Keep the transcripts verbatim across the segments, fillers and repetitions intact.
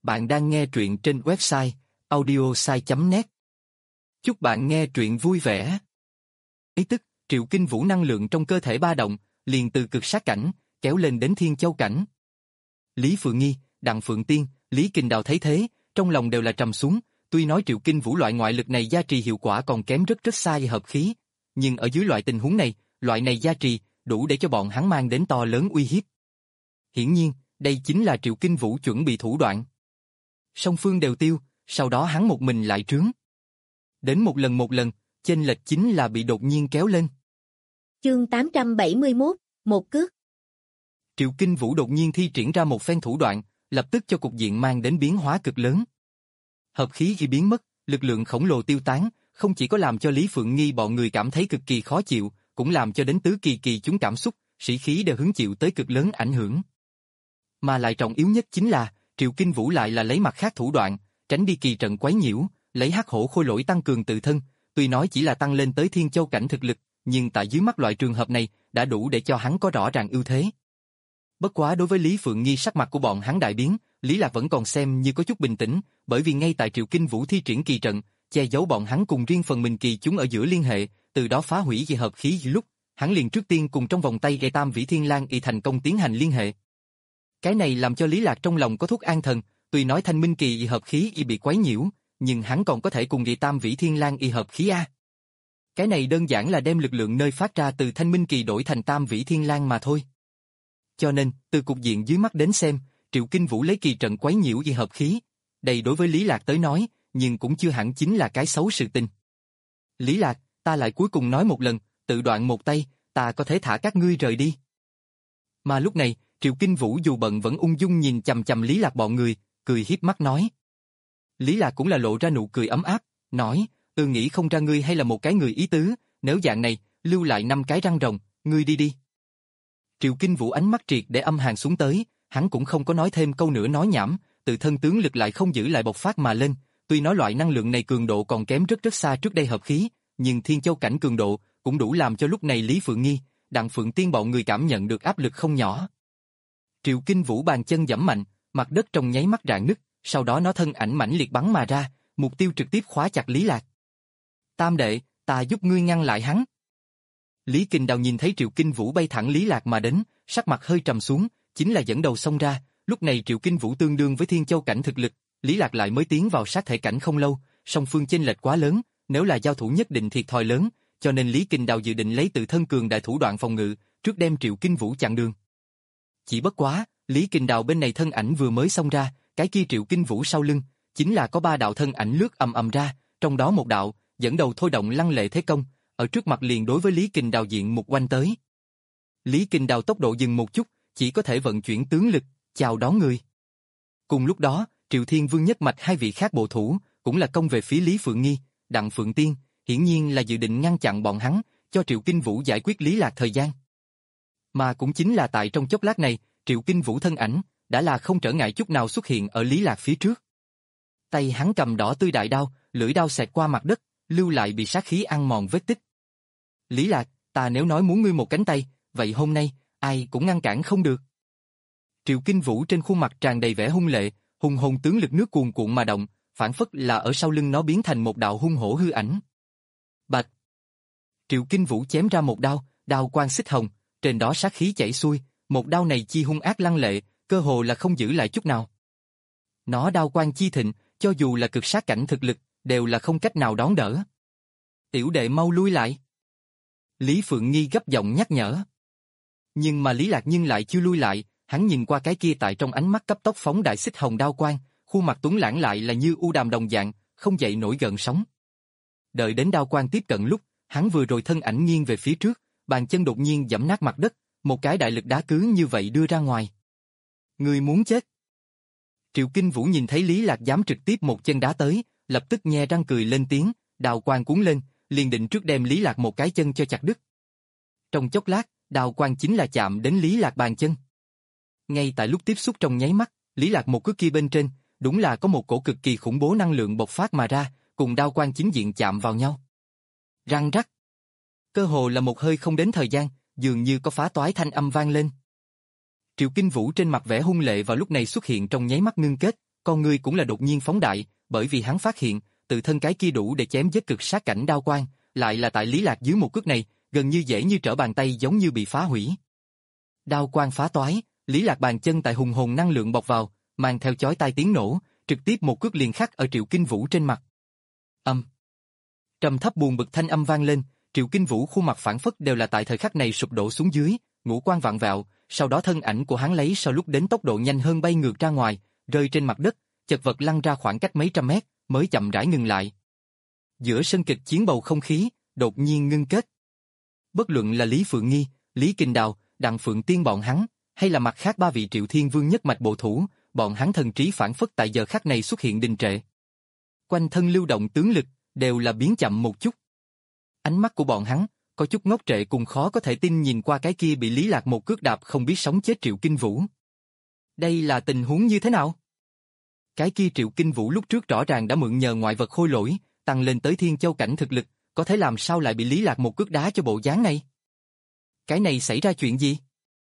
Bạn đang nghe truyện trên website audiosai chấm net. Chúc bạn nghe truyện vui vẻ. Ý tức, Triệu Kinh Vũ năng lượng trong cơ thể ba động, liền từ cực sát cảnh, kéo lên đến thiên châu cảnh. Lý Phượng Nghi, Đặng Phượng Tiên, Lý Kình Đào thấy thế, trong lòng đều là trầm xuống, tuy nói Triệu Kinh Vũ loại ngoại lực này gia trì hiệu quả còn kém rất rất xa hợp khí, nhưng ở dưới loại tình huống này, loại này gia trì, đủ để cho bọn hắn mang đến to lớn uy hiếp. Hiển nhiên, đây chính là Triệu Kinh Vũ chuẩn bị thủ đoạn. Song phương đều tiêu, sau đó hắn một mình lại trướng. Đến một lần một lần, chênh lệch chính là bị đột nhiên kéo lên. Chương tám trăm bảy mươi mốt, một cước. Triệu Kinh Vũ đột nhiên thi triển ra một phen thủ đoạn, lập tức cho cục diện mang đến biến hóa cực lớn. Hợp khí khi biến mất, lực lượng khổng lồ tiêu tán, không chỉ có làm cho Lý Phượng Nghi bọn người cảm thấy cực kỳ khó chịu, cũng làm cho đến tứ kỳ kỳ chúng cảm xúc, sĩ khí đều hứng chịu tới cực lớn ảnh hưởng. Mà lại trọng yếu nhất chính là, Triệu Kinh Vũ lại là lấy mặt khác thủ đoạn, tránh đi kỳ trận quấy nhiễu, lấy hắc hổ khôi lỗi tăng cường tự thân, tuy nói chỉ là tăng lên tới thiên châu cảnh thực lực, nhưng tại dưới mắt loại trường hợp này, đã đủ để cho hắn có rõ ràng ưu thế. Bất quá đối với Lý Phượng Nghi sắc mặt của bọn hắn đại biến, Lý Lạc vẫn còn xem như có chút bình tĩnh, bởi vì ngay tại Triệu Kinh Vũ thi triển kỳ trận, che giấu bọn hắn cùng riêng phần mình kỳ chúng ở giữa liên hệ, từ đó phá hủy dị hợp khí lúc, hắn liền trước tiên cùng trong vòng tay gây Tam Vĩ Thiên Lang y thành công tiến hành liên hệ. Cái này làm cho Lý Lạc trong lòng có thuốc an thần, tuy nói Thanh Minh kỳ y hợp khí y bị quấy nhiễu, nhưng hắn còn có thể cùng gây Tam Vĩ Thiên Lang y hợp khí a. Cái này đơn giản là đem lực lượng nơi phát ra từ Thanh Minh kỳ đổi thành Tam Vĩ Thiên Lang mà thôi. Cho nên, từ cục diện dưới mắt đến xem, Triệu Kinh Vũ lấy kỳ trận quấy nhiễu y hợp khí, đây đối với Lý Lạc tới nói, nhưng cũng chưa hẳn chính là cái xấu sự tình. Lý Lạc, ta lại cuối cùng nói một lần, tự đoạn một tay, ta có thể thả các ngươi rời đi. Mà lúc này, Triệu Kinh Vũ dù bận vẫn ung dung nhìn chằm chằm Lý Lạc bọn người, cười hiếp mắt nói. Lý Lạc cũng là lộ ra nụ cười ấm áp, nói, ừ nghĩ không ra ngươi hay là một cái người ý tứ, nếu dạng này, lưu lại năm cái răng rồng, ngươi đi đi. Triệu Kinh Vũ ánh mắt triệt để âm hàn xuống tới, hắn cũng không có nói thêm câu nữa nói nhảm, tự thân tướng lực lại không giữ lại bộc phát mà lên, tuy nói loại năng lượng này cường độ còn kém rất rất xa trước đây hợp khí, nhưng thiên châu cảnh cường độ cũng đủ làm cho lúc này Lý Phượng Nghi, Đặng Phượng Tiên bọn người cảm nhận được áp lực không nhỏ. Triệu Kinh Vũ bàn chân giẫm mạnh, mặt đất trong nháy mắt rạn nứt, sau đó nó thân ảnh mãnh liệt bắn mà ra, mục tiêu trực tiếp khóa chặt Lý Lạc. Tam đệ, ta giúp ngươi ngăn lại hắn. Lý Kình Đào nhìn thấy Triệu Kinh Vũ bay thẳng Lý Lạc mà đến, sắc mặt hơi trầm xuống, chính là dẫn đầu xông ra, lúc này Triệu Kinh Vũ tương đương với thiên châu cảnh thực lực, Lý Lạc lại mới tiến vào sát thể cảnh không lâu, song phương chênh lệch quá lớn, nếu là giao thủ nhất định thiệt thòi lớn, cho nên Lý Kình Đào dự định lấy tự thân cường đại thủ đoạn phòng ngự, trước đem Triệu Kinh Vũ chặn đường. Chỉ bất quá, Lý Kình Đào bên này thân ảnh vừa mới xông ra, cái kia Triệu Kinh Vũ sau lưng, chính là có ba đạo thân ảnh lướt ầm ầm ra, trong đó một đạo, dẫn đầu thôi động lăng lệ thế công, ở trước mặt liền đối với Lý Kình Đào diện một oanh tới. Lý Kình Đào tốc độ dừng một chút, chỉ có thể vận chuyển tướng lực, chào đón người. Cùng lúc đó, Triệu Thiên Vương nhất mạch hai vị khác bộ thủ, cũng là công về phía Lý Phượng Nghi, Đặng Phượng Tiên, hiển nhiên là dự định ngăn chặn bọn hắn, cho Triệu Kinh Vũ giải quyết Lý Lạc thời gian. Mà cũng chính là tại trong chốc lát này, Triệu Kinh Vũ thân ảnh, đã là không trở ngại chút nào xuất hiện ở Lý Lạc phía trước. Tay hắn cầm đỏ tươi đại đao, lưỡi đao xẹt qua mặt đất, lưu lại bị sát khí ăn mòn vết tích. Lý Lạc, ta nếu nói muốn ngươi một cánh tay, vậy hôm nay, ai cũng ngăn cản không được. Triệu Kinh Vũ trên khuôn mặt tràn đầy vẻ hung lệ, hùng hồn tướng lực nước cuồn cuộn mà động, phản phất là ở sau lưng nó biến thành một đạo hung hổ hư ảnh. Bạch! Triệu Kinh Vũ chém ra một đao, đao quang xích hồng, trên đó sát khí chảy xuôi, một đao này chi hung ác lăng lệ, cơ hồ là không giữ lại chút nào. Nó đao quang chi thịnh, cho dù là cực sát cảnh thực lực, đều là không cách nào đón đỡ. Tiểu đệ mau lui lại. Lý Phượng Nghi gấp giọng nhắc nhở. Nhưng mà Lý Lạc nhưng lại chưa lui lại, hắn nhìn qua cái kia tại trong ánh mắt cấp tốc phóng đại xích hồng đao quang, khuôn mặt tuấn lãng lại là như u đàm đồng dạng, không dậy nổi gợn sóng. Đợi đến đao quang tiếp cận lúc, hắn vừa rồi thân ảnh nghiêng về phía trước, bàn chân đột nhiên giẫm nát mặt đất, một cái đại lực đá cứ như vậy đưa ra ngoài. Người muốn chết. Triệu Kinh Vũ nhìn thấy Lý Lạc dám trực tiếp một chân đá tới, lập tức nhe răng cười lên tiếng, đao quang cuốn lên, liền định trước đem Lý Lạc một cái chân cho chặt đứt. Trong chốc lát, đao quang chính là chạm đến Lý Lạc bàn chân. Ngay tại lúc tiếp xúc trong nháy mắt, Lý Lạc một cước kia bên trên, đúng là có một cổ cực kỳ khủng bố năng lượng bộc phát mà ra, cùng đao quang chính diện chạm vào nhau. Răng rắc. Cơ hồ là một hơi không đến thời gian, dường như có phá toái thanh âm vang lên. Triệu Kinh Vũ trên mặt vẻ hung lệ vào lúc này xuất hiện trong nháy mắt ngưng kết, con ngươi cũng là đột nhiên phóng đại, bởi vì hắn phát hiện, tự thân cái kia đủ để chém giết cực sát cảnh đao quang, lại là tại Lý Lạc dưới một cước này, gần như dễ như trở bàn tay giống như bị phá hủy. Đao quang phá toái, Lý Lạc bàn chân tại hùng hồn năng lượng bọc vào, mang theo chói tai tiếng nổ, trực tiếp một cước liền khắc ở Triệu Kinh Vũ trên mặt. Âm. Trầm thấp buồn bực thanh âm vang lên, Triệu Kinh Vũ khuôn mặt phản phất đều là tại thời khắc này sụp đổ xuống dưới, ngũ quan vặn vẹo, sau đó thân ảnh của hắn lấy sau lúc đến tốc độ nhanh hơn bay ngược ra ngoài, rơi trên mặt đất, chật vật lăn ra khoảng cách mấy trăm mét, mới chậm rãi ngừng lại. Giữa sân kịch chiến bầu không khí, đột nhiên ngưng kết. Bất luận là Lý Phượng Nghi, Lý Kình Đào, Đặng Phượng Tiên bọn hắn, hay là mặt khác ba vị Triệu Thiên Vương nhất mạch bộ thủ, bọn hắn thần trí phản phất tại giờ khắc này xuất hiện đình trệ. Quanh thân lưu động tướng lực, đều là biến chậm một chút. Ánh mắt của bọn hắn, có chút ngốc trệ cùng khó có thể tin nhìn qua cái kia bị Lý Lạc một cước đạp không biết sống chết Triệu Kinh Vũ. Đây là tình huống như thế nào? Cái kia Triệu Kinh Vũ lúc trước rõ ràng đã mượn nhờ ngoại vật khôi lỗi, tăng lên tới Thiên Châu cảnh thực lực, có thể làm sao lại bị Lý Lạc một cước đá cho bộ dáng này? Cái này xảy ra chuyện gì?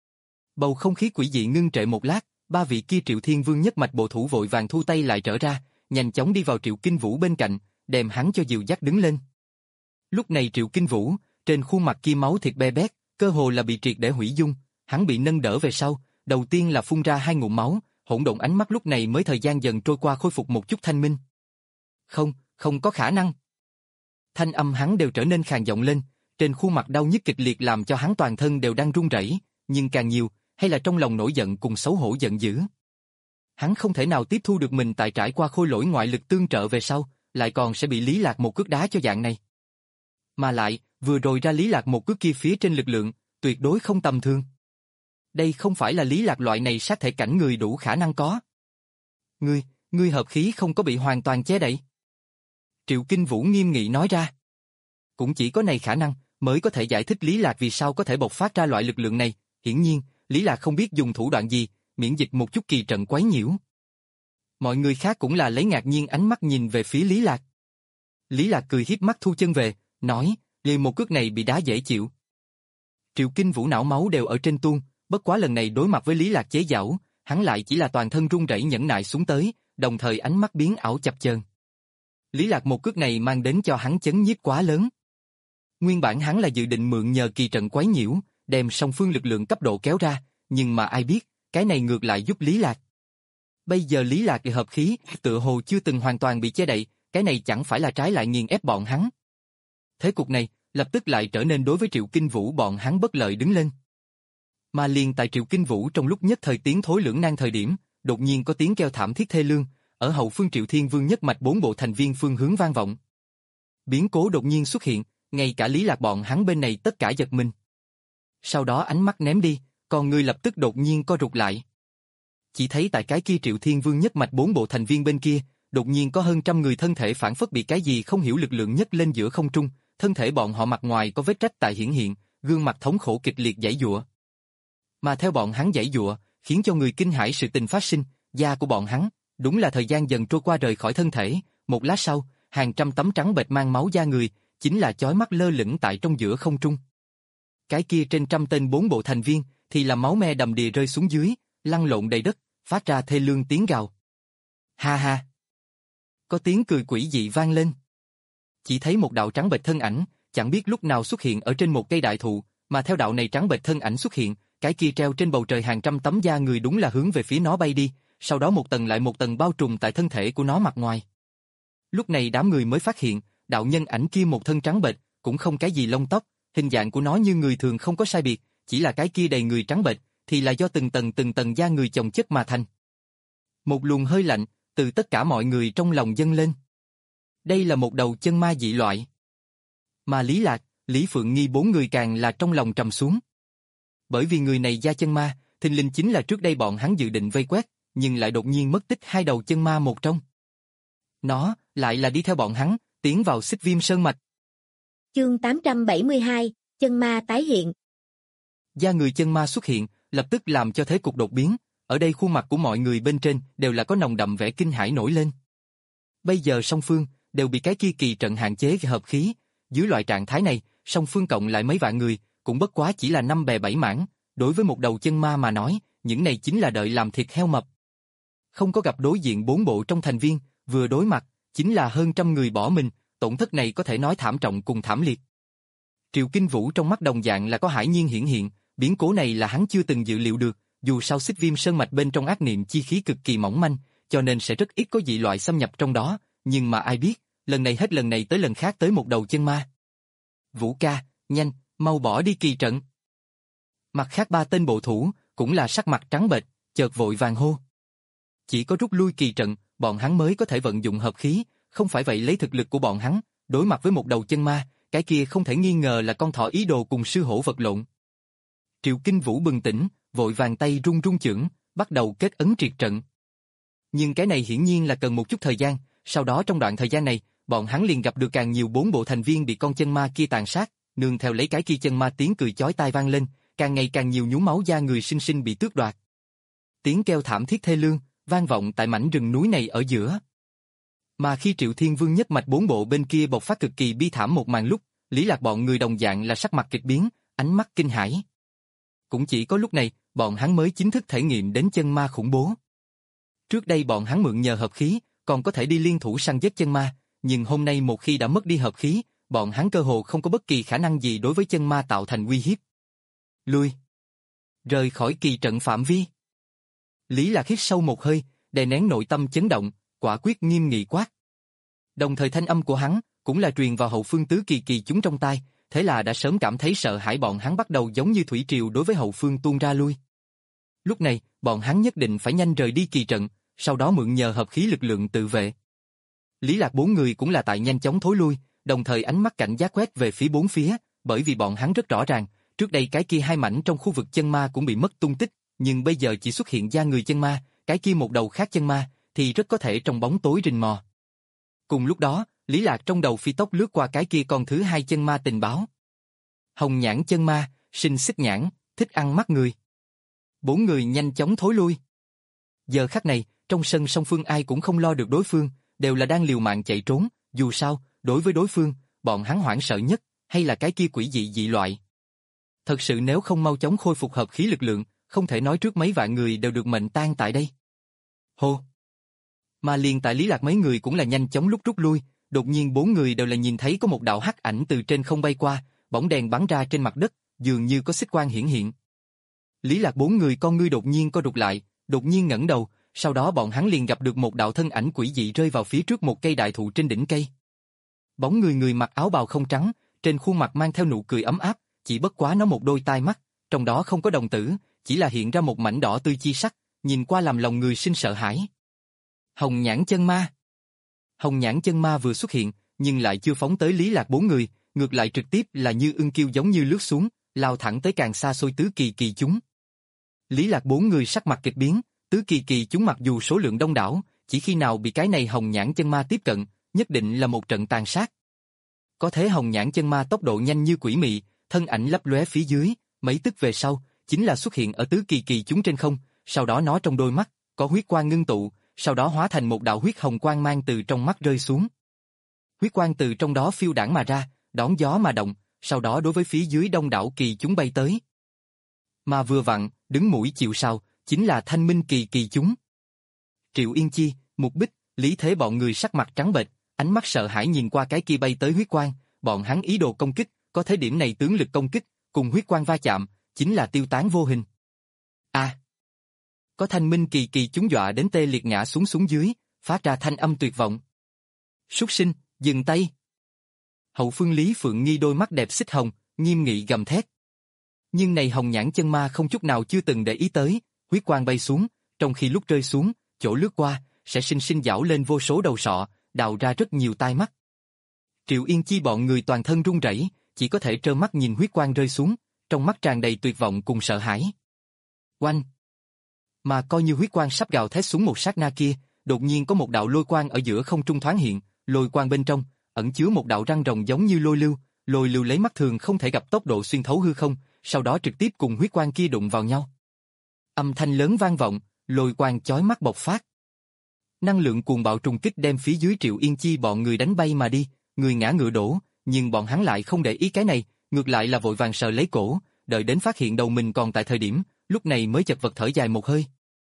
Bầu không khí quỷ dị ngưng trệ một lát, ba vị kia Triệu Thiên Vương nhất mạch bộ thủ vội vàng thu tay lại trở ra, nhanh chóng đi vào Triệu Kinh Vũ bên cạnh, đem hắn cho dìu dắt đứng lên. Lúc này Triệu Kinh Vũ, trên khuôn mặt kia máu thịt be bét, cơ hồ là bị triệt để hủy dung, hắn bị nâng đỡ về sau, đầu tiên là phun ra hai ngụm máu, hỗn độn ánh mắt lúc này mới thời gian dần trôi qua khôi phục một chút thanh minh. Không, không có khả năng. Thanh âm hắn đều trở nên khàn giọng lên, trên khuôn mặt đau nhức kịch liệt làm cho hắn toàn thân đều đang run rẩy, nhưng càng nhiều, hay là trong lòng nổi giận cùng xấu hổ giận dữ. Hắn không thể nào tiếp thu được mình tại trải qua khôi lỗi ngoại lực tương trợ về sau, lại còn sẽ bị Lý Lạc một cước đá cho dạng này. Mà lại, vừa rồi ra Lý Lạc một cước kia phía trên lực lượng, tuyệt đối không tầm thường. Đây không phải là Lý Lạc loại này sát thể cảnh người đủ khả năng có. Ngươi, ngươi hợp khí không có bị hoàn toàn che đậy. Triệu Kinh Vũ nghiêm nghị nói ra. Cũng chỉ có này khả năng, mới có thể giải thích Lý Lạc vì sao có thể bộc phát ra loại lực lượng này. Hiển nhiên, Lý Lạc không biết dùng thủ đoạn gì, miễn dịch một chút kỳ trận quấy nhiễu. Mọi người khác cũng là lấy ngạc nhiên ánh mắt nhìn về phía Lý Lạc. Lý Lạc cười hiếp mắt thu chân về, nói, liền một cước này bị đá dễ chịu. Triệu Kinh Vũ não máu đều ở trên tuôn, bất quá lần này đối mặt với Lý Lạc chế giễu, hắn lại chỉ là toàn thân run rẩy nhẫn nại xuống tới, đồng thời ánh mắt biến ảo chập chờn. Lý Lạc một cước này mang đến cho hắn chấn nhiếp quá lớn. Nguyên bản hắn là dự định mượn nhờ kỳ trận quấy nhiễu, đem song phương lực lượng cấp độ kéo ra, nhưng mà ai biết, cái này ngược lại giúp Lý Lạc. Bây giờ Lý Lạc hợp khí, tựa hồ chưa từng hoàn toàn bị che đậy, cái này chẳng phải là trái lại nghiền ép bọn hắn. Thế cục này, lập tức lại trở nên đối với Triệu Kinh Vũ bọn hắn bất lợi đứng lên. Mà liền tại Triệu Kinh Vũ trong lúc nhất thời tiến thối lưỡng nan thời điểm, đột nhiên có tiếng kêu thảm thiết thê lương, ở hậu phương Triệu Thiên Vương nhất mạch bốn bộ thành viên phương hướng vang vọng. Biến cố đột nhiên xuất hiện, ngay cả Lý Lạc bọn hắn bên này tất cả giật mình. Sau đó ánh mắt ném đi, con người lập tức đột nhiên co rụt lại. Chỉ thấy tại cái kia Triệu Thiên Vương nhất mạch bốn bộ thành viên bên kia, đột nhiên có hơn trăm người thân thể phản phất bị cái gì không hiểu lực lượng nhất lên giữa không trung, thân thể bọn họ mặt ngoài có vết rách tại hiển hiện, gương mặt thống khổ kịch liệt giãy giụa. Mà theo bọn hắn giãy giụa, khiến cho người kinh hãi sự tình phát sinh, da của bọn hắn, đúng là thời gian dần trôi qua rời khỏi thân thể, một lát sau, hàng trăm tấm trắng bệch mang máu da người, chính là chói mắt lơ lửng tại trong giữa không trung. Cái kia trên trăm tên bốn bộ thành viên, thì là máu me đầm đìa rơi xuống dưới, lăn lộn đầy đất, phát ra thê lương tiếng gào. Ha ha! Có tiếng cười quỷ dị vang lên. Chỉ thấy một đạo trắng bệch thân ảnh, chẳng biết lúc nào xuất hiện ở trên một cây đại thụ, mà theo đạo này trắng bệch thân ảnh xuất hiện, cái kia treo trên bầu trời hàng trăm tấm da người đúng là hướng về phía nó bay đi, sau đó một tầng lại một tầng bao trùm tại thân thể của nó mặt ngoài. Lúc này đám người mới phát hiện, đạo nhân ảnh kia một thân trắng bệch, cũng không cái gì lông tóc, hình dạng của nó như người thường không có sai biệt, chỉ là cái kia đầy người trắng bệch, thì là do từng tầng từng tầng da người chồng chất mà thành. Một luồng hơi lạnh, từ tất cả mọi người trong lòng dâng lên. Đây là một đầu chân ma dị loại. Mà Lý Lạc, Lý Phượng Nghi bốn người càng là trong lòng trầm xuống. Bởi vì người này da chân ma, thình lình chính là trước đây bọn hắn dự định vây quét, nhưng lại đột nhiên mất tích hai đầu chân ma một trong. Nó, lại là đi theo bọn hắn, tiến vào Xích Viêm Sơn Mạch. Chương tám trăm bảy mươi hai, chân ma tái hiện. Da người chân ma xuất hiện, lập tức làm cho thế cục đột biến, ở đây khuôn mặt của mọi người bên trên đều là có nồng đậm vẻ kinh hãi nổi lên. Bây giờ song phương đều bị cái kia kỳ trận hạn chế hợp khí, dưới loại trạng thái này, song phương cộng lại mấy vạn người, cũng bất quá chỉ là năm bè bảy mảng, đối với một đầu chân ma mà nói, những này chính là đợi làm thịt heo mập. Không có gặp đối diện bốn bộ trong thành viên, vừa đối mặt, chính là hơn trăm người bỏ mình, tổn thất này có thể nói thảm trọng cùng thảm liệt. Triệu Kinh Vũ trong mắt đồng dạng là có hải nhiên hiển hiện, biến cố này là hắn chưa từng dự liệu được, dù sao xích viêm sơn mạch bên trong ác niệm chi khí cực kỳ mỏng manh, cho nên sẽ rất ít có dị loại xâm nhập trong đó, nhưng mà ai biết, lần này hết lần này tới lần khác tới một đầu chân ma. Vũ ca, nhanh, mau bỏ đi kỳ trận. Mặt khác ba tên bộ thủ, cũng là sắc mặt trắng bệch, chợt vội vàng hô. Chỉ có rút lui kỳ trận, bọn hắn mới có thể vận dụng hợp khí, không phải vậy lấy thực lực của bọn hắn, đối mặt với một đầu chân ma, cái kia không thể nghi ngờ là con thỏ ý đồ cùng sư hổ vật lộn. Triệu Kinh Vũ bừng tỉnh, vội vàng tay run run chưởng, bắt đầu kết ấn triệt trận. Nhưng cái này hiển nhiên là cần một chút thời gian, sau đó trong đoạn thời gian này, bọn hắn liền gặp được càng nhiều bốn bộ thành viên bị con chân ma kia tàn sát, nương theo lấy cái kia chân ma tiếng cười chói tai vang lên, càng ngày càng nhiều nhúng máu da người sinh sinh bị tước đoạt. Tiếng kêu thảm thiết thê lương, vang vọng tại mảnh rừng núi này ở giữa. Mà khi Triệu Thiên Vương nhất mạch bốn bộ bên kia bộc phát cực kỳ bi thảm một màn lúc, Lý Lạc bọn người đồng dạng là sắc mặt kịch biến, ánh mắt kinh hãi. Cũng chỉ có lúc này, bọn hắn mới chính thức thể nghiệm đến chân ma khủng bố. Trước đây bọn hắn mượn nhờ hợp khí, còn có thể đi liên thủ săn giết chân ma, nhưng hôm nay một khi đã mất đi hợp khí, bọn hắn cơ hồ không có bất kỳ khả năng gì đối với chân ma tạo thành uy hiếp. Lui. Rời khỏi kỳ trận phạm vi. Lý Lạc hít sâu một hơi, đè nén nội tâm chấn động, quả quyết nghiêm nghị quát. Đồng thời thanh âm của hắn cũng là truyền vào hậu phương tứ kỳ kỳ chúng trong tai, thế là đã sớm cảm thấy sợ hãi, bọn hắn bắt đầu giống như thủy triều đối với hậu phương tuôn ra lui. Lúc này, bọn hắn nhất định phải nhanh rời đi kỳ trận, sau đó mượn nhờ hợp khí lực lượng tự vệ. Lý Lạc bốn người cũng là tại nhanh chóng thối lui, đồng thời ánh mắt cảnh giác quét về phía bốn phía, bởi vì bọn hắn rất rõ ràng, trước đây cái kia hai mảnh trong khu vực chân ma cũng bị mất tung tích, nhưng bây giờ chỉ xuất hiện da người chân ma, cái kia một đầu khác chân ma, thì rất có thể trong bóng tối rình mò. Cùng lúc đó, Lý Lạc trong đầu phi tốc lướt qua cái kia con thứ hai chân ma tình báo. Hồng nhãn chân ma, sinh xích nhãn, thích ăn mắt người. Bốn người nhanh chóng thối lui. Giờ khắc này, trong sân song phương ai cũng không lo được đối phương, đều là đang liều mạng chạy trốn, dù sao, đối với đối phương, bọn hắn hoảng sợ nhất, hay là cái kia quỷ dị dị loại. Thật sự nếu không mau chóng khôi phục hợp khí lực lượng, không thể nói trước mấy vạn người đều được mệnh tan tại đây. Hô! Mà liền tại Lý Lạc mấy người cũng là nhanh chóng lúc rút lui, đột nhiên bốn người đều là nhìn thấy có một đạo hắc ảnh từ trên không bay qua, bóng đèn bắn ra trên mặt đất, dường như có xích quang hiển hiện. Lý Lạc bốn người con ngươi đột nhiên co rụt lại, đột nhiên ngẩng đầu, sau đó bọn hắn liền gặp được một đạo thân ảnh quỷ dị rơi vào phía trước một cây đại thụ trên đỉnh cây. Bóng người người mặc áo bào không trắng, trên khuôn mặt mang theo nụ cười ấm áp, chỉ bất quá nó một đôi tai mắt, trong đó không có đồng tử, chỉ là hiện ra một mảnh đỏ tươi chi sắc, nhìn qua làm lòng người sinh sợ hãi. Hồng nhãn chân ma. Hồng nhãn chân ma vừa xuất hiện, nhưng lại chưa phóng tới Lý Lạc bốn người, ngược lại trực tiếp là như ưng kiêu giống như lướt xuống, lao thẳng tới càng xa xôi tứ kỳ kỳ chúng. Lý Lạc bốn người sắc mặt kịch biến, tứ kỳ kỳ chúng mặc dù số lượng đông đảo, chỉ khi nào bị cái này hồng nhãn chân ma tiếp cận, nhất định là một trận tàn sát. Có thế hồng nhãn chân ma tốc độ nhanh như quỷ mị, thân ảnh lấp lóe phía dưới, mấy tức về sau, chính là xuất hiện ở tứ kỳ kỳ chúng trên không, sau đó nó trong đôi mắt, có huyết quang ngưng tụ, sau đó hóa thành một đạo huyết hồng quang mang từ trong mắt rơi xuống. Huyết quang từ trong đó phiêu đãng mà ra, đón gió mà động, sau đó đối với phía dưới đông đảo kỳ chúng bay tới. Mà vừa vặn, đứng mũi chịu sào, chính là thanh minh kỳ kỳ chúng. Triệu Yên Chi, Mục Bích, Lý Thế bọn người sắc mặt trắng bệch, ánh mắt sợ hãi nhìn qua cái kia bay tới huyết quang, bọn hắn ý đồ công kích, có thế điểm này tướng lực công kích, cùng huyết quang va chạm, chính là tiêu tán vô hình. A! À, có thanh minh kỳ kỳ chúng dọa đến tê liệt ngã xuống xuống dưới, phát ra thanh âm tuyệt vọng. Súc sinh, dừng tay! Hậu phương Lý Phượng Nghi đôi mắt đẹp xích hồng, nghiêm nghị gầm thét. Nhưng này hồng nhãn chân ma không chút nào chưa từng để ý tới, huyết quang bay xuống, trong khi lúc rơi xuống, chỗ lướt qua, sẽ sinh sinh giảo lên vô số đầu sọ, đào ra rất nhiều tai mắt. Triệu Yên Chi bọn người toàn thân run rẩy, chỉ có thể trơ mắt nhìn huyết quang rơi xuống, trong mắt tràn đầy tuyệt vọng cùng sợ hãi. Oanh! Mà coi như huyết quang sắp gào thét xuống một sát na kia, đột nhiên có một đạo lôi quang ở giữa không trung thoáng hiện, lôi quang bên trong ẩn chứa một đạo răng rồng giống như lôi lưu, lôi lưu lấy mắt thường không thể gặp tốc độ xuyên thấu hư không, sau đó trực tiếp cùng huyết quang kia đụng vào nhau. Âm thanh lớn vang vọng, lôi quang chói mắt bộc phát. Năng lượng cuồng bạo trùng kích đem phía dưới Triệu Yên Chi bọn người đánh bay mà đi, người ngã ngựa đổ, nhưng bọn hắn lại không để ý cái này, ngược lại là vội vàng sờ lấy cổ, đợi đến phát hiện đầu mình còn tại thời điểm, lúc này mới chật vật thở dài một hơi.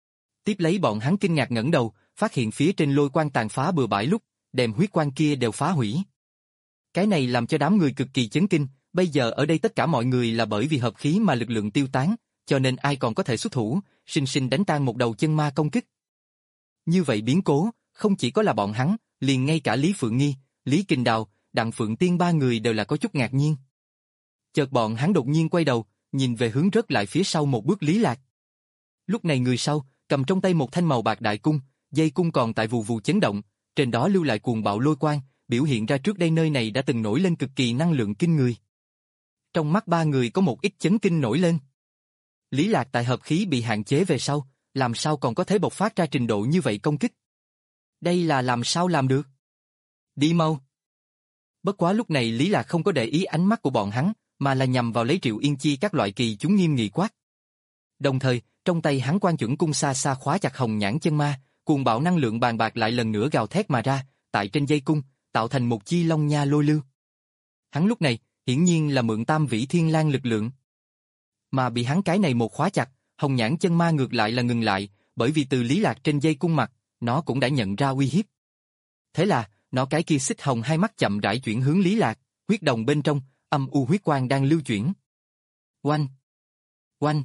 Tiếp lấy bọn hắn kinh ngạc ngẩng đầu, phát hiện phía trên lôi quang tàn phá bừa bãi lúc, đèn huyết quang kia đều phá hủy. Cái này làm cho đám người cực kỳ chấn kinh, bây giờ ở đây tất cả mọi người là bởi vì hợp khí mà lực lượng tiêu tán, cho nên ai còn có thể xuất thủ, sinh sinh đánh tan một đầu chân ma công kích. Như vậy biến cố, không chỉ có là bọn hắn, liền ngay cả Lý Phượng Nghi, Lý Kình Đào, Đặng Phượng Tiên ba người đều là có chút ngạc nhiên. Chợt bọn hắn đột nhiên quay đầu, nhìn về hướng rớt lại phía sau một bước Lý Lạc. Lúc này người sau, cầm trong tay một thanh màu bạc đại cung, dây cung còn tại vù vù chấn động, trên đó lưu lại cuồng bạo lôi quang, biểu hiện ra trước đây nơi này đã từng nổi lên cực kỳ năng lượng kinh người. Trong mắt ba người có một ít chấn kinh nổi lên. Lý Lạc tại hợp khí bị hạn chế về sau, làm sao còn có thể bộc phát ra trình độ như vậy công kích? Đây là làm sao làm được? Đi mau! Bất quá lúc này Lý Lạc không có để ý ánh mắt của bọn hắn, mà là nhằm vào lấy Triệu Yên Chi các loại kỳ chúng nghiêm nghị quát. Đồng thời, trong tay hắn quan chuẩn cung xa xa khóa chặt hồng nhãn chân ma, cuồng bạo năng lượng bàn bạc lại lần nữa gào thét mà ra, tại trên dây cung, tạo thành một chi long nha lôi lưu. Hắn lúc này, hiển nhiên là mượn tam vĩ thiên lang lực lượng. Mà bị hắn cái này một khóa chặt, hồng nhãn chân ma ngược lại là ngừng lại, bởi vì từ Lý Lạc trên dây cung mặt, nó cũng đã nhận ra uy hiếp. Thế là, nó cái kia xích hồng hai mắt chậm rãi chuyển hướng Lý Lạc, huyết đồng bên trong, âm u huyết quang đang lưu chuyển. Oanh! Oanh!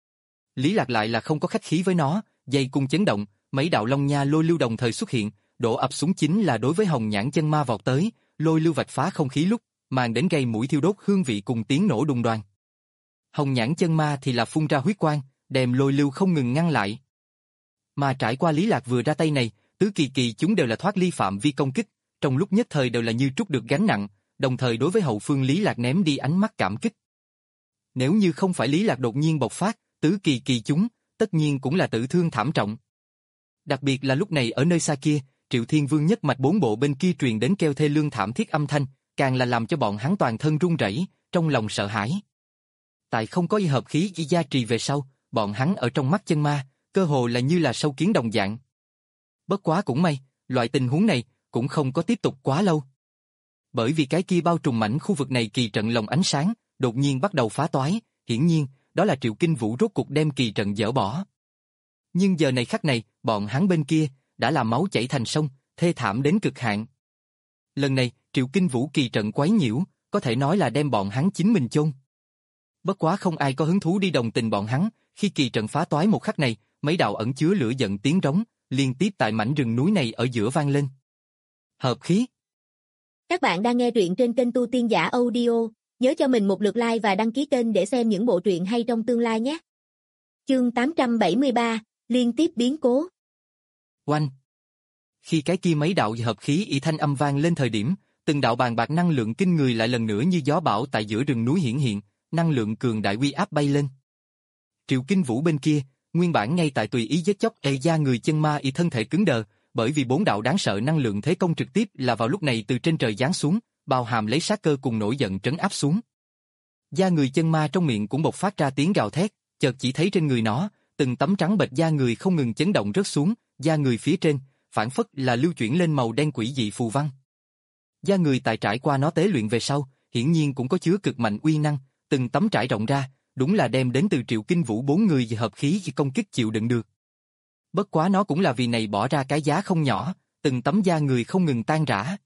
Lý Lạc lại là không có khách khí với nó, dây cung chấn động, mấy đạo long nha lôi lưu đồng thời xuất hiện, đổ ập xuống chính là đối với hồng nhãn chân ma vọt tới, lôi lưu vạch phá không khí lúc, mang đến gây mũi thiêu đốt hương vị cùng tiếng nổ đùng đoàng. Hồng nhãn chân ma thì là phun ra huyết quang, đem lôi lưu không ngừng ngăn lại. Mà trải qua Lý Lạc vừa ra tay này, tứ kỳ kỳ chúng đều là thoát ly phạm vi công kích, trong lúc nhất thời đều là như trút được gánh nặng, đồng thời đối với hậu phương Lý Lạc ném đi ánh mắt cảm kích. Nếu như không phải Lý Lạc đột nhiên bộc phát, tứ kỳ kỳ chúng, tất nhiên cũng là tử thương thảm trọng. Đặc biệt là lúc này ở nơi xa kia, Triệu Thiên Vương nhất mạch bốn bộ bên kia truyền đến kêu thê lương thảm thiết âm thanh, càng là làm cho bọn hắn toàn thân run rẩy, trong lòng sợ hãi. Tại không có hợp khí y gia trì về sau, bọn hắn ở trong mắt chân ma, cơ hồ là như là sâu kiến đồng dạng. Bất quá cũng may, loại tình huống này cũng không có tiếp tục quá lâu. Bởi vì cái kia bao trùm mảnh khu vực này kỳ trận lồng ánh sáng, đột nhiên bắt đầu phá toái, hiển nhiên, đó là Triệu Kinh Vũ rốt cục đem kỳ trận dỡ bỏ. Nhưng giờ này khắc này, bọn hắn bên kia, đã là máu chảy thành sông, thê thảm đến cực hạn. Lần này, Triệu Kinh Vũ kỳ trận quấy nhiễu, có thể nói là đem bọn hắn chính mình chôn. Bất quá không ai có hứng thú đi đồng tình bọn hắn, khi kỳ trận phá toái một khắc này, mấy đạo ẩn chứa lửa giận tiếng rống, liên tiếp tại mảnh rừng núi này ở giữa vang lên. Hợp khí. Các bạn đang nghe truyện trên kênh Tu Tiên Giả Audio, nhớ cho mình một lượt like và đăng ký kênh để xem những bộ truyện hay trong tương lai nhé. Chương tám trăm bảy mươi ba, liên tiếp biến cố. Oanh. Khi cái kia mấy đạo hợp khí y thanh âm vang lên thời điểm, từng đạo bàn bạc năng lượng kinh người lại lần nữa như gió bão tại giữa rừng núi hiển hiện, năng lượng cường đại uy áp bay lên. Triệu Kinh Vũ bên kia, nguyên bản ngay tại tùy ý giết chóc ê gia người chân ma y thân thể cứng đờ, bởi vì bốn đạo đáng sợ năng lượng thế công trực tiếp là vào lúc này từ trên trời giáng xuống, bao hàm lấy sát cơ cùng nổi giận trấn áp xuống. Da người chân ma trong miệng cũng bộc phát ra tiếng gào thét, chợt chỉ thấy trên người nó, từng tấm trắng bệch da người không ngừng chấn động rớt xuống, da người phía trên, phản phất là lưu chuyển lên màu đen quỷ dị phù văn. Da người tại trải qua nó tế luyện về sau, hiển nhiên cũng có chứa cực mạnh uy năng, từng tấm trải rộng ra, đúng là đem đến từ Triệu Kinh Vũ bốn người hợp khí công kích chịu đựng được. Bất quá nó cũng là vì này bỏ ra cái giá không nhỏ, từng tấm da người không ngừng tan rã.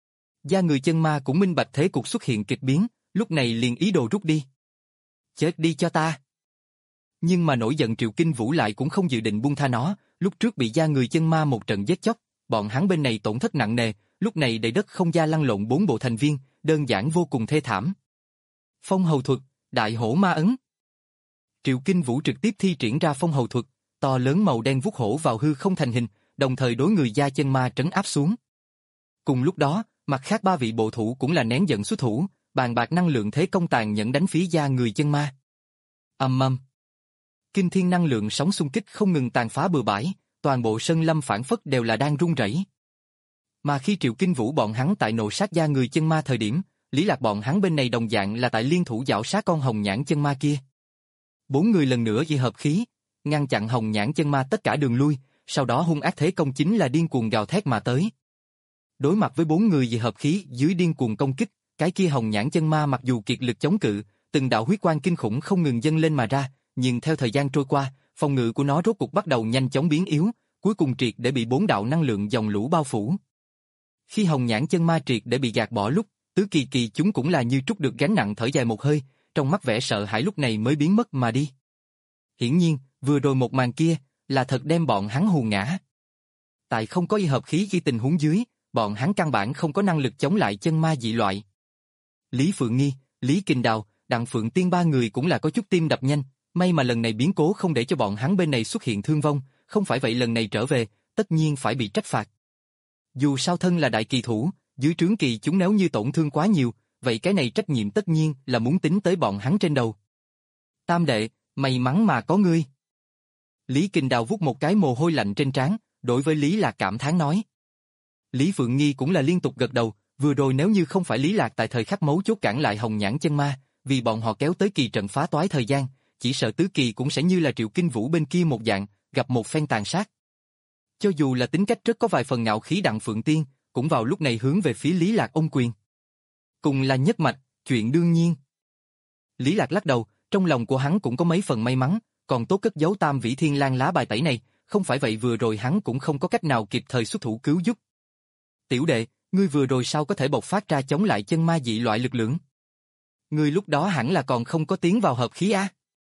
Da người chân ma cũng minh bạch thế cục xuất hiện kịch biến, lúc này liền ý đồ rút đi. Chết đi cho ta! Nhưng mà nổi giận Triệu Kinh Vũ lại cũng không dự định buông tha nó, lúc trước bị da người chân ma một trận giết chóc, bọn hắn bên này tổn thất nặng nề, lúc này đầy đất không gia lăn lộn bốn bộ thành viên, đơn giản vô cùng thê thảm. Phong hầu thuật, đại hổ ma ấn. Triệu Kinh Vũ trực tiếp thi triển ra phong hầu thuật, to lớn màu đen vuốt hổ vào hư không thành hình, đồng thời đối người da chân ma trấn áp xuống. Cùng lúc đó, mặt khác ba vị bộ thủ cũng là nén giận xuất thủ, bàn bạc năng lượng thế công tàn nhẫn đánh phía da người chân ma. Ầm ầm. Kinh thiên năng lượng sóng xung kích không ngừng tàn phá bừa bãi, toàn bộ sơn lâm phản phất đều là đang rung rẩy. Mà khi Triệu Kinh Vũ bọn hắn tại nộ sát da người chân ma thời điểm, Lý Lạc bọn hắn bên này đồng dạng là tại liên thủ giảo sát con hồng nhãn chân ma kia. Bốn người lần nữa di hợp khí, ngăn chặn hồng nhãn chân ma tất cả đường lui, sau đó hung ác thế công chính là điên cuồng gào thét mà tới. Đối mặt với bốn người di hợp khí dưới điên cuồng công kích, cái kia hồng nhãn chân ma mặc dù kiệt lực chống cự, từng đạo huyết quang kinh khủng không ngừng dâng lên mà ra, nhưng theo thời gian trôi qua, phòng ngự của nó rốt cục bắt đầu nhanh chóng biến yếu, cuối cùng triệt để bị bốn đạo năng lượng dòng lũ bao phủ. Khi hồng nhãn chân ma triệt để bị gạt bỏ lúc, Tứ Kỳ Kỳ chúng cũng là như trút được gánh nặng thở dài một hơi, trong mắt vẻ sợ hãi lúc này mới biến mất mà đi. Hiển nhiên, vừa rồi một màn kia, là thật đem bọn hắn hù ngã. Tại không có y hợp khí khi tình huống dưới, bọn hắn căn bản không có năng lực chống lại chân ma dị loại. Lý Phượng Nghi, Lý Kình Đào, Đặng Phượng Tiên ba người cũng là có chút tim đập nhanh, may mà lần này biến cố không để cho bọn hắn bên này xuất hiện thương vong, không phải vậy lần này trở về, tất nhiên phải bị trách phạt. Dù sao thân là đại kỳ thủ, dưới trướng kỳ chúng nếu như tổn thương quá nhiều, vậy cái này trách nhiệm tất nhiên là muốn tính tới bọn hắn trên đầu. Tam đệ, may mắn mà có ngươi. Lý Kình Đào vuốt một cái mồ hôi lạnh trên trán, đối với Lý Lạc cảm thán nói. Lý Phượng Nghi cũng là liên tục gật đầu, vừa rồi nếu như không phải Lý Lạc tại thời khắc mấu chốt cản lại hồng nhãn chân ma, vì bọn họ kéo tới kỳ trận phá toái thời gian, chỉ sợ Tứ Kỳ cũng sẽ như là Triệu Kinh Vũ bên kia một dạng, gặp một phen tàn sát. Cho dù là tính cách rất có vài phần ngạo khí Đặng Phượng Tiên, cũng vào lúc này hướng về phía Lý Lạc ôm quyền. Cùng là nhất mạch, chuyện đương nhiên. Lý Lạc lắc đầu, trong lòng của hắn cũng có mấy phần may mắn, còn tốt cất giấu Tam Vĩ Thiên Lang lá bài tẩy này, không phải vậy vừa rồi hắn cũng không có cách nào kịp thời xuất thủ cứu giúp. Tiểu đệ, ngươi vừa rồi sao có thể bộc phát ra chống lại chân ma dị loại lực lượng? Ngươi lúc đó hẳn là còn không có tiến vào hợp khí a?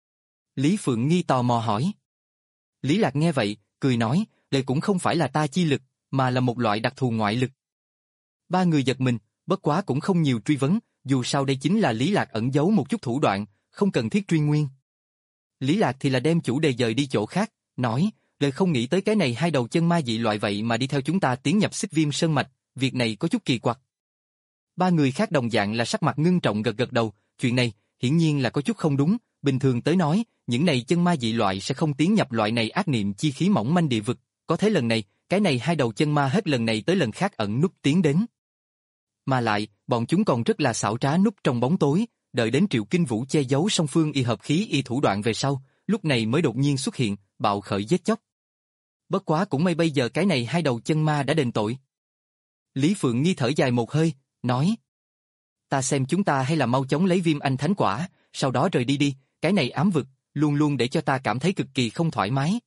Lý Phượng Nghi tò mò hỏi. Lý Lạc nghe vậy, cười nói, đây cũng không phải là ta chi lực, mà là một loại đặc thù ngoại lực. Ba người giật mình, bất quá cũng không nhiều truy vấn, dù sao đây chính là Lý Lạc ẩn giấu một chút thủ đoạn, không cần thiết truy nguyên. Lý Lạc thì là đem chủ đề dời đi chỗ khác, nói, đời không nghĩ tới cái này hai đầu chân ma dị loại vậy mà đi theo chúng ta tiến nhập Xích Viêm Sơn Mạch, việc này có chút kỳ quặc. Ba người khác đồng dạng là sắc mặt ngưng trọng gật gật đầu, chuyện này, hiển nhiên là có chút không đúng, bình thường tới nói, những này chân ma dị loại sẽ không tiến nhập loại này ác niệm chi khí mỏng manh địa vực, có thế lần này, cái này hai đầu chân ma hết lần này tới lần khác ẩn núp tiến đến. Mà lại, bọn chúng còn rất là xảo trá núp trong bóng tối, đợi đến Triệu Kinh Vũ che giấu song phương y hợp khí y thủ đoạn về sau, lúc này mới đột nhiên xuất hiện, bạo khởi giết chóc. Bất quá cũng may bây giờ cái này hai đầu chân ma đã đền tội. Lý Phượng Nghi thở dài một hơi, nói. Ta xem chúng ta hay là mau chóng lấy Viêm Anh Thánh Quả, sau đó rời đi đi, cái này ám vực, luôn luôn để cho ta cảm thấy cực kỳ không thoải mái.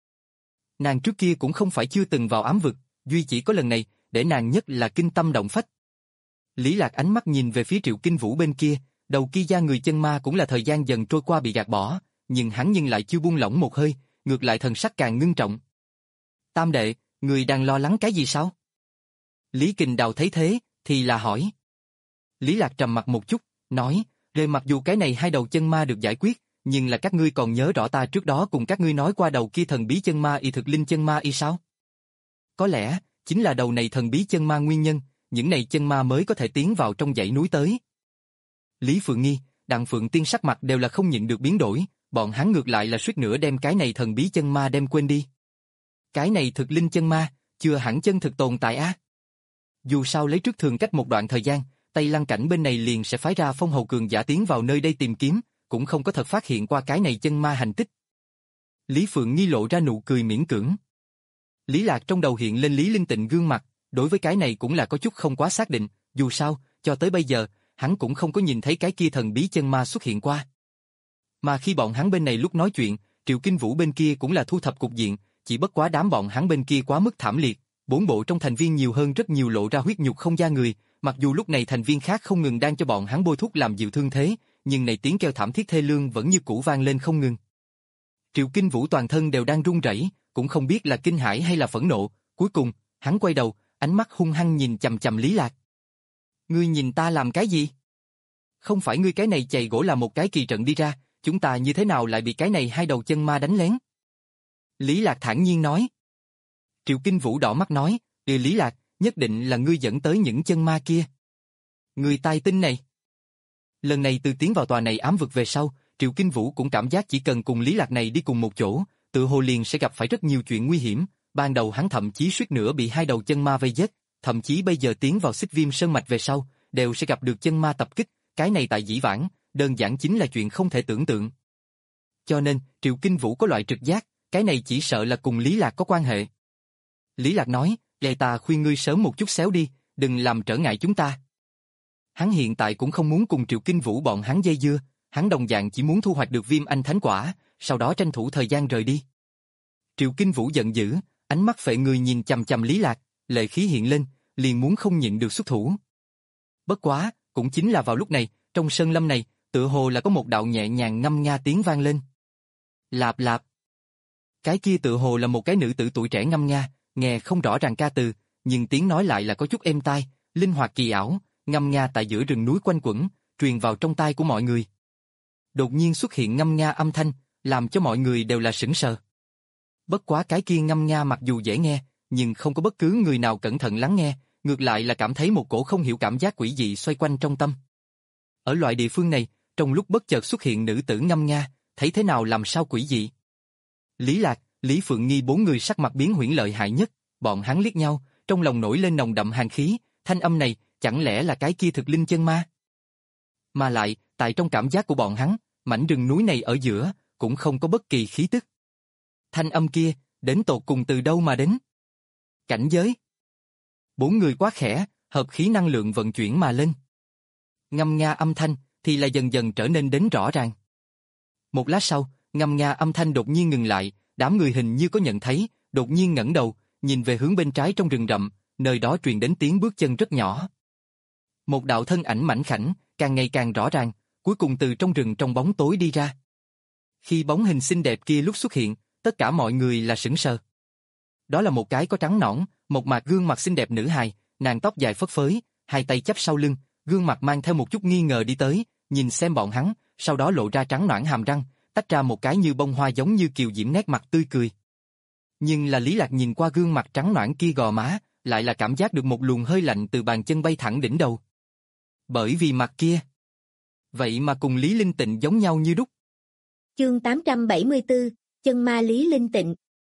Nàng trước kia cũng không phải chưa từng vào ám vực, duy chỉ có lần này, để nàng nhất là kinh tâm động phách. Lý Lạc ánh mắt nhìn về phía Triệu Kinh Vũ bên kia, đầu kia da người chân ma cũng là thời gian dần trôi qua bị gạt bỏ, nhưng hắn nhưng lại chưa buông lỏng một hơi, ngược lại thần sắc càng ngưng trọng. Tam đệ, người đang lo lắng cái gì sao? Lý Kình Đào thấy thế, thì là hỏi. Lý Lạc trầm mặt một chút, nói, về mặc dù cái này hai đầu chân ma được giải quyết, nhưng là các ngươi còn nhớ rõ ta trước đó cùng các ngươi nói qua đầu kia thần bí chân ma y thực linh chân ma y sao? Có lẽ, chính là đầu này thần bí chân ma nguyên nhân, những này chân ma mới có thể tiến vào trong dãy núi tới. Lý Phượng Nghi, Đặng Phượng Tiên sắc mặt đều là không nhịn được biến đổi, bọn hắn ngược lại là suýt nữa đem cái này thần bí chân ma đem quên đi. Cái này thực linh chân ma, chưa hẳn chân thực tồn tại á. Dù sao lấy trước thường cách một đoạn thời gian, Tây Lăng cảnh bên này liền sẽ phái ra phong hầu cường giả tiến vào nơi đây tìm kiếm, cũng không có thật phát hiện qua cái này chân ma hành tích. Lý Phượng Nghi lộ ra nụ cười miễn cưỡng. Lý Lạc trong đầu hiện lên Lý Linh Tịnh gương mặt, đối với cái này cũng là có chút không quá xác định, dù sao, cho tới bây giờ, hắn cũng không có nhìn thấy cái kia thần bí chân ma xuất hiện qua. Mà khi bọn hắn bên này lúc nói chuyện, Triệu Kinh Vũ bên kia cũng là thu thập cục diện, chỉ bất quá đám bọn hắn bên kia quá mức thảm liệt, bốn bộ trong thành viên nhiều hơn rất nhiều lộ ra huyết nhục không da người, mặc dù lúc này thành viên khác không ngừng đang cho bọn hắn bôi thuốc làm dịu thương thế, nhưng này tiếng kêu thảm thiết thê lương vẫn như cũ vang lên không ngừng. Triệu Kinh Vũ toàn thân đều đang run rẩy, cũng không biết là kinh hãi hay là phẫn nộ, cuối cùng, hắn quay đầu, ánh mắt hung hăng nhìn chằm chằm Lý Lạc. Ngươi nhìn ta làm cái gì? Không phải ngươi cái này chày gỗ là một cái kỳ trận đi ra, chúng ta như thế nào lại bị cái này hai đầu chân ma đánh lén? Lý Lạc thản nhiên nói. Triệu Kinh Vũ đỏ mắt nói, "Điều Lý Lạc, nhất định là ngươi dẫn tới những chân ma kia." Người tai tinh này. Lần này từ tiến vào tòa này ám vực về sau, Triệu Kinh Vũ cũng cảm giác chỉ cần cùng Lý Lạc này đi cùng một chỗ, tự hồ liền sẽ gặp phải rất nhiều chuyện nguy hiểm. Ban đầu hắn thậm chí suýt nữa bị hai đầu chân ma vây giết, thậm chí bây giờ tiến vào Xích Viêm Sơn Mạch về sau, đều sẽ gặp được chân ma tập kích, cái này tại dĩ vãng, đơn giản chính là chuyện không thể tưởng tượng. Cho nên, Triệu Kinh Vũ có loại trực giác, cái này chỉ sợ là cùng Lý Lạc có quan hệ. Lý Lạc nói, "Vậy ta khuyên ngươi sớm một chút xéo đi, đừng làm trở ngại chúng ta." Hắn hiện tại cũng không muốn cùng Triệu Kinh Vũ bọn hắn dây dưa, hắn đồng dạng chỉ muốn thu hoạch được Viêm Anh Thánh Quả, sau đó tranh thủ thời gian rời đi. Triệu Kinh Vũ giận dữ, ánh mắt phệ người nhìn chằm chằm Lý Lạc, lệ khí hiện lên, liền muốn không nhịn được xuất thủ. Bất quá, cũng chính là vào lúc này, trong sơn lâm này, tựa hồ là có một đạo nhẹ nhàng ngâm nga tiếng vang lên. Lạp lạp. Cái kia tựa hồ là một cái nữ tử tuổi trẻ ngâm nga, nghe không rõ ràng ca từ, nhưng tiếng nói lại là có chút êm tai, linh hoạt kỳ ảo, ngâm nga tại giữa rừng núi quanh quẩn, truyền vào trong tai của mọi người. Đột nhiên xuất hiện ngâm nga âm thanh, làm cho mọi người đều là sững sờ. Bất quá cái kia ngâm nga mặc dù dễ nghe, nhưng không có bất cứ người nào cẩn thận lắng nghe, ngược lại là cảm thấy một cổ không hiểu cảm giác quỷ dị xoay quanh trong tâm. Ở loại địa phương này, trong lúc bất chợt xuất hiện nữ tử ngâm nga, thấy thế nào làm sao quỷ dị. Lý Lạc, Lý Phượng Nghi bốn người sắc mặt biến huyễn lợi hại nhất, bọn hắn liếc nhau, trong lòng nổi lên nồng đậm hàn khí, thanh âm này, chẳng lẽ là cái kia thực linh chân ma? Mà lại, tại trong cảm giác của bọn hắn, mảnh rừng núi này ở giữa, cũng không có bất kỳ khí tức. Thanh âm kia, đến tột cùng từ đâu mà đến? Cảnh giới. Bốn người quá khẽ, hợp khí năng lượng vận chuyển mà lên. Ngâm nga âm thanh, thì là dần dần trở nên đến rõ ràng. Một lát sau, ngâm nga âm thanh đột nhiên ngừng lại, đám người hình như có nhận thấy, đột nhiên ngẩng đầu, nhìn về hướng bên trái trong rừng rậm, nơi đó truyền đến tiếng bước chân rất nhỏ. Một đạo thân ảnh mảnh khảnh, càng ngày càng rõ ràng, cuối cùng từ trong rừng trong bóng tối đi ra. Khi bóng hình xinh đẹp kia lúc xuất hiện, tất cả mọi người là sững sờ. Đó là một cái có trắng nõn, một mặt gương mặt xinh đẹp nữ hài, nàng tóc dài phất phới, hai tay chắp sau lưng, gương mặt mang theo một chút nghi ngờ đi tới, nhìn xem bọn hắn, sau đó lộ ra trắng nõn hàm răng, tách ra một cái như bông hoa giống như kiều diễm nét mặt tươi cười. Nhưng là Lý Lạc nhìn qua gương mặt trắng nõn kia gò má, lại là cảm giác được một luồng hơi lạnh từ bàn chân bay thẳng đỉnh đầu. Bởi vì mặt kia, vậy mà cùng Lý Linh Tịnh giống nhau như đúc. Chương tám trăm bảy mươi tư, chân ma Lý Linh Tịnh.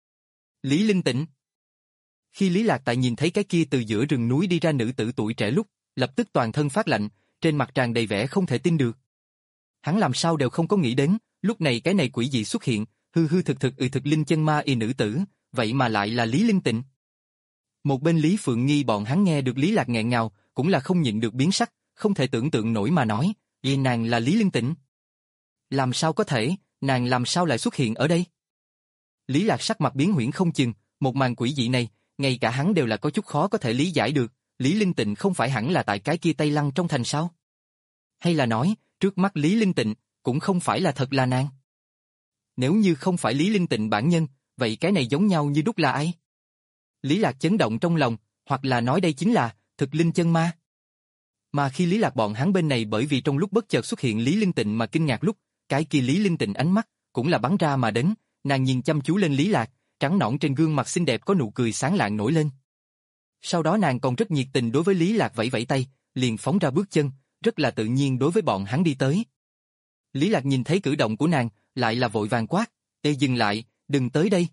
Lý Linh Tịnh. Khi Lý Lạc tại nhìn thấy cái kia từ giữa rừng núi đi ra nữ tử tuổi trẻ lúc, lập tức toàn thân phát lạnh, trên mặt tràn đầy vẻ không thể tin được. Hắn làm sao đều không có nghĩ đến, lúc này cái này quỷ dị xuất hiện, hư hư thực thực ừ thực linh chân ma y nữ tử, vậy mà lại là Lý Linh Tịnh. Một bên Lý Phượng Nghi bọn hắn nghe được Lý Lạc nghẹn ngào, cũng là không nhịn được biến sắc, không thể tưởng tượng nổi mà nói, vậy nàng là Lý Linh Tịnh. Làm sao có thể, nàng làm sao lại xuất hiện ở đây? Lý Lạc sắc mặt biến huyễn không chừng, một màn quỷ dị này, ngay cả hắn đều là có chút khó có thể lý giải được, Lý Linh Tịnh không phải hẳn là tại cái kia Tây Lăng trong thành sao? Hay là nói, trước mắt Lý Linh Tịnh, cũng không phải là thật là nàng? Nếu như không phải Lý Linh Tịnh bản nhân, vậy cái này giống nhau như đúc là ai? Lý Lạc chấn động trong lòng, hoặc là nói đây chính là thực linh chân ma. Mà khi Lý Lạc bọn hắn bên này bởi vì trong lúc bất chợt xuất hiện Lý Linh Tịnh mà kinh ngạc lúc, cái kia Lý Linh Tịnh ánh mắt cũng là bắn ra mà đến, nàng nhìn chăm chú lên Lý Lạc, trắng nõn trên gương mặt xinh đẹp có nụ cười sáng lạng nổi lên. Sau đó nàng còn rất nhiệt tình đối với Lý Lạc vẫy vẫy tay, liền phóng ra bước chân, rất là tự nhiên đối với bọn hắn đi tới. Lý Lạc nhìn thấy cử động của nàng, lại là vội vàng quát, "Ê dừng lại, đừng tới đây."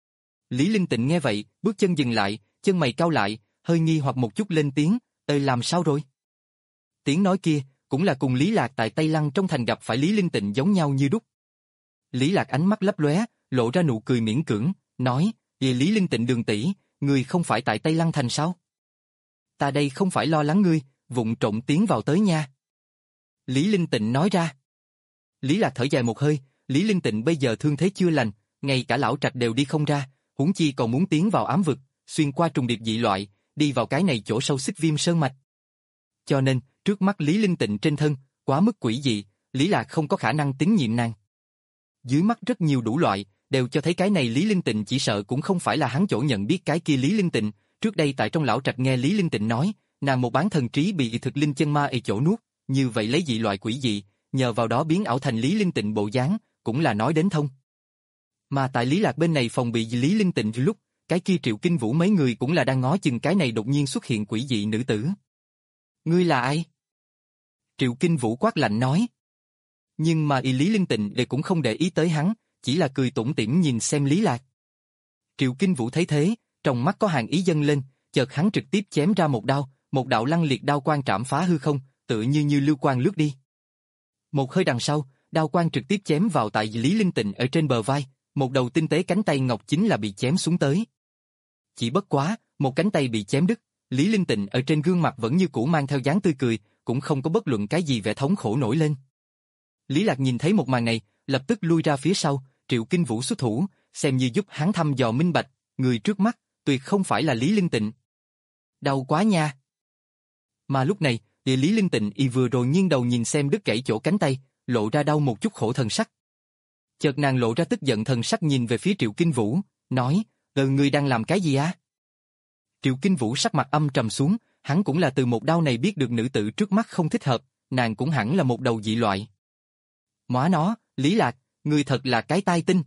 Lý Linh Tịnh nghe vậy, bước chân dừng lại, chân mày cau lại, hơi nghi hoặc một chút lên tiếng, "Ê làm sao rồi?" Tiếng nói kia, cũng là cùng Lý Lạc tại Tây Lăng trong thành gặp phải Lý Linh Tịnh giống nhau như đúc. Lý Lạc ánh mắt lấp lóe, lộ ra nụ cười miễn cưỡng, nói, "Về Lý Linh Tịnh đường tỷ, ngươi không phải tại Tây Lăng thành sao? Ta đây không phải lo lắng ngươi, vụng trộm tiến vào tới nha." Lý Linh Tịnh nói ra. Lý Lạc thở dài một hơi, Lý Linh Tịnh bây giờ thương thế chưa lành, ngay cả lão trạch đều đi không ra, huống chi còn muốn tiến vào ám vực, xuyên qua trùng điệp dị loại, đi vào cái này chỗ sâu xích viêm sơn mạch. Cho nên, trước mắt Lý Linh Tịnh trên thân, quá mức quỷ dị, Lý Lạc không có khả năng tín nhiệm nàng. Dưới mắt rất nhiều đủ loại, đều cho thấy cái này Lý Linh Tịnh chỉ sợ cũng không phải là hắn chỗ nhận biết cái kia Lý Linh Tịnh. Trước đây tại trong lão trạch nghe Lý Linh Tịnh nói, nàng một bán thần trí bị thực linh chân ma ở chỗ nuốt, như vậy lấy dị loại quỷ dị, nhờ vào đó biến ảo thành Lý Linh Tịnh bộ dáng, cũng là nói đến thông. Mà tại Lý Lạc bên này phòng bị Lý Linh Tịnh lúc, cái kia Triệu Kinh Vũ mấy người cũng là đang ngó chừng cái này đột nhiên xuất hiện quỷ dị nữ tử. "Ngươi là ai?" Triệu Kinh Vũ quát lạnh nói. Nhưng mà y Lý Linh Tịnh để cũng không để ý tới hắn, chỉ là cười tủm tỉm nhìn xem Lý Lạc. Triệu Kinh Vũ thấy thế, trong mắt có hàn ý dâng lên, chợt hắn trực tiếp chém ra một đao, một đạo lăng liệt đao quang trảm phá hư không, tựa như như lưu quang lướt đi. Một hơi đằng sau, đao quang trực tiếp chém vào tại Lý Linh Tịnh ở trên bờ vai, một đầu tinh tế cánh tay ngọc chính là bị chém xuống tới. Chỉ bất quá, một cánh tay bị chém đứt, Lý Linh Tịnh ở trên gương mặt vẫn như cũ mang theo dáng tươi cười, cũng không có bất luận cái gì vẻ thống khổ nổi lên. Lý Lạc nhìn thấy một màn này, lập tức lui ra phía sau, Triệu Kinh Vũ xuất thủ, xem như giúp hắn thăm dò minh bạch, người trước mắt, tuyệt không phải là Lý Linh Tịnh. Đau quá nha. Mà lúc này, thì Lý Linh Tịnh y vừa rồi nghiêng đầu nhìn xem đứt gãy chỗ cánh tay, lộ ra đau một chút khổ thần sắc. Chợt nàng lộ ra tức giận thần sắc nhìn về phía Triệu Kinh Vũ, nói, ờ ngươi đang làm cái gì á? Triệu Kinh Vũ sắc mặt âm trầm xuống, hắn cũng là từ một đau này biết được nữ tử trước mắt không thích hợp, nàng cũng hẳn là một đầu dị loại. Móa nó, Lý Lạc, ngươi thật là cái tai tinh.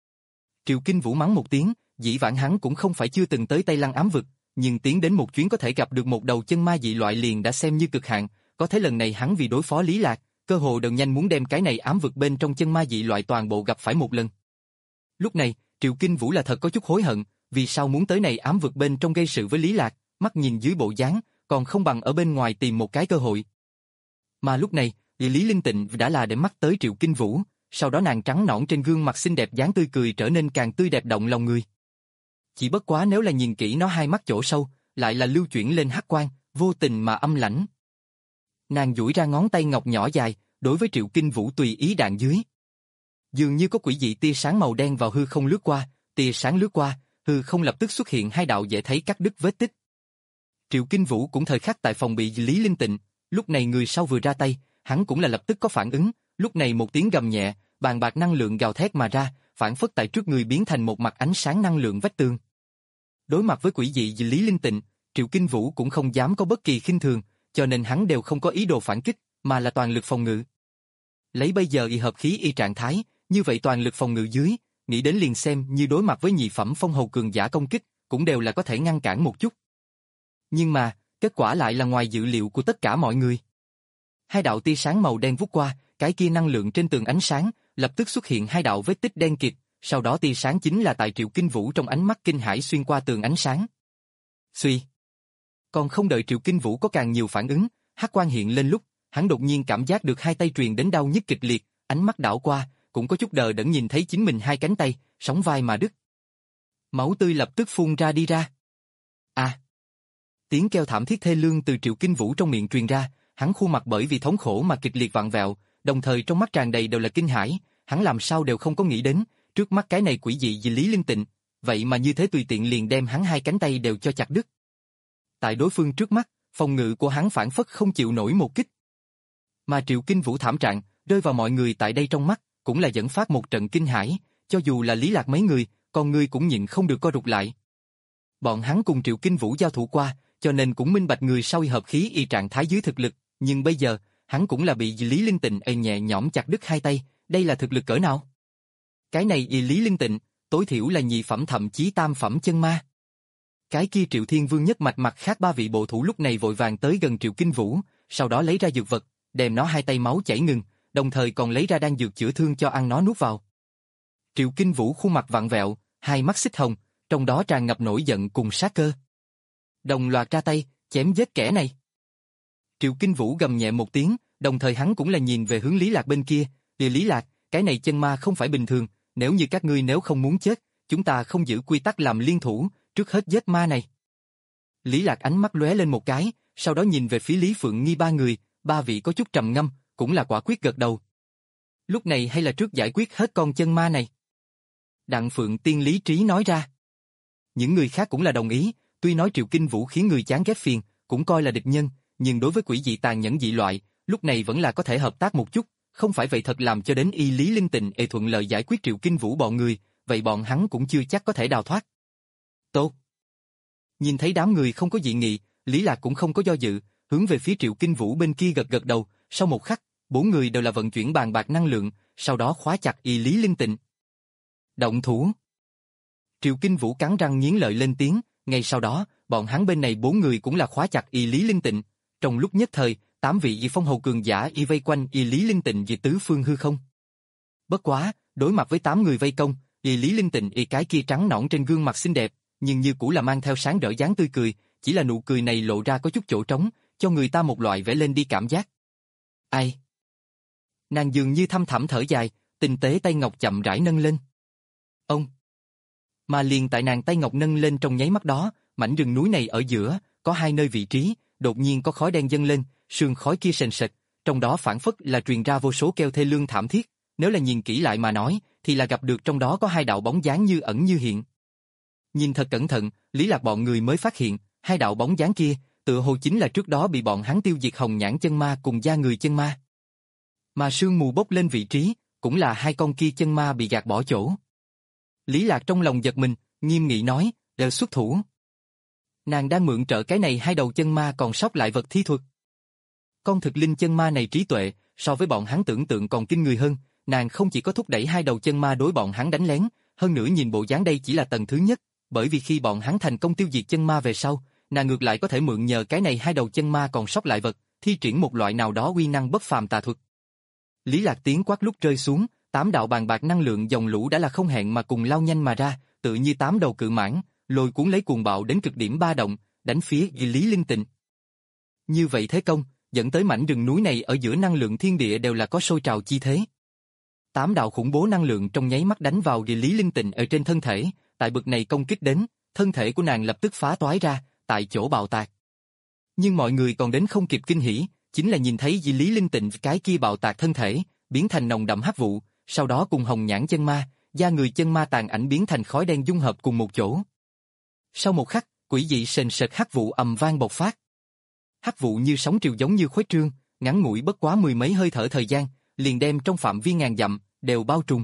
Triệu Kinh Vũ mắng một tiếng, dĩ vãng hắn cũng không phải chưa từng tới Tây Lăng ám vực, nhưng tiến đến một chuyến có thể gặp được một đầu chân ma dị loại liền đã xem như cực hạn, có thể lần này hắn vì đối phó Lý Lạc, cơ hồ đều nhanh muốn đem cái này ám vực bên trong chân ma dị loại toàn bộ gặp phải một lần. Lúc này, Triệu Kinh Vũ là thật có chút hối hận, vì sao muốn tới này ám vực bên trong gây sự với Lý Lạc, mắt nhìn dưới bộ dáng, còn không bằng ở bên ngoài tìm một cái cơ hội. Mà lúc này, Lý Linh Tịnh đã là để mắt tới Triệu Kinh Vũ, sau đó nàng trắng nõn trên gương mặt xinh đẹp dáng tươi cười trở nên càng tươi đẹp động lòng người. Chỉ bất quá nếu là nhìn kỹ nó hai mắt chỗ sâu, lại là lưu chuyển lên hắc quang, vô tình mà âm lãnh. Nàng duỗi ra ngón tay ngọc nhỏ dài, đối với Triệu Kinh Vũ tùy ý đạn dưới. Dường như có quỷ dị tia sáng màu đen vào hư không lướt qua, tia sáng lướt qua, hư không lập tức xuất hiện hai đạo dễ thấy cắt đứt vết tích. Triệu Kinh Vũ cũng thời khắc tại phòng bị Lý Linh Tịnh, lúc này người sau vừa ra tay, hắn cũng là lập tức có phản ứng, lúc này một tiếng gầm nhẹ, bàn bạc năng lượng gào thét mà ra, phản phất tại trước người biến thành một mặt ánh sáng năng lượng vách tường. Đối mặt với quỷ dị Lý Linh Tịnh, Triệu Kinh Vũ cũng không dám có bất kỳ khinh thường, cho nên hắn đều không có ý đồ phản kích, mà là toàn lực phòng ngự. Lấy bây giờ y hợp khí y trạng thái, như vậy toàn lực phòng ngự dưới, nghĩ đến liền xem như đối mặt với nhị phẩm phong hầu cường giả công kích, cũng đều là có thể ngăn cản một chút. Nhưng mà, kết quả lại là ngoài dự liệu của tất cả mọi người. Hai đạo tia sáng màu đen vút qua, cái kia năng lượng trên tường ánh sáng, lập tức xuất hiện hai đạo vết tích đen kịt, sau đó tia sáng chính là tại Triệu Kinh Vũ trong ánh mắt kinh hãi xuyên qua tường ánh sáng. Xuy. Còn không đợi Triệu Kinh Vũ có càng nhiều phản ứng, hắc quang hiện lên lúc, hắn đột nhiên cảm giác được hai tay truyền đến đau nhức kịch liệt, ánh mắt đảo qua, cũng có chút đờ đẫn nhìn thấy chính mình hai cánh tay, sóng vai mà đứt. Máu tươi lập tức phun ra đi ra. À! Tiếng kêu thảm thiết thê lương từ Triệu Kinh Vũ trong miệng truyền ra, hắn khuôn mặt bởi vì thống khổ mà kịch liệt vặn vẹo, đồng thời trong mắt tràn đầy đều là kinh hãi, hắn làm sao đều không có nghĩ đến, trước mắt cái này quỷ dị vì Lý Linh Tịnh, vậy mà như thế tùy tiện liền đem hắn hai cánh tay đều cho chặt đứt. Tại đối phương trước mắt, phòng ngự của hắn phản phất không chịu nổi một kích. Mà Triệu Kinh Vũ thảm trạng, rơi vào mọi người tại đây trong mắt, cũng là dẫn phát một trận kinh hãi, cho dù là Lý Lạc mấy người, con người cũng nhịn không được co rụt lại. Bọn hắn cùng Triệu Kinh Vũ giao thủ qua, cho nên cũng minh bạch người sau hợp khí y trạng thái dưới thực lực, nhưng bây giờ, hắn cũng là bị Lý Linh Tịnh ê nhẹ nhõm chặt đứt hai tay, đây là thực lực cỡ nào? Cái này y Lý Linh Tịnh, tối thiểu là nhị phẩm thậm chí tam phẩm chân ma. Cái kia Triệu Thiên Vương nhất mạch mặt khác ba vị bộ thủ lúc này vội vàng tới gần Triệu Kinh Vũ, sau đó lấy ra dược vật, đem nó hai tay máu chảy ngừng, đồng thời còn lấy ra đan dược chữa thương cho ăn nó nuốt vào. Triệu Kinh Vũ khuôn mặt vặn vẹo, hai mắt xích hồng, trong đó tràn ngập nổi giận cùng sát cơ. Đồng loạt ra tay, chém giết kẻ này. Triệu Kinh Vũ gầm nhẹ một tiếng, đồng thời hắn cũng là nhìn về hướng Lý Lạc bên kia, "Lý Lý Lạc, cái này chân ma không phải bình thường, nếu như các ngươi nếu không muốn chết, chúng ta không giữ quy tắc làm liên thủ, trước hết giết ma này." Lý Lạc ánh mắt lóe lên một cái, sau đó nhìn về phía Lý Phượng Nghi ba người, ba vị có chút trầm ngâm, cũng là quả quyết gật đầu. Lúc này hay là trước giải quyết hết con chân ma này? Đặng Phượng Tiên lý trí nói ra. Những người khác cũng là đồng ý, tuy nói Triệu Kinh Vũ khiến người chán ghét phiền, cũng coi là địch nhân, nhưng đối với quỷ dị tàn nhẫn dị loại, lúc này vẫn là có thể hợp tác một chút, không phải vậy thật làm cho đến y Lý Linh Tịnh ê thuận lợi giải quyết Triệu Kinh Vũ bọn người, vậy bọn hắn cũng chưa chắc có thể đào thoát. Tốt. Nhìn thấy đám người không có dị nghị, Lý Lạc cũng không có do dự, hướng về phía Triệu Kinh Vũ bên kia gật gật đầu, sau một khắc, bốn người đều là vận chuyển bàn bạc năng lượng, sau đó khóa chặt y Lý Linh Tịnh. Động thủ. Triệu Kinh Vũ cắn răng nghiến lợi lên tiếng, ngay sau đó, bọn hắn bên này bốn người cũng là khóa chặt y Lý Linh Tịnh. Trong lúc nhất thời, tám vị y phong hầu cường giả y vây quanh y Lý Linh Tịnh vì tứ phương hư không. Bất quá, đối mặt với tám người vây công, y Lý Linh Tịnh y cái kia trắng nõn trên gương mặt xinh đẹp, nhưng như cũ là mang theo sáng rỡ dáng tươi cười, chỉ là nụ cười này lộ ra có chút chỗ trống, cho người ta một loại vẽ lên đi cảm giác. Ai? Nàng dường như thâm thẳm thở dài, tinh tế tay ngọc chậm rãi nâng lên. Ông. Mà liền tại nàng tay ngọc nâng lên trong nháy mắt đó, mảnh rừng núi này ở giữa, có hai nơi vị trí, đột nhiên có khói đen dâng lên, sương khói kia sền sệt, trong đó phảng phất là truyền ra vô số kêu thê lương thảm thiết, nếu là nhìn kỹ lại mà nói, thì là gặp được trong đó có hai đạo bóng dáng như ẩn như hiện. Nhìn thật cẩn thận, Lý Lạc bọn người mới phát hiện, hai đạo bóng dáng kia, tựa hồ chính là trước đó bị bọn hắn tiêu diệt hồng nhãn chân ma cùng da người chân ma. Mà sương mù bốc lên vị trí, cũng là hai con kia chân ma bị gạt bỏ chỗ. Lý Lạc trong lòng giật mình, nghiêm nghị nói, đều xuất thủ. Nàng đang mượn trợ cái này hai đầu chân ma còn sót lại vật thi thuật. Con thực linh chân ma này trí tuệ, so với bọn hắn tưởng tượng còn kinh người hơn, nàng không chỉ có thúc đẩy hai đầu chân ma đối bọn hắn đánh lén, hơn nữa nhìn bộ dáng đây chỉ là tầng thứ nhất, bởi vì khi bọn hắn thành công tiêu diệt chân ma về sau, nàng ngược lại có thể mượn nhờ cái này hai đầu chân ma còn sót lại vật, thi triển một loại nào đó uy năng bất phàm tà thuật. Lý Lạc tiếng quát lúc rơi xuống, tám đạo bàn bạc năng lượng dòng lũ đã là không hẹn mà cùng lao nhanh mà ra, tự như tám đầu cự mãng, lôi cuốn lấy cuồng bạo đến cực điểm ba động, đánh phía Lý Linh Tịnh. Như vậy thế công, dẫn tới mảnh rừng núi này ở giữa năng lượng thiên địa đều là có sôi trào chi thế. Tám đạo khủng bố năng lượng trong nháy mắt đánh vào Lý Linh Tịnh ở trên thân thể, tại bực này công kích đến, thân thể của nàng lập tức phá toái ra, tại chỗ bạo tạc. Nhưng mọi người còn đến không kịp kinh hỉ, chính là nhìn thấy Lý Linh Tịnh cái kia bạo tạc thân thể, biến thành nồng đậm hắc vụ, sau đó cùng hồng nhãn chân ma, da người chân ma tàn ảnh biến thành khói đen dung hợp cùng một chỗ. Sau một khắc, quỷ dị sền sệt hắc vụ ầm vang bộc phát. Hắc vụ như sóng triều giống như khuếch trương, ngắn ngủi bất quá mười mấy hơi thở thời gian, liền đem trong phạm vi ngàn dặm đều bao trùm.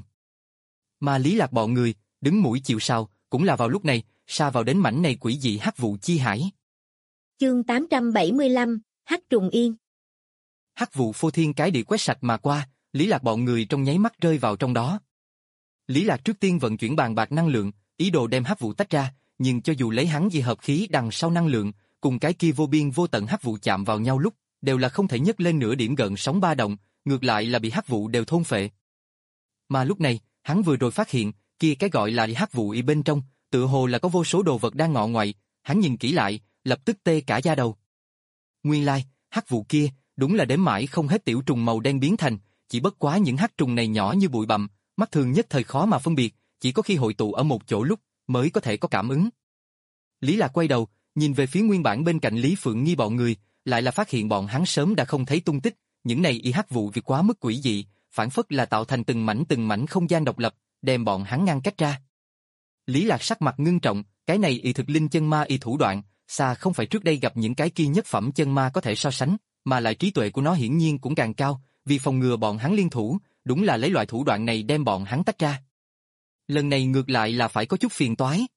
Mà Lý Lạc bọn người đứng mũi chịu sào, cũng là vào lúc này, sa vào đến mảnh này quỷ dị hắc vụ chi hải. Chương tám trăm bảy mươi lăm, Hắc Trùng Yên. Hắc vụ phô thiên cái địa quét sạch mà qua, Lý Lạc bọn người trong nháy mắt rơi vào trong đó. Lý Lạc trước tiên vận chuyển bàn bạc năng lượng, ý đồ đem hắc vụ tách ra, nhưng cho dù lấy hắn gì hợp khí đằng sau năng lượng, cùng cái kia vô biên vô tận hắc vụ chạm vào nhau lúc, đều là không thể nhấc lên nửa điểm gợn sóng ba động, ngược lại là bị hắc vụ đều thôn phệ. Mà lúc này, hắn vừa rồi phát hiện, kia cái gọi là hắc vụ y bên trong, tựa hồ là có vô số đồ vật đang ngọ ngoại, hắn nhìn kỹ lại, lập tức tê cả da đầu. Nguyên lai, hắc vụ kia, đúng là đếm mãi không hết tiểu trùng màu đen biến thành, chỉ bất quá những hắc trùng này nhỏ như bụi bặm, mắt thường nhất thời khó mà phân biệt, chỉ có khi hội tụ ở một chỗ lúc, mới có thể có cảm ứng. Lý Lạc quay đầu, nhìn về phía nguyên bản bên cạnh Lý Phượng Nghi bọn người, lại là phát hiện bọn hắn sớm đã không thấy tung tích, những này y hắc vụ vì quá mức quỷ dị, phản phất là tạo thành từng mảnh từng mảnh không gian độc lập, đem bọn hắn ngăn cách ra. Lý Lạc sắc mặt ngưng trọng, cái này y thực linh chân ma y thủ đoạn, xa không phải trước đây gặp những cái kia nhất phẩm chân ma có thể so sánh, mà lại trí tuệ của nó hiển nhiên cũng càng cao, vì phòng ngừa bọn hắn liên thủ, đúng là lấy loại thủ đoạn này đem bọn hắn tách ra. Lần này ngược lại là phải có chút phiền toái.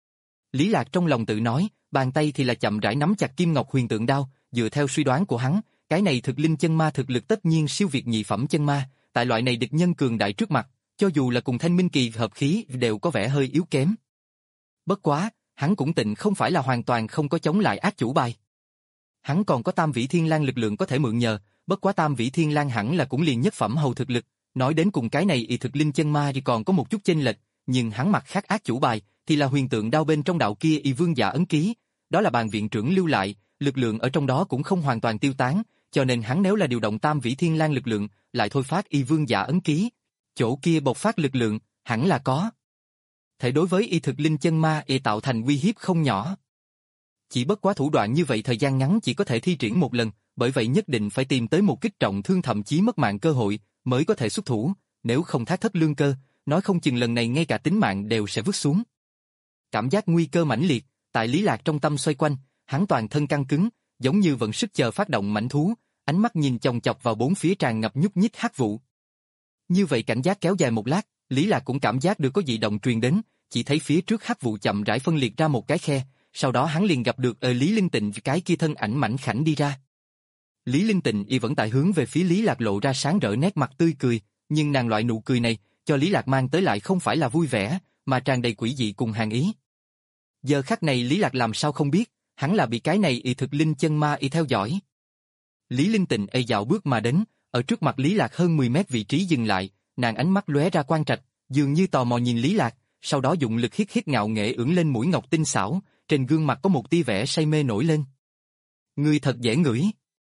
Lý Lạc trong lòng tự nói, bàn tay thì là chậm rãi nắm chặt kim ngọc huyền tượng đao, dựa theo suy đoán của hắn, cái này thực linh chân ma thực lực tất nhiên siêu việt nhị phẩm chân ma, tại loại này địch nhân cường đại trước mặt, cho dù là cùng Thanh Minh Kỳ hợp khí đều có vẻ hơi yếu kém. Bất quá, hắn cũng tịnh không phải là hoàn toàn không có chống lại ác chủ bài. Hắn còn có Tam Vĩ Thiên Lang lực lượng có thể mượn nhờ, bất quá Tam Vĩ Thiên Lang hẳn là cũng liền nhất phẩm hầu thực lực, nói đến cùng cái này y thực linh chân ma thì còn có một chút chênh lệch, nhưng hắn mặt khác ác chủ bài thì là huyền tượng đao bên trong đạo kia y vương giả ấn ký, đó là bàn viện trưởng lưu lại, lực lượng ở trong đó cũng không hoàn toàn tiêu tán, cho nên hắn nếu là điều động Tam Vĩ Thiên Lang lực lượng, lại thôi phát y vương giả ấn ký, chỗ kia bộc phát lực lượng, hẳn là có thể đối với y thực linh chân ma y tạo thành uy hiếp không nhỏ. Chỉ bất quá thủ đoạn như vậy thời gian ngắn chỉ có thể thi triển một lần, bởi vậy nhất định phải tìm tới một kích trọng thương thậm chí mất mạng cơ hội mới có thể xuất thủ, nếu không thác thất lương cơ, nói không chừng lần này ngay cả tính mạng đều sẽ vứt xuống. Cảm giác nguy cơ mãnh liệt, tại Lý Lạc trong tâm xoay quanh, hắn toàn thân căng cứng, giống như vận sức chờ phát động mãnh thú, ánh mắt nhìn chòng chọc vào bốn phía tràn ngập nhúc nhích hắc vụ. Như vậy cảnh giác kéo dài một lát, Lý Lạc cũng cảm giác được có dị động truyền đến, chỉ thấy phía trước hắc vụ chậm rãi phân liệt ra một cái khe, sau đó hắn liền gặp được ở Lý Linh Tịnh cái kia thân ảnh mảnh khảnh đi ra. Lý Linh Tịnh y vẫn tại hướng về phía Lý Lạc lộ ra sáng rỡ nét mặt tươi cười, nhưng nàng loại nụ cười này, cho Lý Lạc mang tới lại không phải là vui vẻ, mà tràn đầy quỷ dị cùng hàn ý. Giờ khắc này Lý Lạc làm sao không biết, hắn là bị cái này y thực linh chân ma y theo dõi. Lý Linh Tịnh y dạo bước mà đến, ở trước mặt Lý Lạc hơn mười mét vị trí dừng lại, nàng ánh mắt lóe ra quang trạch, dường như tò mò nhìn Lý Lạc, sau đó dụng lực hít hít ngạo nghễ ưỡn lên mũi ngọc tinh xảo, trên gương mặt có một tia vẻ say mê nổi lên. Ngươi thật dễ ngửi.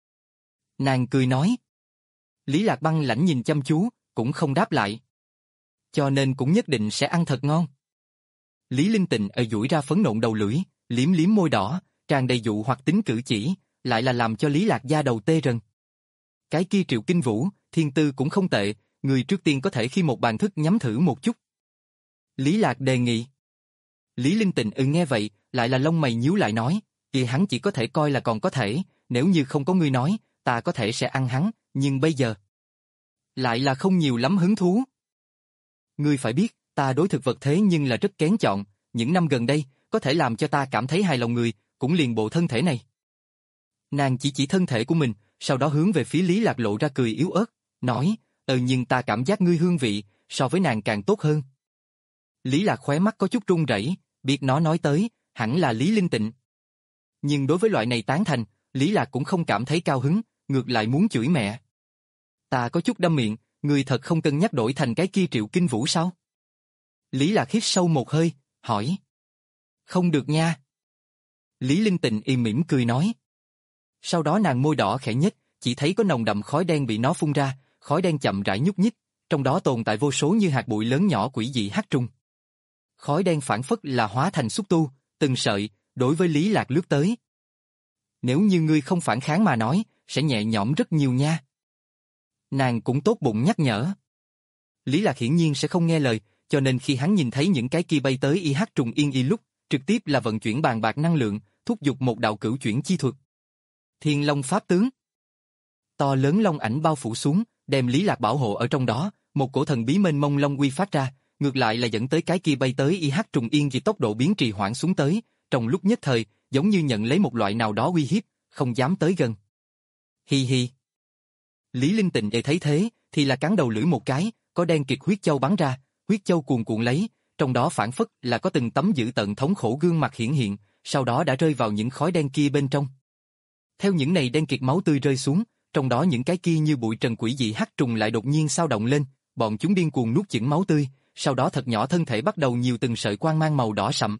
Nàng cười nói. Lý Lạc băng lãnh nhìn chăm chú, cũng không đáp lại. Cho nên cũng nhất định sẽ ăn thật ngon. Lý Linh Tịnh ở duỗi ra phấn nộn đầu lưỡi, liếm liếm môi đỏ, tràn đầy dụ hoặc tính cử chỉ, lại là làm cho Lý Lạc da đầu tê rần. Cái kia Triệu Kinh Vũ, thiên tư cũng không tệ, Người trước tiên có thể khi một bàn thức nhắm thử một chút. Lý Lạc đề nghị. Lý Linh Tịnh ừ nghe vậy, lại là lông mày nhíu lại nói, thì hắn chỉ có thể coi là còn có thể, nếu như không có ngươi nói, ta có thể sẽ ăn hắn, nhưng bây giờ lại là không nhiều lắm hứng thú. Ngươi phải biết, ta đối thực vật thế nhưng là rất kén chọn, những năm gần đây, có thể làm cho ta cảm thấy hài lòng người, cũng liền bộ thân thể này. Nàng chỉ chỉ thân thể của mình, sau đó hướng về phía Lý Lạc lộ ra cười yếu ớt, nói, ừ nhưng ta cảm giác ngươi hương vị, so với nàng càng tốt hơn. Lý Lạc khóe mắt có chút run rẩy, biết nó nói tới, hẳn là Lý Linh Tịnh. Nhưng đối với loại này tán thành, Lý Lạc cũng không cảm thấy cao hứng, ngược lại muốn chửi mẹ. Ta có chút đâm miệng, ngươi thật không cân nhắc đổi thành cái kia Triệu Kinh Vũ sao? Lý Lạc hít sâu một hơi, hỏi. Không được nha. Lý Linh Tịnh im mỉm cười nói. Sau đó nàng môi đỏ khẽ nhếch, chỉ thấy có nồng đậm khói đen bị nó phun ra, khói đen chậm rãi nhúc nhích, trong đó tồn tại vô số như hạt bụi lớn nhỏ quỷ dị hắc trùng. Khói đen phản phất là hóa thành xúc tu, từng sợi, đối với Lý Lạc lướt tới. Nếu như ngươi không phản kháng mà nói, sẽ nhẹ nhõm rất nhiều nha. Nàng cũng tốt bụng nhắc nhở. Lý Lạc hiển nhiên sẽ không nghe lời, cho nên khi hắn nhìn thấy những cái kia bay tới y hắc trùng yên y lúc, trực tiếp là vận chuyển bàn bạc năng lượng, thúc giục một đạo cửu chuyển chi thuật. Thiên Long Pháp Tướng. To lớn long ảnh bao phủ xuống, đem Lý Lạc bảo hộ ở trong đó, một cổ thần bí mênh mông long uy phát ra, ngược lại là dẫn tới cái kia bay tới y hắc trùng yên vì tốc độ biến trì hoãn xuống tới, trong lúc nhất thời, giống như nhận lấy một loại nào đó uy hiếp, không dám tới gần. Hi hi. Lý Linh Tịnh để thấy thế, thì là cắn đầu lưỡi một cái, có đen kịt huyết châu bắn ra, huyết châu cuồn cuộn lấy, trong đó phản phất là có từng tấm dữ tợn thống khổ gương mặt hiển hiện, sau đó đã rơi vào những khói đen kia bên trong. Theo những này đen kịt máu tươi rơi xuống, trong đó những cái kia như bụi trần quỷ dị hắc trùng lại đột nhiên sao động lên, bọn chúng điên cuồng nuốt chửng máu tươi, sau đó thật nhỏ thân thể bắt đầu nhiều từng sợi quang mang màu đỏ sậm.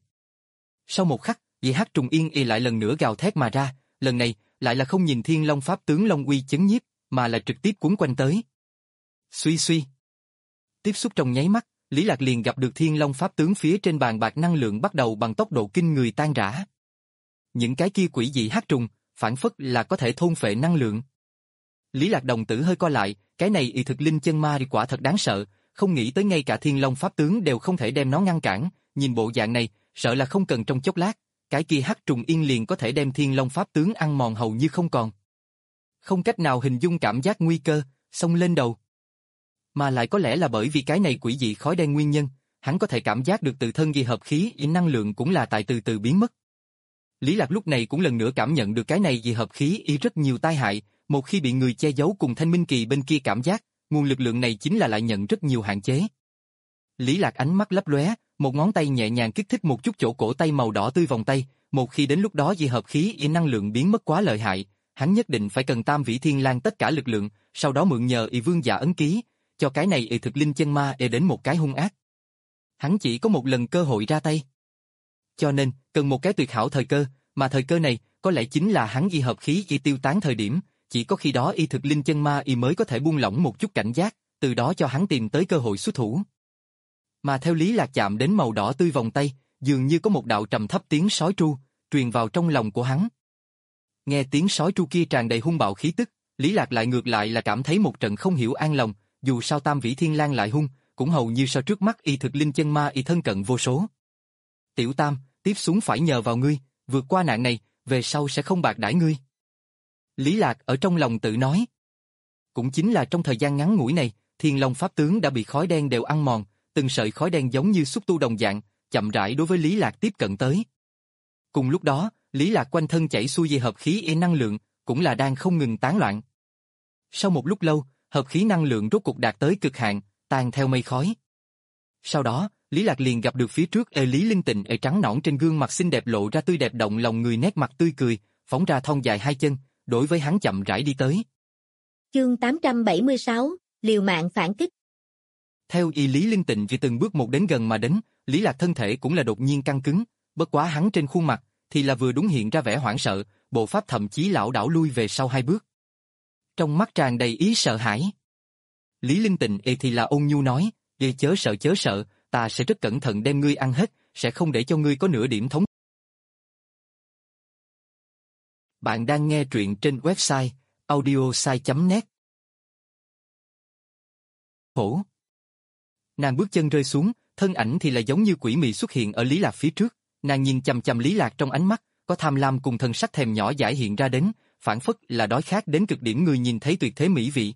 Sau một khắc, dị hắc trùng yên y lại lần nữa gào thét mà ra, lần này lại là không nhìn Thiên Long Pháp Tướng long uy chấn nhiếp, mà là trực tiếp cuốn quanh tới. Suy suy. Tiếp xúc trong nháy mắt, Lý Lạc liền gặp được Thiên Long Pháp Tướng phía trên bàn bạc năng lượng bắt đầu bằng tốc độ kinh người tan rã. Những cái kia quỷ dị hắc trùng, phản phất là có thể thôn phệ năng lượng. Lý Lạc đồng tử hơi co lại, cái này y thực linh chân ma quả thật đáng sợ, không nghĩ tới ngay cả Thiên Long Pháp Tướng đều không thể đem nó ngăn cản, nhìn bộ dạng này, sợ là không cần trong chốc lát, cái kia hắc trùng yên liền có thể đem Thiên Long Pháp Tướng ăn mòn hầu như không còn. Không cách nào hình dung cảm giác nguy cơ, xông lên đầu. Mà lại có lẽ là bởi vì cái này quỷ dị khói đen nguyên nhân, hắn có thể cảm giác được tự thân dị hợp khí y năng lượng cũng là tại từ từ biến mất. Lý Lạc lúc này cũng lần nữa cảm nhận được cái này dị hợp khí y rất nhiều tai hại, một khi bị người che giấu cùng Thanh Minh Kỳ bên kia cảm giác, nguồn lực lượng này chính là lại nhận rất nhiều hạn chế. Lý Lạc ánh mắt lấp lóe, một ngón tay nhẹ nhàng kích thích một chút chỗ cổ tay màu đỏ tươi vòng tay, một khi đến lúc đó dị hợp khí y năng lượng biến mất quá lợi hại, hắn nhất định phải cần Tam Vĩ Thiên Lang tất cả lực lượng, sau đó mượn nhờ y vương giả ấn ký, cho cái này y thực linh chân ma y đến một cái hung ác. Hắn chỉ có một lần cơ hội ra tay. Cho nên, cần một cái tuyệt hảo thời cơ, mà thời cơ này, có lẽ chính là hắn y hợp khí y tiêu tán thời điểm, chỉ có khi đó y thực linh chân ma y mới có thể buông lỏng một chút cảnh giác, từ đó cho hắn tìm tới cơ hội xuất thủ. Mà theo Lý Lạc chạm đến màu đỏ tươi vòng tay, dường như có một đạo trầm thấp tiếng sói tru, truyền vào trong lòng của hắn. Nghe tiếng sói tru kia tràn đầy hung bạo khí tức, Lý Lạc lại ngược lại là cảm thấy một trận không hiểu an lòng, dù sao Tam Vĩ Thiên Lang lại hung, cũng hầu như so trước mắt y thực linh chân ma y thân cận vô số. Tiểu Tam, tiếp xuống phải nhờ vào ngươi, vượt qua nạn này, về sau sẽ không bạc đãi ngươi. Lý Lạc ở trong lòng tự nói. Cũng chính là trong thời gian ngắn ngủi này, Thiên Long Pháp Tướng đã bị khói đen đều ăn mòn, từng sợi khói đen giống như xúc tu đồng dạng, chậm rãi đối với Lý Lạc tiếp cận tới. Cùng lúc đó, Lý Lạc quanh thân chảy xuôi về hợp khí y năng lượng, cũng là đang không ngừng tán loạn. Sau một lúc lâu, hợp khí năng lượng rốt cục đạt tới cực hạn, tan theo mây khói. Sau đó, Lý Lạc liền gặp được phía trước ê Lý Linh Tịnh ê trắng nõn trên gương mặt xinh đẹp lộ ra tươi đẹp động lòng người nét mặt tươi cười, phóng ra thon dài hai chân, đối với hắn chậm rãi đi tới. Chương tám trăm bảy mươi sáu, liều mạng phản kích. Theo y Lý Linh Tịnh chỉ từng bước một đến gần mà đến, Lý Lạc thân thể cũng là đột nhiên căng cứng, bất quá hắn trên khuôn mặt thì là vừa đúng hiện ra vẻ hoảng sợ, bộ pháp thậm chí lảo đảo lui về sau hai bước. Trong mắt tràn đầy ý sợ hãi. Lý Linh Tịnh ê thì là ôn nhu nói, "Ê chớ sợ chớ sợ, ta sẽ rất cẩn thận đem ngươi ăn hết, sẽ không để cho ngươi có nửa điểm thống." Bạn đang nghe truyện trên website audiosai chấm net. Hổ. Nàng bước chân rơi xuống, thân ảnh thì là giống như quỷ mị xuất hiện ở Lý Lạc phía trước, nàng nhìn chằm chằm Lý Lạc trong ánh mắt, có tham lam cùng thần sắc thèm nhỏ dãi hiện ra đến, phản phất là đói khát đến cực điểm người nhìn thấy tuyệt thế mỹ vị.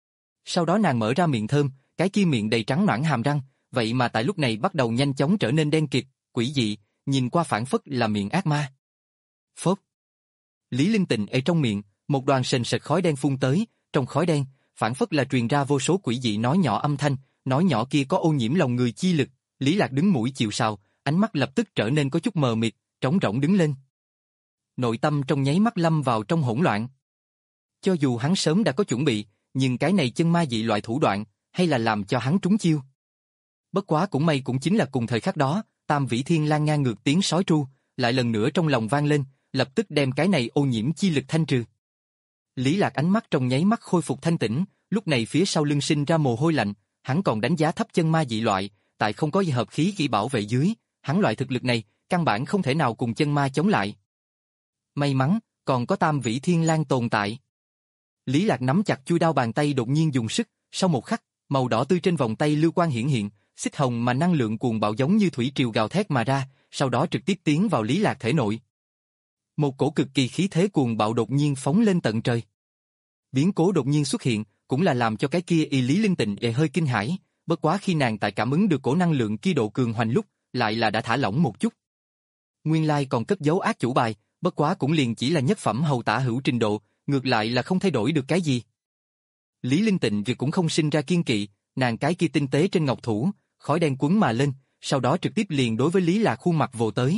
Sau đó nàng mở ra miệng thơm, cái kia miệng đầy trắng nõn hàm răng, vậy mà tại lúc này bắt đầu nhanh chóng trở nên đen kịt, quỷ dị, nhìn qua phản phất là miệng ác ma. Phốt. Lý Linh Tịnh ở trong miệng, một đoàn sền sệt khói đen phun tới, trong khói đen, phản phất là truyền ra vô số quỷ dị nói nhỏ âm thanh, nói nhỏ kia có ô nhiễm lòng người chi lực. Lý Lạc đứng mũi chịu sào, ánh mắt lập tức trở nên có chút mờ mịt, trống rỗng đứng lên. Nội tâm trong nháy mắt lâm vào trong hỗn loạn. Cho dù hắn sớm đã có chuẩn bị, nhưng cái này chân ma dị loại thủ đoạn, hay là làm cho hắn trúng chiêu. Bất quá cũng may cũng chính là cùng thời khắc đó, Tam Vĩ Thiên Lang ngang ngược tiếng sói tru, lại lần nữa trong lòng vang lên, lập tức đem cái này ô nhiễm chi lực thanh trừ. Lý Lạc ánh mắt trong nháy mắt khôi phục thanh tĩnh, lúc này phía sau lưng sinh ra mồ hôi lạnh, hắn còn đánh giá thấp chân ma dị loại, tại không có hợp khí kỹ bảo vệ dưới, hắn loại thực lực này, căn bản không thể nào cùng chân ma chống lại. May mắn, còn có Tam Vĩ Thiên Lang tồn tại. Lý Lạc nắm chặt chuôi đao bàn tay đột nhiên dùng sức, sau một khắc, màu đỏ tươi trên vòng tay lưu quang hiển hiện, xích hồng mà năng lượng cuồng bạo giống như thủy triều gào thét mà ra, sau đó trực tiếp tiến vào Lý Lạc thể nội. Một cổ cực kỳ khí thế cuồng bạo đột nhiên phóng lên tận trời. Biến cố đột nhiên xuất hiện, cũng là làm cho cái kia y Lý Linh Tịnh e hơi kinh hãi, bất quá khi nàng tại cảm ứng được cổ năng lượng kia độ cường hoành lúc, lại là đã thả lỏng một chút. Nguyên lai còn cất giấu ác chủ bài, bất quá cũng liền chỉ là nhất phẩm hầu tả hữu trình độ, ngược lại là không thay đổi được cái gì. Lý Linh Tịnh vì cũng không sinh ra kiên kỵ, nàng cái kia tinh tế trên ngọc thủ, khói đen cuốn mà lên, sau đó trực tiếp liền đối với Lý Lạc khuôn mặt vồ tới.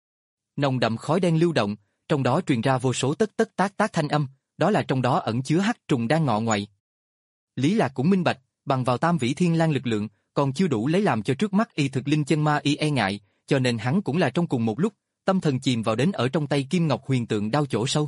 Nồng đậm khói đen lưu động, trong đó truyền ra vô số tất tất tác tác thanh âm, đó là trong đó ẩn chứa hắc trùng đang ngọ ngoại. Lý Lạc cũng minh bạch, bằng vào Tam Vĩ Thiên Lang lực lượng, còn chưa đủ lấy làm cho trước mắt y thực linh chân ma y e ngại, cho nên hắn cũng là trong cùng một lúc, tâm thần chìm vào đến ở trong tay Kim Ngọc Huyền Tượng đao chỗ sâu.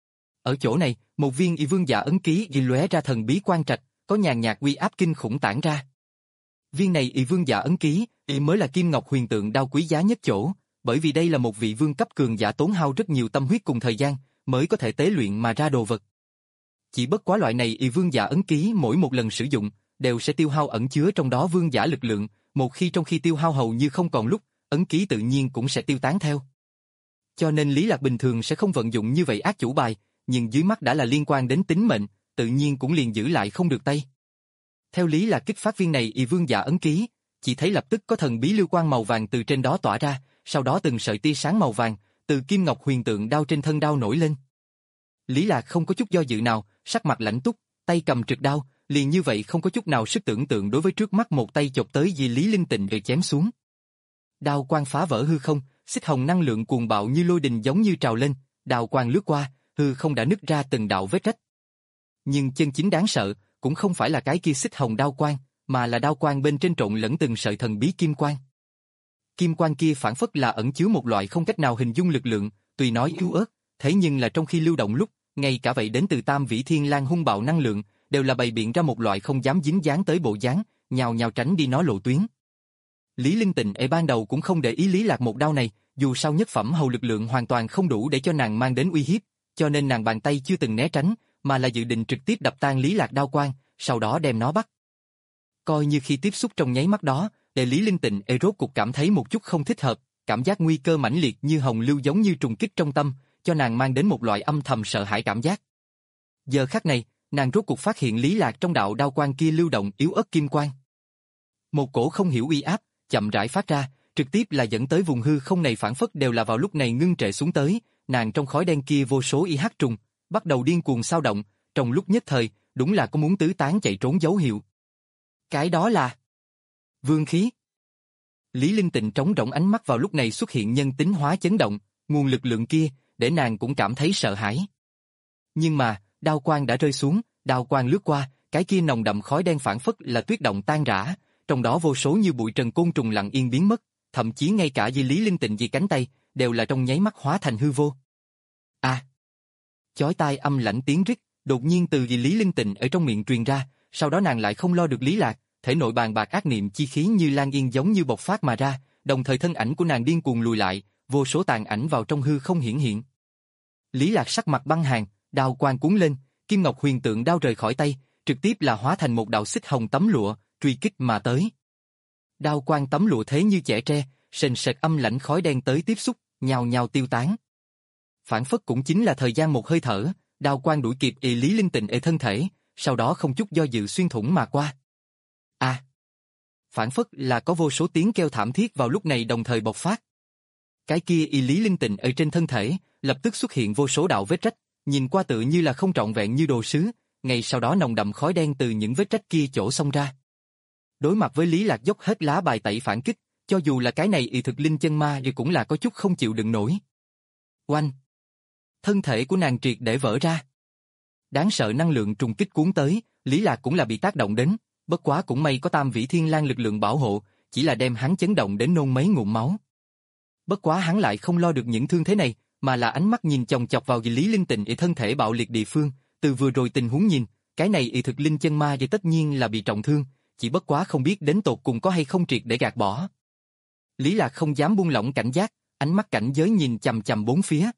Ở chỗ này, một viên y vương giả ấn ký ghi lóe ra thần bí quang trạch, có nhàn nhạt uy áp kinh khủng tản ra. Viên này y vương giả ấn ký, y mới là Kim Ngọc Huyền Tượng đao quý giá nhất chỗ, bởi vì đây là một vị vương cấp cường giả tốn hao rất nhiều tâm huyết cùng thời gian, mới có thể tế luyện mà ra đồ vật. Chỉ bất quá loại này y vương giả ấn ký mỗi một lần sử dụng, đều sẽ tiêu hao ẩn chứa trong đó vương giả lực lượng, một khi trong khi tiêu hao hầu như không còn lúc, ấn ký tự nhiên cũng sẽ tiêu tán theo. Cho nên Lý Lạc bình thường sẽ không vận dụng như vậy ác chủ bài, nhưng dưới mắt đã là liên quan đến tính mệnh, tự nhiên cũng liền giữ lại không được tay. Theo Lý Lạc kích phát viên này y vương giả ấn ký, chỉ thấy lập tức có thần bí lưu quang màu vàng từ trên đó tỏa ra, sau đó từng sợi tia sáng màu vàng từ Kim Ngọc Huyền Tượng đao trên thân đao nổi lên. Lý Lạc không có chút do dự nào, sắc mặt lãnh túc, tay cầm trực đao, liền như vậy không có chút nào sức tưởng tượng đối với trước mắt một tay chộp tới vì Lý Linh Tịnh rồi chém xuống. Đao quang phá vỡ hư không, xích hồng năng lượng cuồng bạo như lôi đình giống như trào lên, đao quang lướt qua, hư không đã nứt ra từng đạo vết rách. Nhưng chân chính đáng sợ, cũng không phải là cái kia xích hồng đao quang, mà là đao quang bên trên trộn lẫn từng sợi thần bí kim quang. Kim quang kia phản phất là ẩn chứa một loại không cách nào hình dung lực lượng, tuy nói yếu ớt, thế nhưng là trong khi lưu động lúc, ngay cả vậy đến từ Tam Vĩ Thiên Lang hung bạo năng lượng, đều là bày biện ra một loại không dám dính dáng tới bộ dáng, nhào nhào tránh đi nó lộ tuyến. Lý Linh Tịnh ở ban đầu cũng không để ý Lý Lạc một đao này, dù sao nhất phẩm hầu lực lượng hoàn toàn không đủ để cho nàng mang đến uy hiếp, cho nên nàng bàn tay chưa từng né tránh, mà là dự định trực tiếp đập tan Lý Lạc đao quang, sau đó đem nó bắt. Coi như khi tiếp xúc trong nháy mắt đó, để Lý Linh Tịnh e rốt cục cảm thấy một chút không thích hợp, cảm giác nguy cơ mãnh liệt như hồng lưu giống như trùng kích trong tâm, cho nàng mang đến một loại âm thầm sợ hãi cảm giác. Giờ khắc này, nàng rốt cục phát hiện Lý Lạc trong đạo đao quang kia lưu động yếu ớt kim quang. Một cổ không hiểu uy áp, chậm rãi phát ra, trực tiếp là dẫn tới vùng hư không này phản phất đều là vào lúc này ngưng trệ xuống tới, nàng trong khói đen kia vô số y hắc trùng, bắt đầu điên cuồng xao động, trong lúc nhất thời, đúng là có muốn tứ tán chạy trốn dấu hiệu. Cái đó là vương khí. Lý Linh Tịnh trống rỗng ánh mắt vào lúc này xuất hiện nhân tính hóa chấn động, nguồn lực lượng kia, để nàng cũng cảm thấy sợ hãi. Nhưng mà, đao quang đã rơi xuống, đao quang lướt qua, cái kia nồng đậm khói đen phản phất là tuyết động tan rã, trong đó vô số như bụi trần côn trùng lặng yên biến mất, thậm chí ngay cả dây Lý Linh Tịnh dì cánh tay, đều là trong nháy mắt hóa thành hư vô. À! Chói tai âm lãnh tiếng rít, đột nhiên từ dì Lý Linh Tịnh ở trong miệng truyền ra, sau đó nàng lại không lo được Lý Lạc, thể nội bàn bạc ác niệm chi khí như lan yên giống như bộc phát mà ra, đồng thời thân ảnh của nàng điên cuồng lùi lại, vô số tàn ảnh vào trong hư không hiển hiện. Lý Lạc sắc mặt băng hàn, đao quang cuốn lên, Kim Ngọc Huyền Tượng đao rời khỏi tay, trực tiếp là hóa thành một đạo xích hồng tấm lụa, truy kích mà tới. Đao quang tấm lụa thế như chẻ tre, sền sệt âm lãnh khói đen tới tiếp xúc, nhào nhào tiêu tán. Phản phất cũng chính là thời gian một hơi thở, đao quang đuổi kịp y Lý Linh Tịnh ê thân thể, sau đó không chút do dự xuyên thủng mà qua. A! À, phản phất là có vô số tiếng kêu thảm thiết vào lúc này đồng thời bộc phát. Cái kia y Lý Linh Tịnh ở trên thân thể, lập tức xuất hiện vô số đạo vết rách, nhìn qua tự như là không trọn vẹn như đồ sứ, ngay sau đó nồng đậm khói đen từ những vết rách kia chỗ xông ra. Đối mặt với Lý Lạc dốc hết lá bài tẩy phản kích, cho dù là cái này y thực linh chân ma thì cũng là có chút không chịu đựng nổi. Oanh! Thân thể của nàng triệt để vỡ ra. Đáng sợ năng lượng trùng kích cuốn tới, Lý Lạc cũng là bị tác động đến, bất quá cũng may có Tam Vĩ Thiên Lang lực lượng bảo hộ, chỉ là đem hắn chấn động đến nôn mấy ngụm máu. Bất quá hắn lại không lo được những thương thế này, mà là ánh mắt nhìn chòng chọc vào Lý Linh Tịnh ở thân thể bạo liệt địa phương, từ vừa rồi tình huống nhìn, cái này y thực linh chân ma thì tất nhiên là bị trọng thương, chỉ bất quá không biết đến tột cùng có hay không triệt để gạt bỏ. Lý Lạc không dám buông lỏng cảnh giác, ánh mắt cảnh giới nhìn chằm chằm bốn phía.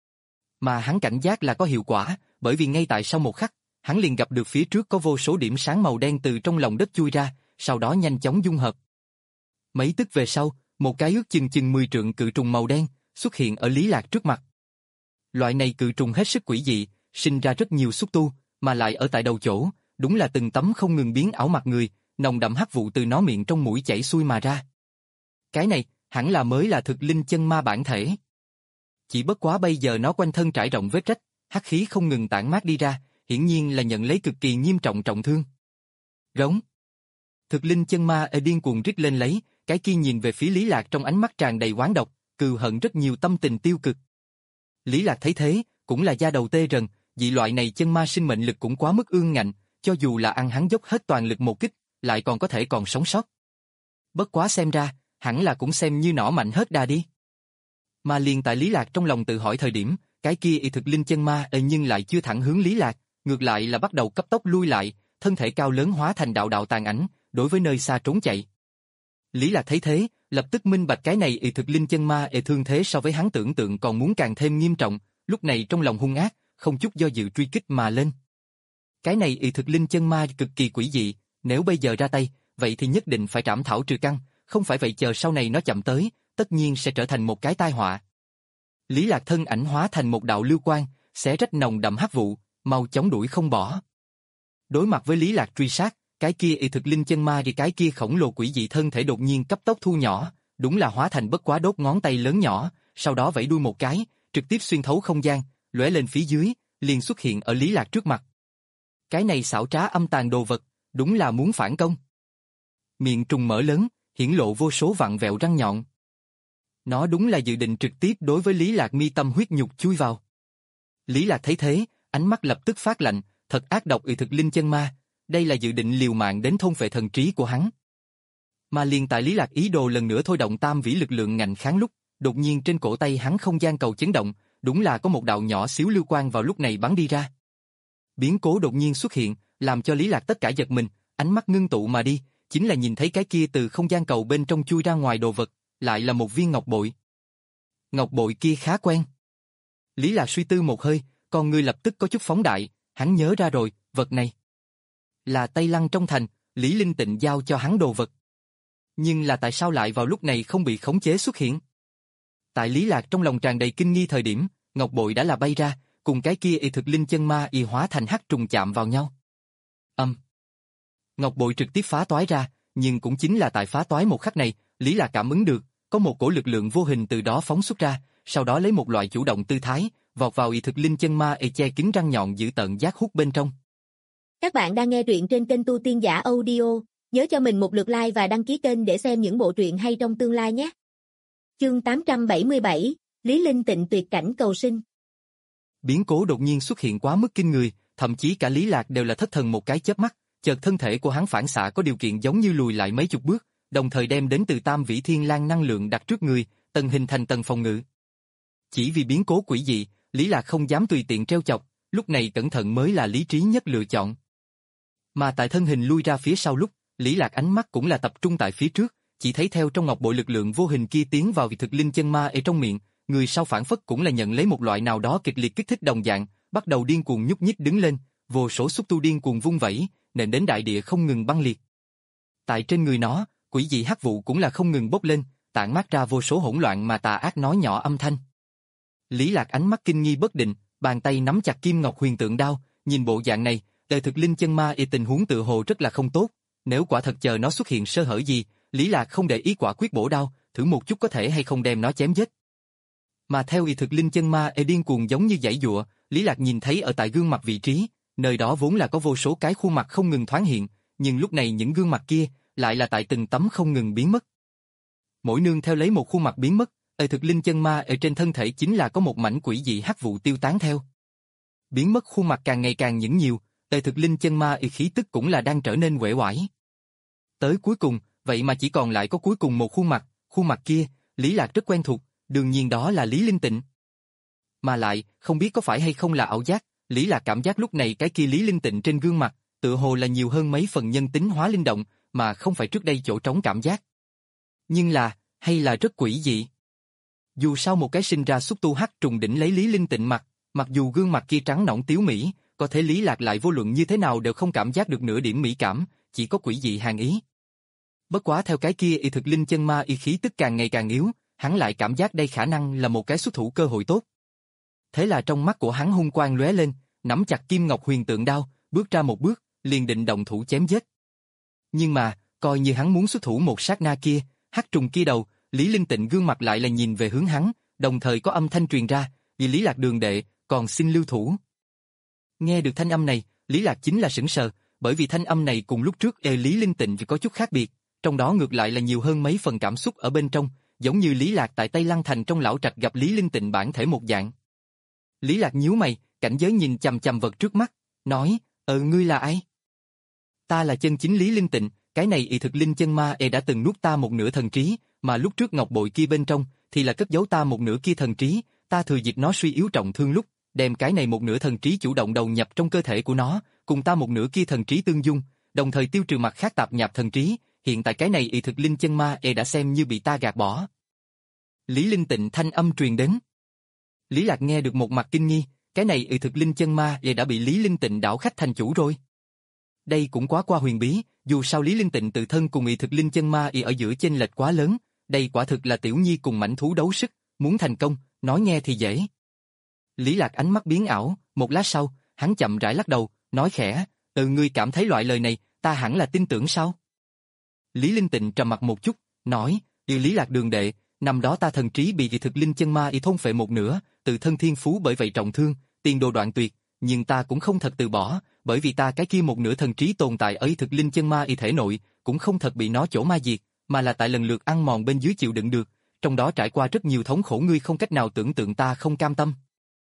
Mà hắn cảnh giác là có hiệu quả, bởi vì ngay tại sau một khắc, hắn liền gặp được phía trước có vô số điểm sáng màu đen từ trong lòng đất chui ra, sau đó nhanh chóng dung hợp. Mấy tức về sau, một cái ước chừng chừng mười trượng cự trùng màu đen xuất hiện ở Lý Lạc trước mặt. Loại này cự trùng hết sức quỷ dị, sinh ra rất nhiều xúc tu, mà lại ở tại đầu chỗ, đúng là từng tấm không ngừng biến ảo mặt người, nồng đậm hắc vụ từ nó miệng trong mũi chảy xuôi mà ra. Cái này, hẳn là mới là thực linh chân ma bản thể. Chỉ bất quá bây giờ nó quanh thân trải rộng vết rách, hắc khí không ngừng tản mát đi ra, hiển nhiên là nhận lấy cực kỳ nghiêm trọng trọng thương. Rống. Thực linh chân ma ở điên cuồng rít lên lấy, cái kia nhìn về phía Lý Lạc trong ánh mắt tràn đầy oán độc, cừu hận rất nhiều tâm tình tiêu cực. Lý Lạc thấy thế, cũng là da đầu tê rần, dị loại này chân ma sinh mệnh lực cũng quá mức ương ngạnh, cho dù là ăn hắn dốc hết toàn lực một kích, lại còn có thể còn sống sót. Bất quá xem ra, hẳn là cũng xem như nỏ mạnh hết đà đi. Mà liền tại Lý Lạc trong lòng tự hỏi thời điểm, cái kia y thực linh chân ma ê nhưng lại chưa thẳng hướng Lý Lạc, ngược lại là bắt đầu cấp tốc lui lại, thân thể cao lớn hóa thành đạo đạo tàn ảnh, đối với nơi xa trốn chạy. Lý Lạc thấy thế, lập tức minh bạch cái này y thực linh chân ma ê thương thế so với hắn tưởng tượng còn muốn càng thêm nghiêm trọng, lúc này trong lòng hung ác, không chút do dự truy kích mà lên. Cái này y thực linh chân ma cực kỳ quỷ dị, nếu bây giờ ra tay, vậy thì nhất định phải trảm thảo trừ căn, không phải vậy chờ sau này nó chậm tới, tất nhiên sẽ trở thành một cái tai họa. Lý Lạc thân ảnh hóa thành một đạo lưu quang, xé rách nồng đậm hắc vụ, mau chóng đuổi không bỏ. Đối mặt với Lý Lạc truy sát, cái kia y thực linh chân ma thì cái kia khổng lồ quỷ dị thân thể đột nhiên cấp tốc thu nhỏ, đúng là hóa thành bất quá đốt ngón tay lớn nhỏ, sau đó vẫy đuôi một cái, trực tiếp xuyên thấu không gian, lóe lên phía dưới, liền xuất hiện ở Lý Lạc trước mặt. Cái này xảo trá âm tàn đồ vật, đúng là muốn phản công. Miệng trùng mở lớn, hiển lộ vô số vặn vẹo răng nhọn. Nó đúng là dự định trực tiếp đối với Lý Lạc mi tâm huyết nhục chui vào. Lý Lạc thấy thế, ánh mắt lập tức phát lạnh, thật ác độc y thực linh chân ma, đây là dự định liều mạng đến thôn phệ thần trí của hắn. Mà liền tại Lý Lạc ý đồ lần nữa thôi động tam vĩ lực lượng ngạnh kháng lúc, đột nhiên trên cổ tay hắn không gian cầu chấn động, đúng là có một đạo nhỏ xíu lưu quang vào lúc này bắn đi ra. Biến cố đột nhiên xuất hiện, làm cho Lý Lạc tất cả giật mình, ánh mắt ngưng tụ mà đi, chính là nhìn thấy cái kia từ không gian cầu bên trong chui ra ngoài đồ vật, lại là một viên ngọc bội. Ngọc bội kia khá quen. Lý Lạc suy tư một hơi, con người lập tức có chút phóng đại, hắn nhớ ra rồi, vật này là Tây Lăng trong thành, Lý Linh Tịnh giao cho hắn đồ vật. Nhưng là tại sao lại vào lúc này không bị khống chế xuất hiện? Tại Lý Lạc trong lòng tràn đầy kinh nghi thời điểm, ngọc bội đã là bay ra, cùng cái kia y thực linh chân ma y hóa thành hắc trùng chạm vào nhau. Âm. Um. Ngọc bội trực tiếp phá toái ra, nhưng cũng chính là tại phá toái một khắc này, Lý Lạc cảm ứng được, có một cổ lực lượng vô hình từ đó phóng xuất ra, sau đó lấy một loại chủ động tư thái, vọt vào y thực linh chân ma y che kín răng nhọn giữ tợn giác hút bên trong. Các bạn đang nghe truyện trên kênh Tu Tiên Giả Audio, nhớ cho mình một lượt like và đăng ký kênh để xem những bộ truyện hay trong tương lai nhé. Chương tám trăm bảy mươi bảy, Lý Linh Tịnh tuyệt cảnh cầu sinh. Biến cố đột nhiên xuất hiện quá mức kinh người, thậm chí cả Lý Lạc đều là thất thần một cái chớp mắt, chợt thân thể của hắn phản xạ có điều kiện giống như lùi lại mấy chục bước, đồng thời đem đến từ Tam Vĩ Thiên Lang năng lượng đặt trước người, tầng hình thành tầng phòng ngự. Chỉ vì biến cố quỷ dị, Lý Lạc không dám tùy tiện trêu chọc, lúc này cẩn thận mới là lý trí nhất lựa chọn. Mà tại thân hình lui ra phía sau lúc, Lý Lạc ánh mắt cũng là tập trung tại phía trước, chỉ thấy theo trong ngọc bội lực lượng vô hình kia tiến vào vị thực linh chân ma ở trong miệng, người sau phản phất cũng là nhận lấy một loại nào đó kịch liệt kích thích đồng dạng, bắt đầu điên cuồng nhúc nhích đứng lên, vô số xúc tu điên cuồng vung vẩy, nện đến đại địa không ngừng băng liệt. Tại trên người nó, quỷ dị hắc vụ cũng là không ngừng bốc lên, tản mát ra vô số hỗn loạn mà tà ác nói nhỏ âm thanh. Lý Lạc ánh mắt kinh nghi bất định, bàn tay nắm chặt kim ngọc huyền tượng đao, nhìn bộ dạng này, Tề Thực Linh chân ma y tình huống tự hồ rất là không tốt, nếu quả thật chờ nó xuất hiện sơ hở gì, Lý Lạc không để ý quả quyết bổ đao, thử một chút có thể hay không đem nó chém giết. Mà theo y thực linh chân ma y điên cuồng giống như giãy giụa, Lý Lạc nhìn thấy ở tại gương mặt vị trí, nơi đó vốn là có vô số cái khuôn mặt không ngừng thoáng hiện, nhưng lúc này những gương mặt kia lại là tại từng tấm không ngừng biến mất. Mỗi nương theo lấy một khuôn mặt biến mất, y thực linh chân ma ở trên thân thể chính là có một mảnh quỷ dị hắc vụ tiêu tán theo. Biến mất khuôn mặt càng ngày càng những nhiều, y thực linh chân ma y khí tức cũng là đang trở nên uể oải. Tới cuối cùng, vậy mà chỉ còn lại có cuối cùng một khuôn mặt, khuôn mặt kia, Lý Lạc rất quen thuộc, đương nhiên đó là Lý Linh Tịnh. Mà lại, không biết có phải hay không là ảo giác, Lý Lạc cảm giác lúc này cái kia Lý Linh Tịnh trên gương mặt, tựa hồ là nhiều hơn mấy phần nhân tính hóa linh động, mà không phải trước đây chỗ trống cảm giác. Nhưng là, hay là rất quỷ dị. Dù sao một cái sinh ra xúc tu hắc trùng đỉnh lấy Lý Linh Tịnh mặt, mặc dù gương mặt kia trắng nõn tiếu mỹ, có thể Lý Lạc lại vô luận như thế nào đều không cảm giác được nửa điểm mỹ cảm, chỉ có quỷ dị hàn ý. Bất quá theo cái kia y thực linh chân ma y khí tức càng ngày càng yếu, hắn lại cảm giác đây khả năng là một cái xuất thủ cơ hội tốt. Thế là trong mắt của hắn hung quang lóe lên, nắm chặt kim ngọc huyền tượng đao, bước ra một bước, liền định động thủ chém giết. Nhưng mà, coi như hắn muốn xuất thủ một sát na kia, hắc trùng kia đầu, Lý Linh Tịnh gương mặt lại là nhìn về hướng hắn, đồng thời có âm thanh truyền ra, vì Lý Lạc đường đệ, còn xin lưu thủ. Nghe được thanh âm này, Lý Lạc chính là sững sờ, bởi vì thanh âm này cùng lúc trước e Lý Linh Tịnh có chút khác biệt, trong đó ngược lại là nhiều hơn mấy phần cảm xúc ở bên trong, giống như Lý Lạc tại Tây Lăng Thành trong lão trạch gặp Lý Linh Tịnh bản thể một dạng. Lý Lạc nhíu mày, cảnh giới nhìn chằm chằm vật trước mắt, nói, ờ ngươi là ai? Ta là chân chính Lý Linh Tịnh, cái này y thực linh chân ma e đã từng nuốt ta một nửa thần trí, mà lúc trước ngọc bội kia bên trong, thì là cất giấu ta một nửa kia thần trí, ta thừa dịp nó suy yếu trọng thương lúc, đem cái này một nửa thần trí chủ động đầu nhập trong cơ thể của nó, cùng ta một nửa kia thần trí tương dung, đồng thời tiêu trừ mặt khác tạp nhạp thần trí, hiện tại cái này y thực linh chân ma e đã xem như bị ta gạt bỏ. Lý Linh Tịnh thanh âm truyền đến. Lý Lạc nghe được một mặt kinh nghi, cái này y thực linh chân ma e đã bị Lý Linh Tịnh đảo khách thành chủ rồi. Đây cũng quá qua huyền bí, dù sao Lý Linh Tịnh tự thân cùng y thực linh chân ma y ở giữa chênh lệch quá lớn, đây quả thực là tiểu nhi cùng mãnh thú đấu sức, muốn thành công, nói nghe thì dễ. Lý Lạc ánh mắt biến ảo, một lát sau, hắn chậm rãi lắc đầu, nói khẽ, ừ ngươi cảm thấy loại lời này, ta hẳn là tin tưởng sao? Lý Linh Tịnh trầm mặt một chút, nói, yêu Lý Lạc đường đệ, năm đó ta thần trí bị y thực linh chân ma y thôn phệ một nửa, tự thân thiên phú bởi vậy trọng thương, tiền đồ đoạn tuyệt, nhưng ta cũng không thật từ bỏ, bởi vì ta cái kia một nửa thần trí tồn tại ở y thực linh chân ma y thể nội, cũng không thật bị nó chỗ ma diệt, mà là tại lần lượt ăn mòn bên dưới chịu đựng được, trong đó trải qua rất nhiều thống khổ ngươi không cách nào tưởng tượng ta không cam tâm.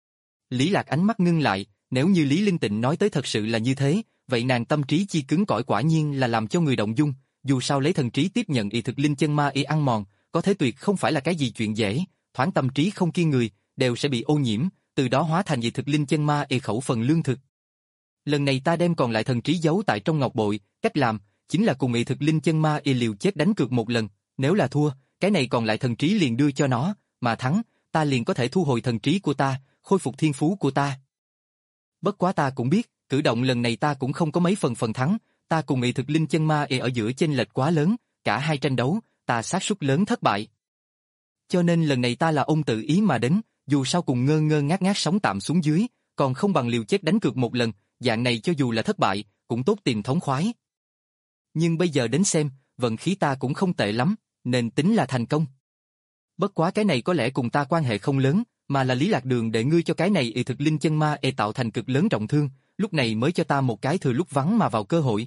Lý Lạc ánh mắt ngưng lại, nếu như Lý Linh Tịnh nói tới thật sự là như thế, vậy nàng tâm trí chi cứng cỏi quả nhiên là làm cho người động dung, dù sao lấy thần trí tiếp nhận y thực linh chân ma y ăn mòn, có thể tuyệt không phải là cái gì chuyện dễ, thoáng tâm trí không kiên người, đều sẽ bị ô nhiễm, từ đó hóa thành y thực linh chân ma y khẩu phần lương thực. Lần này ta đem còn lại thần trí giấu tại trong ngọc bội, cách làm chính là cùng y thực linh chân ma y liều chết đánh cược một lần, nếu là thua, cái này còn lại thần trí liền đưa cho nó, mà thắng, ta liền có thể thu hồi thần trí của ta, khôi phục thiên phú của ta. Bất quá ta cũng biết, cử động lần này ta cũng không có mấy phần phần thắng, ta cùng y thực linh chân ma y ở giữa chênh lệch quá lớn, cả hai tranh đấu, ta xác suất lớn thất bại. Cho nên lần này ta là ôm tự ý mà đến, dù sao cùng ngơ ngơ ngác ngác sống tạm xuống dưới, còn không bằng liều chết đánh cược một lần, dạng này cho dù là thất bại, cũng tốt tìm thống khoái. Nhưng bây giờ đến xem, vận khí ta cũng không tệ lắm, nên tính là thành công. Bất quá cái này có lẽ cùng ta quan hệ không lớn, mà là Lý Lạc đường để ngươi cho cái này y thực linh chân ma e tạo thành cực lớn trọng thương, lúc này mới cho ta một cái thừa lúc vắng mà vào cơ hội.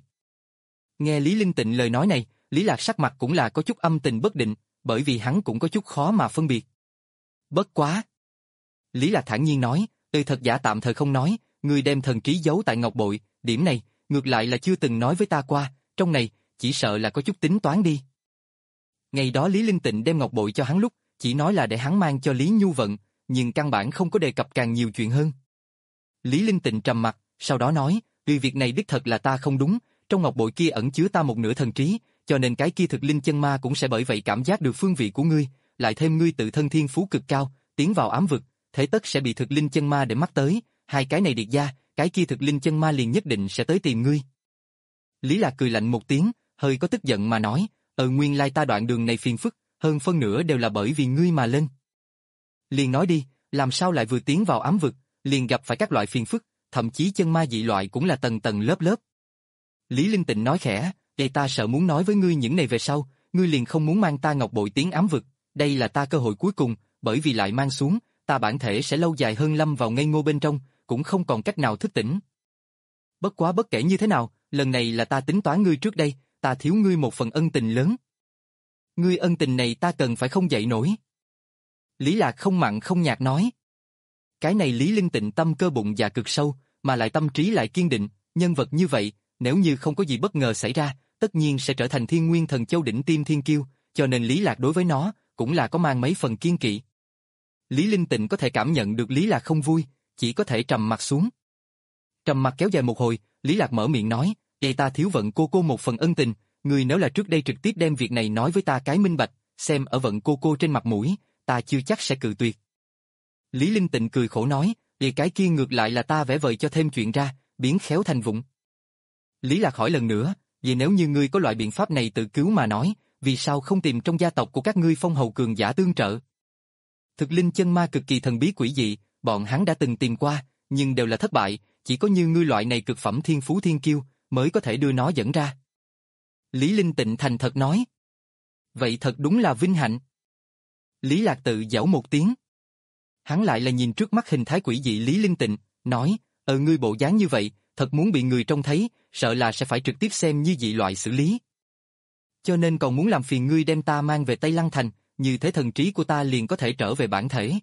Nghe Lý Linh Tịnh lời nói này, Lý Lạc sắc mặt cũng là có chút âm tình bất định, bởi vì hắn cũng có chút khó mà phân biệt. Bất quá. Lý Lạc thản nhiên nói, ừ thật giả tạm thời không nói, ngươi đem thần trí giấu tại ngọc bội, điểm này, ngược lại là chưa từng nói với ta qua, trong này, chỉ sợ là có chút tính toán đi. Ngày đó Lý Linh Tịnh đem ngọc bội cho hắn lúc, chỉ nói là để hắn mang cho Lý Nhu Vận, nhưng căn bản không có đề cập càng nhiều chuyện hơn. Lý Linh Tịnh trầm mặt, sau đó nói, vì việc này đích thật là ta không đúng, trong ngọc bội kia ẩn chứa ta một nửa thần trí, cho nên cái kia thực linh chân ma cũng sẽ bởi vậy cảm giác được phương vị của ngươi, lại thêm ngươi tự thân thiên phú cực cao, tiến vào ám vực, thế tất sẽ bị thực linh chân ma để mắt tới, hai cái này điệt gia, cái kia thực linh chân ma liền nhất định sẽ tới tìm ngươi. Lý Lạc cười lạnh một tiếng, hơi có tức giận mà nói, ờ nguyên lai ta đoạn đường này phiền phức, hơn phân nửa đều là bởi vì ngươi mà lên. Liền nói đi, làm sao lại vừa tiến vào ám vực, liền gặp phải các loại phiền phức, thậm chí chân ma dị loại cũng là tầng tầng lớp lớp. Lý Linh Tịnh nói khẽ, đây ta sợ muốn nói với ngươi những này về sau, ngươi liền không muốn mang ta ngọc bội tiến ám vực, đây là ta cơ hội cuối cùng, bởi vì lại mang xuống, ta bản thể sẽ lâu dài hơn lâm vào ngây ngô bên trong, cũng không còn cách nào thức tỉnh. Bất quá bất kể như thế nào, lần này là ta tính toán ngươi trước đây, ta thiếu ngươi một phần ân tình lớn. Ngươi ân tình này ta cần phải không dậy nổi. Lý Lạc không mặn không nhạt nói. Cái này Lý Linh Tịnh tâm cơ bụng dạ cực sâu, mà lại tâm trí lại kiên định, nhân vật như vậy, nếu như không có gì bất ngờ xảy ra, tất nhiên sẽ trở thành Thiên Nguyên Thần Châu đỉnh tiêm thiên kiêu, cho nên Lý Lạc đối với nó, cũng là có mang mấy phần kiên kỵ. Lý Linh Tịnh có thể cảm nhận được Lý Lạc không vui, chỉ có thể trầm mặt xuống. Trầm mặt kéo dài một hồi, Lý Lạc mở miệng nói, vậy ta thiếu vận cô cô một phần ân tình, người nếu là trước đây trực tiếp đem việc này nói với ta cái minh bạch, xem ở vận cô cô trên mặt mũi, ta chưa chắc sẽ cự tuyệt. Lý Linh Tịnh cười khổ nói, vậy cái kia ngược lại là ta vẽ vời cho thêm chuyện ra, biến khéo thành vụng. Lý Lạc hỏi lần nữa, vậy nếu như ngươi có loại biện pháp này tự cứu mà nói, vì sao không tìm trong gia tộc của các ngươi phong hầu cường giả tương trợ? Thực linh chân ma cực kỳ thần bí quỷ dị, bọn hắn đã từng tìm qua, nhưng đều là thất bại, chỉ có như ngươi loại này cực phẩm thiên phú thiên kiêu, mới có thể đưa nó dẫn ra. Lý Linh Tịnh thành thật nói. Vậy thật đúng là vinh hạnh. Lý Lạc tự giễu một tiếng. Hắn lại là nhìn trước mắt hình thái quỷ dị Lý Linh Tịnh, nói, ờ ngươi bộ dáng như vậy, thật muốn bị người trông thấy, sợ là sẽ phải trực tiếp xem như dị loại xử lý. Cho nên còn muốn làm phiền ngươi đem ta mang về Tây Lăng Thành, như thế thần trí của ta liền có thể trở về bản thể.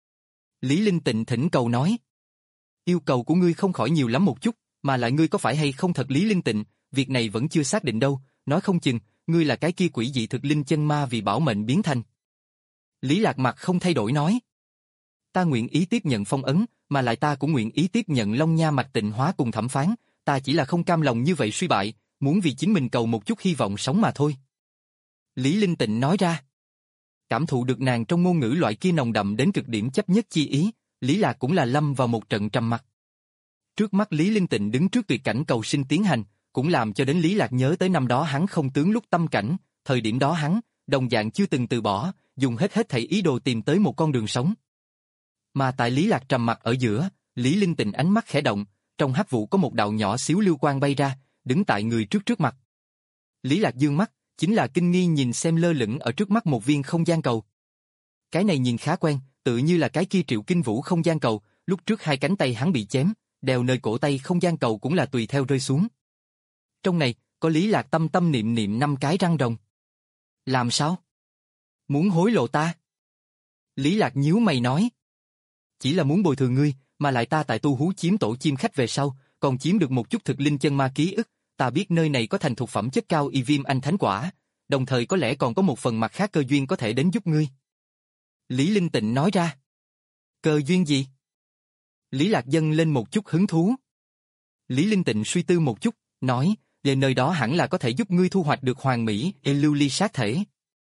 Lý Linh Tịnh thỉnh cầu nói. Yêu cầu của ngươi không khỏi nhiều lắm một chút, mà lại ngươi có phải hay không thật Lý Linh Tịnh, việc này vẫn chưa xác định đâu, nói không chừng, ngươi là cái kia quỷ dị thực linh chân ma vì bảo mệnh biến thành. Lý Lạc mặt không thay đổi nói. Ta nguyện ý tiếp nhận phong ấn, mà lại ta cũng nguyện ý tiếp nhận Long Nha Mạch Tịnh Hóa cùng thẩm phán, ta chỉ là không cam lòng như vậy suy bại, muốn vì chính mình cầu một chút hy vọng sống mà thôi. Lý Linh Tịnh nói ra. Cảm thụ được nàng trong ngôn ngữ loại kia nồng đậm đến cực điểm chấp nhất chi ý, Lý Lạc cũng là lâm vào một trận trầm mặc. Trước mắt Lý Linh Tịnh đứng trước tuyệt cảnh cầu sinh tiến hành, cũng làm cho đến Lý Lạc nhớ tới năm đó hắn không tướng lúc tâm cảnh, thời điểm đó hắn, đồng dạng chưa từng từ bỏ, dùng hết hết thảy ý đồ tìm tới một con đường sống. Mà tại Lý Lạc trầm mặc ở giữa, Lý Linh Tịnh ánh mắt khẽ động, trong hắc vụ có một đạo nhỏ xíu lưu quang bay ra, đứng tại người trước trước mặt. Lý Lạc dương mắt, chính là kinh nghi nhìn xem lơ lửng ở trước mắt một viên không gian cầu. Cái này nhìn khá quen, tự như là cái kia Triệu Kinh Vũ không gian cầu, lúc trước hai cánh tay hắn bị chém, đeo nơi cổ tay không gian cầu cũng là tùy theo rơi xuống. Trong này, có Lý Lạc tâm tâm niệm niệm năm cái răng rồng. Làm sao? Muốn hối lộ ta? Lý Lạc nhíu mày nói. Chỉ là muốn bồi thường ngươi, mà lại ta tại tu hú chiếm tổ chim khách về sau, còn chiếm được một chút thực linh chân ma ký ức, ta biết nơi này có thành thuộc phẩm chất cao y viêm anh thánh quả, đồng thời có lẽ còn có một phần mặt khác cơ duyên có thể đến giúp ngươi. Lý Linh Tịnh nói ra. Cơ duyên gì? Lý Lạc dâng lên một chút hứng thú. Lý Linh Tịnh suy tư một chút, nói, về nơi đó hẳn là có thể giúp ngươi thu hoạch được hoàng mỹ lưu ly sát thể.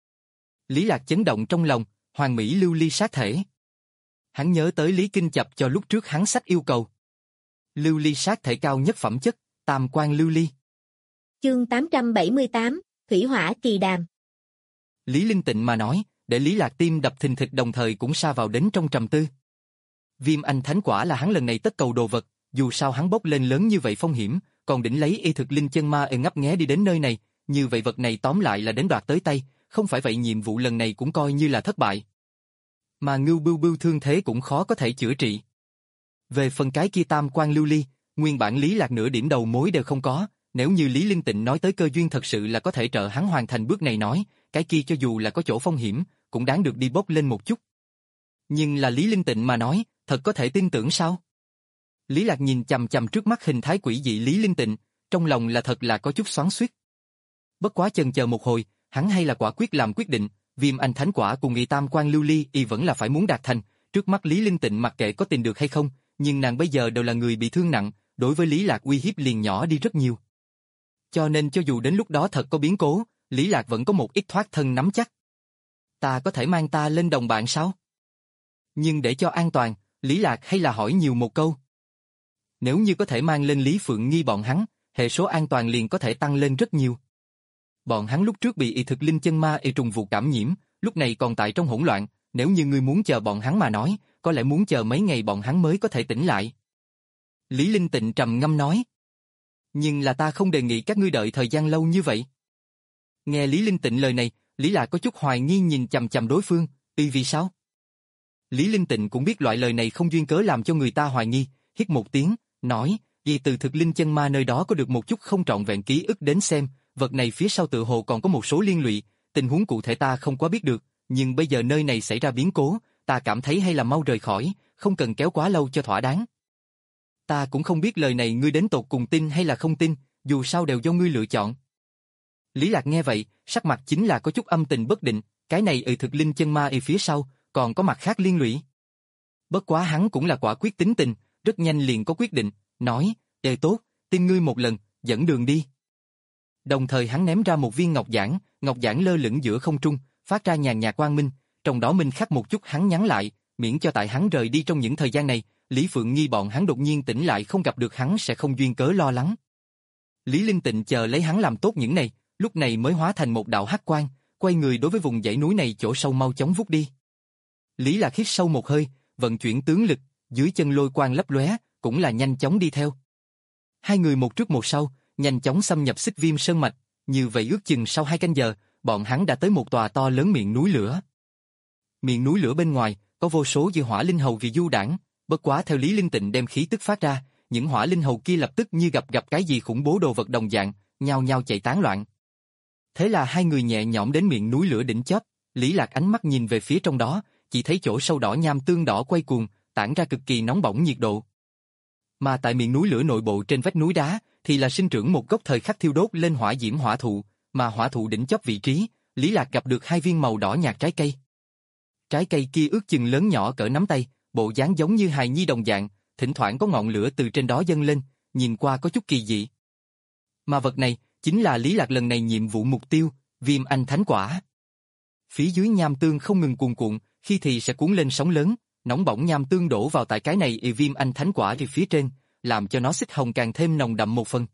Lý Lạc chấn động trong lòng, hoàng mỹ lưu ly sát thể. Hắn nhớ tới Lý Kinh Chập cho lúc trước hắn sách yêu cầu. Lưu ly sát thể cao nhất phẩm chất, tam quan lưu ly. Chương tám trăm bảy mươi tám, Thủy Hỏa Kỳ Đàm. Lý Linh Tịnh mà nói, để Lý Lạc tim đập thình thịch đồng thời cũng sa vào đến trong trầm tư. Viêm anh thánh quả là hắn lần này tất cầu đồ vật, dù sao hắn bốc lên lớn như vậy phong hiểm, còn đỉnh lấy y thực linh chân ma e ngấp nghé đi đến nơi này, như vậy vật này tóm lại là đến đoạt tới tay, không phải vậy nhiệm vụ lần này cũng coi như là thất bại. Mà Ngưu Bưu Bưu thương thế cũng khó có thể chữa trị. Về phần cái kia tam quan lưu ly, nguyên bản Lý Lạc nửa điểm đầu mối đều không có, nếu như Lý Linh Tịnh nói tới cơ duyên thật sự là có thể trợ hắn hoàn thành bước này nói, cái kia cho dù là có chỗ phong hiểm, cũng đáng được đi bốc lên một chút. Nhưng là Lý Linh Tịnh mà nói, thật có thể tin tưởng sao? Lý Lạc nhìn chằm chằm trước mắt hình thái quỷ dị Lý Linh Tịnh, trong lòng là thật là có chút xoắn xuýt. Bất quá chần chờ một hồi, hắn hay là quả quyết làm quyết định, viêm anh thánh quả cùng y tam quan lưu ly y vẫn là phải muốn đạt thành, trước mắt Lý Linh Tịnh mặc kệ có tìm được hay không, nhưng nàng bây giờ đều là người bị thương nặng, đối với Lý Lạc uy hiếp liền nhỏ đi rất nhiều. Cho nên cho dù đến lúc đó thật có biến cố, Lý Lạc vẫn có một ít thoát thân nắm chắc. Ta có thể mang ta lên đồng bạn sao? Nhưng để cho an toàn, Lý Lạc hay là hỏi nhiều một câu. Nếu như có thể mang lên Lý Phượng Nghi bọn hắn, hệ số an toàn liền có thể tăng lên rất nhiều. Bọn hắn lúc trước bị y thực linh chân ma y trùng vụ cảm nhiễm, lúc này còn tại trong hỗn loạn, nếu như ngươi muốn chờ bọn hắn mà nói, có lẽ muốn chờ mấy ngày bọn hắn mới có thể tỉnh lại. Lý Linh Tịnh trầm ngâm nói. Nhưng là ta không đề nghị các ngươi đợi thời gian lâu như vậy. Nghe Lý Linh Tịnh lời này, Lý Lạc có chút hoài nghi nhìn chằm chằm đối phương, y vì sao? Lý Linh Tịnh cũng biết loại lời này không duyên cớ làm cho người ta hoài nghi, hít một tiếng, nói, vì từ thực linh chân ma nơi đó có được một chút không trọn vẹn ký ức đến xem, vật này phía sau tự hồ còn có một số liên lụy, tình huống cụ thể ta không quá biết được, nhưng bây giờ nơi này xảy ra biến cố, ta cảm thấy hay là mau rời khỏi, không cần kéo quá lâu cho thỏa đáng. Ta cũng không biết lời này ngươi đến tột cùng tin hay là không tin, dù sao đều do ngươi lựa chọn. Lý Lạc nghe vậy, sắc mặt chính là có chút âm tình bất định, cái này ừ thực linh chân ma y phía sau, còn có mặt khác liên lụy. Bất quá hắn cũng là quả quyết tính tình, rất nhanh liền có quyết định, nói, ê tốt, tin ngươi một lần, dẫn đường đi. Đồng thời hắn ném ra một viên ngọc giản, ngọc giản lơ lửng giữa không trung, phát ra nhàn nhạt quang minh, trong đó minh khắc một chút hắn nhắn lại, miễn cho tại hắn rời đi trong những thời gian này, Lý Phượng Nghi bọn hắn đột nhiên tỉnh lại không gặp được hắn sẽ không duyên cớ lo lắng. Lý Linh Tịnh chờ lấy hắn làm tốt những này, lúc này mới hóa thành một đạo hắc quang, quay người đối với vùng dãy núi này chỗ sâu mau chóng vút đi. Lý Lạc hít sâu một hơi, vận chuyển tướng lực, dưới chân lôi quang lấp lóe, cũng là nhanh chóng đi theo. Hai người một trước một sau, nhanh chóng xâm nhập Xích Viêm Sơn mạch, như vậy ước chừng sau hai canh giờ, bọn hắn đã tới một tòa to lớn miệng núi lửa. Miệng núi lửa bên ngoài có vô số dư hỏa linh hầu vì du đảng, bất quá theo Lý Linh Tịnh đem khí tức phát ra, những hỏa linh hầu kia lập tức như gặp gặp cái gì khủng bố đồ vật đồng dạng, nhao nhao chạy tán loạn. Thế là hai người nhẹ nhõm đến miệng núi lửa đỉnh chóp, Lý Lạc ánh mắt nhìn về phía trong đó, chỉ thấy chỗ sâu đỏ nham tương đỏ quay cuồng, tản ra cực kỳ nóng bỏng nhiệt độ. Mà tại miệng núi lửa nội bộ trên vách núi đá, thì là sinh trưởng một gốc thời khắc thiêu đốt lên hỏa diễm hỏa thụ, mà hỏa thụ đỉnh chóp vị trí, Lý Lạc gặp được hai viên màu đỏ nhạt trái cây. Trái cây kia ước chừng lớn nhỏ cỡ nắm tay, bộ dáng giống như hài nhi đồng dạng, thỉnh thoảng có ngọn lửa từ trên đó dâng lên, nhìn qua có chút kỳ dị. Mà vật này chính là Lý Lạc lần này nhiệm vụ mục tiêu, Viêm Anh Thánh Quả. Phía dưới nham tương không ngừng cuồn cuộn, khi thì sẽ cuốn lên sóng lớn, nóng bỏng nham tương đổ vào tại cái này y Viêm Anh Thánh Quả thì phía trên, làm cho nó xích hồng càng thêm nồng đậm một phần.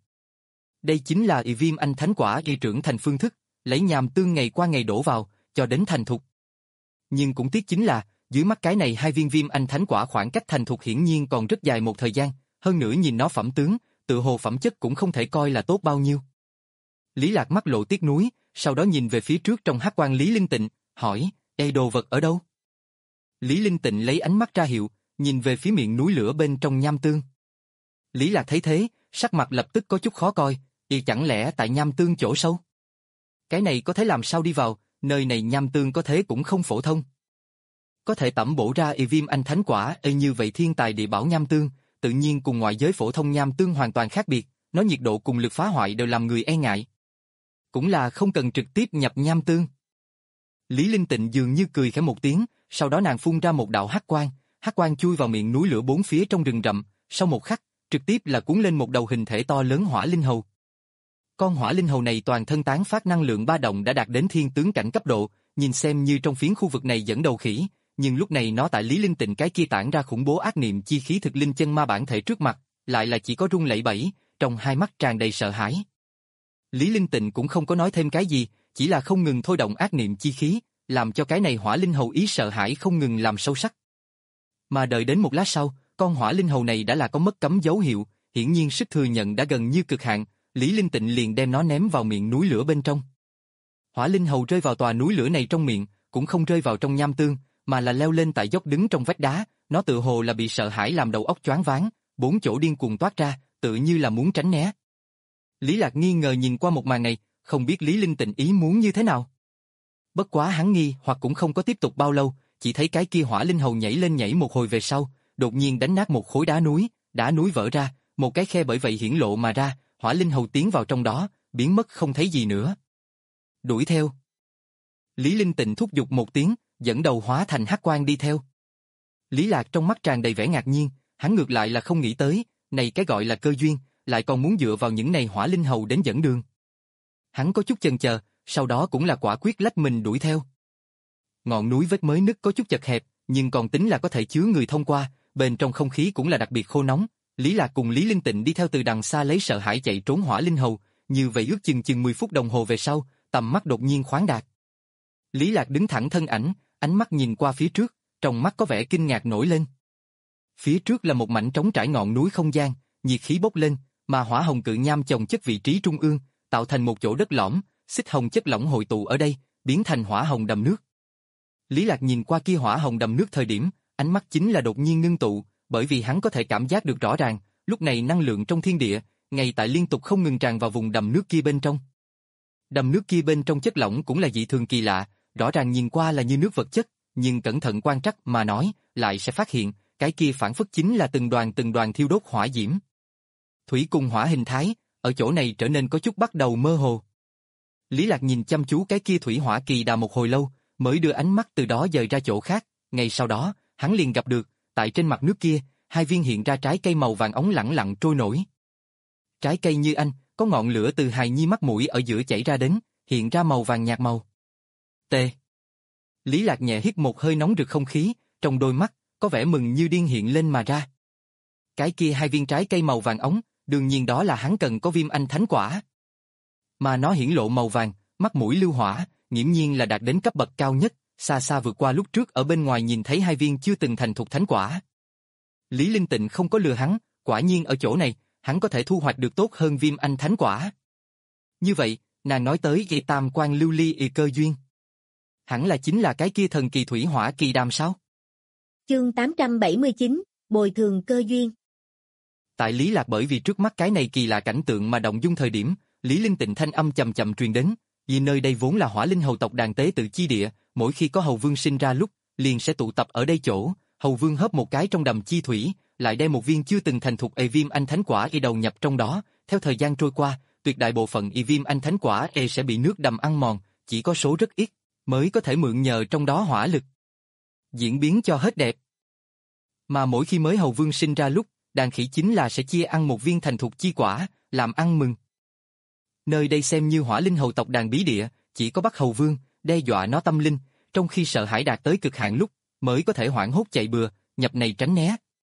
Đây chính là y Viêm Anh Thánh Quả y trưởng thành phương thức, lấy nham tương ngày qua ngày đổ vào, cho đến thành thục. Nhưng cũng tiếc chính là, dưới mắt cái này hai viên Viêm Anh Thánh Quả khoảng cách thành thục hiển nhiên còn rất dài một thời gian, hơn nữa nhìn nó phẩm tướng, tự hồ phẩm chất cũng không thể coi là tốt bao nhiêu. Lý Lạc mắt lộ tiếc nuối, sau đó nhìn về phía trước trong hắc quang Lý Linh Tịnh, hỏi, "Ê đồ vật ở đâu?" Lý Linh Tịnh lấy ánh mắt ra hiệu, nhìn về phía miệng núi lửa bên trong nham tương. Lý Lạc thấy thế, sắc mặt lập tức có chút khó coi, "Y chẳng lẽ tại nham tương chỗ sâu? Cái này có thể làm sao đi vào, nơi này nham tương có thế cũng không phổ thông. Có thể tẩm bổ ra y Viêm Anh Thánh Quả, y như vậy thiên tài địa bảo nham tương, tự nhiên cùng ngoại giới phổ thông nham tương hoàn toàn khác biệt, nó nhiệt độ cùng lực phá hoại đều làm người e ngại. Cũng là không cần trực tiếp nhập nham tương." Lý Linh Tịnh dường như cười khẽ một tiếng, sau đó nàng phun ra một đạo hắc quang, hắc quang chui vào miệng núi lửa bốn phía trong rừng rậm, sau một khắc, trực tiếp là cuốn lên một đầu hình thể to lớn hỏa linh hầu. Con hỏa linh hầu này toàn thân tán phát năng lượng ba động đã đạt đến thiên tướng cảnh cấp độ, nhìn xem như trong phiến khu vực này dẫn đầu khỉ, nhưng lúc này nó tại Lý Linh Tịnh cái kia tản ra khủng bố ác niệm chi khí thực linh chân ma bản thể trước mặt, lại là chỉ có run lẩy bẩy, trong hai mắt tràn đầy sợ hãi. Lý Linh Tịnh cũng không có nói thêm cái gì, chỉ là không ngừng thôi động ác niệm chi khí, làm cho cái này hỏa linh hầu ý sợ hãi không ngừng làm sâu sắc. Mà đợi đến một lát sau, con hỏa linh hầu này đã là có mất cấm dấu hiệu, hiển nhiên sức thừa nhận đã gần như cực hạn, Lý Linh Tịnh liền đem nó ném vào miệng núi lửa bên trong. Hỏa linh hầu rơi vào tòa núi lửa này trong miệng, cũng không rơi vào trong nham tương, mà là leo lên tại dốc đứng trong vách đá, nó tự hồ là bị sợ hãi làm đầu óc choáng váng, bốn chỗ điên cuồng toát ra, tự như là muốn tránh né. Lý Lạc nghi ngờ nhìn qua một màn này, không biết Lý Linh Tịnh ý muốn như thế nào. Bất quá hắn nghi hoặc cũng không có tiếp tục bao lâu, chỉ thấy cái kia hỏa linh hầu nhảy lên nhảy một hồi về sau, đột nhiên đánh nát một khối đá núi, đá núi vỡ ra, một cái khe bởi vậy hiển lộ mà ra, hỏa linh hầu tiến vào trong đó, biến mất không thấy gì nữa. Đuổi theo. Lý Linh Tịnh thúc giục một tiếng, dẫn đầu hóa thành hắc quang đi theo. Lý Lạc trong mắt tràn đầy vẻ ngạc nhiên, hắn ngược lại là không nghĩ tới, này cái gọi là cơ duyên, lại còn muốn dựa vào những này hỏa linh hầu đến dẫn đường. Hắn có chút chần chờ, sau đó cũng là quả quyết lách mình đuổi theo. Ngọn núi vết mới nứt có chút chật hẹp, nhưng còn tính là có thể chứa người thông qua, bên trong không khí cũng là đặc biệt khô nóng. Lý Lạc cùng Lý Linh Tịnh đi theo từ đằng xa lấy sợ hãi chạy trốn hỏa linh hầu, như vậy ước chừng chừng mười phút đồng hồ về sau, tầm mắt đột nhiên khoáng đạt. Lý Lạc đứng thẳng thân ảnh, ánh mắt nhìn qua phía trước, trong mắt có vẻ kinh ngạc nổi lên. Phía trước là một mảnh trống trải ngọn núi không gian, nhiệt khí bốc lên, mà hỏa hồng cự nham chồng chất vị trí trung ương, tạo thành một chỗ đất lõm, xích hồng chất lỏng hội tụ ở đây, biến thành hỏa hồng đầm nước. Lý Lạc nhìn qua kia hỏa hồng đầm nước thời điểm, ánh mắt chính là đột nhiên ngưng tụ, bởi vì hắn có thể cảm giác được rõ ràng, lúc này năng lượng trong thiên địa, ngay tại liên tục không ngừng tràn vào vùng đầm nước kia bên trong. Đầm nước kia bên trong chất lỏng cũng là dị thường kỳ lạ, rõ ràng nhìn qua là như nước vật chất, nhưng cẩn thận quan trắc mà nói, lại sẽ phát hiện, cái kia phản phất chính là từng đoàn từng đoàn thiêu đốt hỏa diễm. Thủy cùng hỏa hình thái, ở chỗ này trở nên có chút bắt đầu mơ hồ. Lý Lạc nhìn chăm chú cái kia thủy hỏa kỳ đà một hồi lâu, mới đưa ánh mắt từ đó dời ra chỗ khác, ngay sau đó, hắn liền gặp được, tại trên mặt nước kia, hai viên hiện ra trái cây màu vàng óng lẳng lặng trôi nổi. Trái cây như anh, có ngọn lửa từ hài nhi mắt mũi ở giữa chảy ra đến, hiện ra màu vàng nhạt màu. T. Lý Lạc nhẹ hít một hơi nóng rực không khí, trong đôi mắt, có vẻ mừng như điên hiện lên mà ra. Cái kia hai viên trái cây màu vàng óng, đương nhiên đó là hắn cần có viêm anh thánh quả. Mà nó hiển lộ màu vàng, mắt mũi lưu hỏa, nghiễm nhiên là đạt đến cấp bậc cao nhất, xa xa vượt qua lúc trước ở bên ngoài nhìn thấy hai viên chưa từng thành thục thánh quả. Lý Linh Tịnh không có lừa hắn, quả nhiên ở chỗ này, hắn có thể thu hoạch được tốt hơn viêm anh thánh quả. Như vậy, nàng nói tới gây tam quan lưu ly y cơ duyên. Hẳn là chính là cái kia thần kỳ thủy hỏa kỳ đàm sao? Chương tám trăm bảy mươi chín, bồi thường cơ duyên. Tại Lý Lạc bởi vì trước mắt cái này kỳ lạ cảnh tượng mà động dung thời điểm, Lý Linh Tịnh thanh âm chậm chậm truyền đến, vì nơi đây vốn là hỏa linh hầu tộc đàn tế tự chi địa, mỗi khi có hầu vương sinh ra lúc, liền sẽ tụ tập ở đây chỗ, hầu vương hớp một cái trong đầm chi thủy, lại đem một viên chưa từng thành thục y viêm anh thánh quả y đầu nhập trong đó, theo thời gian trôi qua, tuyệt đại bộ phận y viêm anh thánh quả e sẽ bị nước đầm ăn mòn, chỉ có số rất ít mới có thể mượn nhờ trong đó hỏa lực diễn biến cho hết đẹp. Mà mỗi khi mới hầu vương sinh ra lúc, đàn khỉ chính là sẽ chia ăn một viên thành thục chi quả, làm ăn mừng. Nơi đây xem như hỏa linh hầu tộc đàn bí địa, chỉ có bắt hầu vương, đe dọa nó tâm linh, trong khi sợ hãi đạt tới cực hạn lúc, mới có thể hoảng hốt chạy bừa, nhập này tránh né.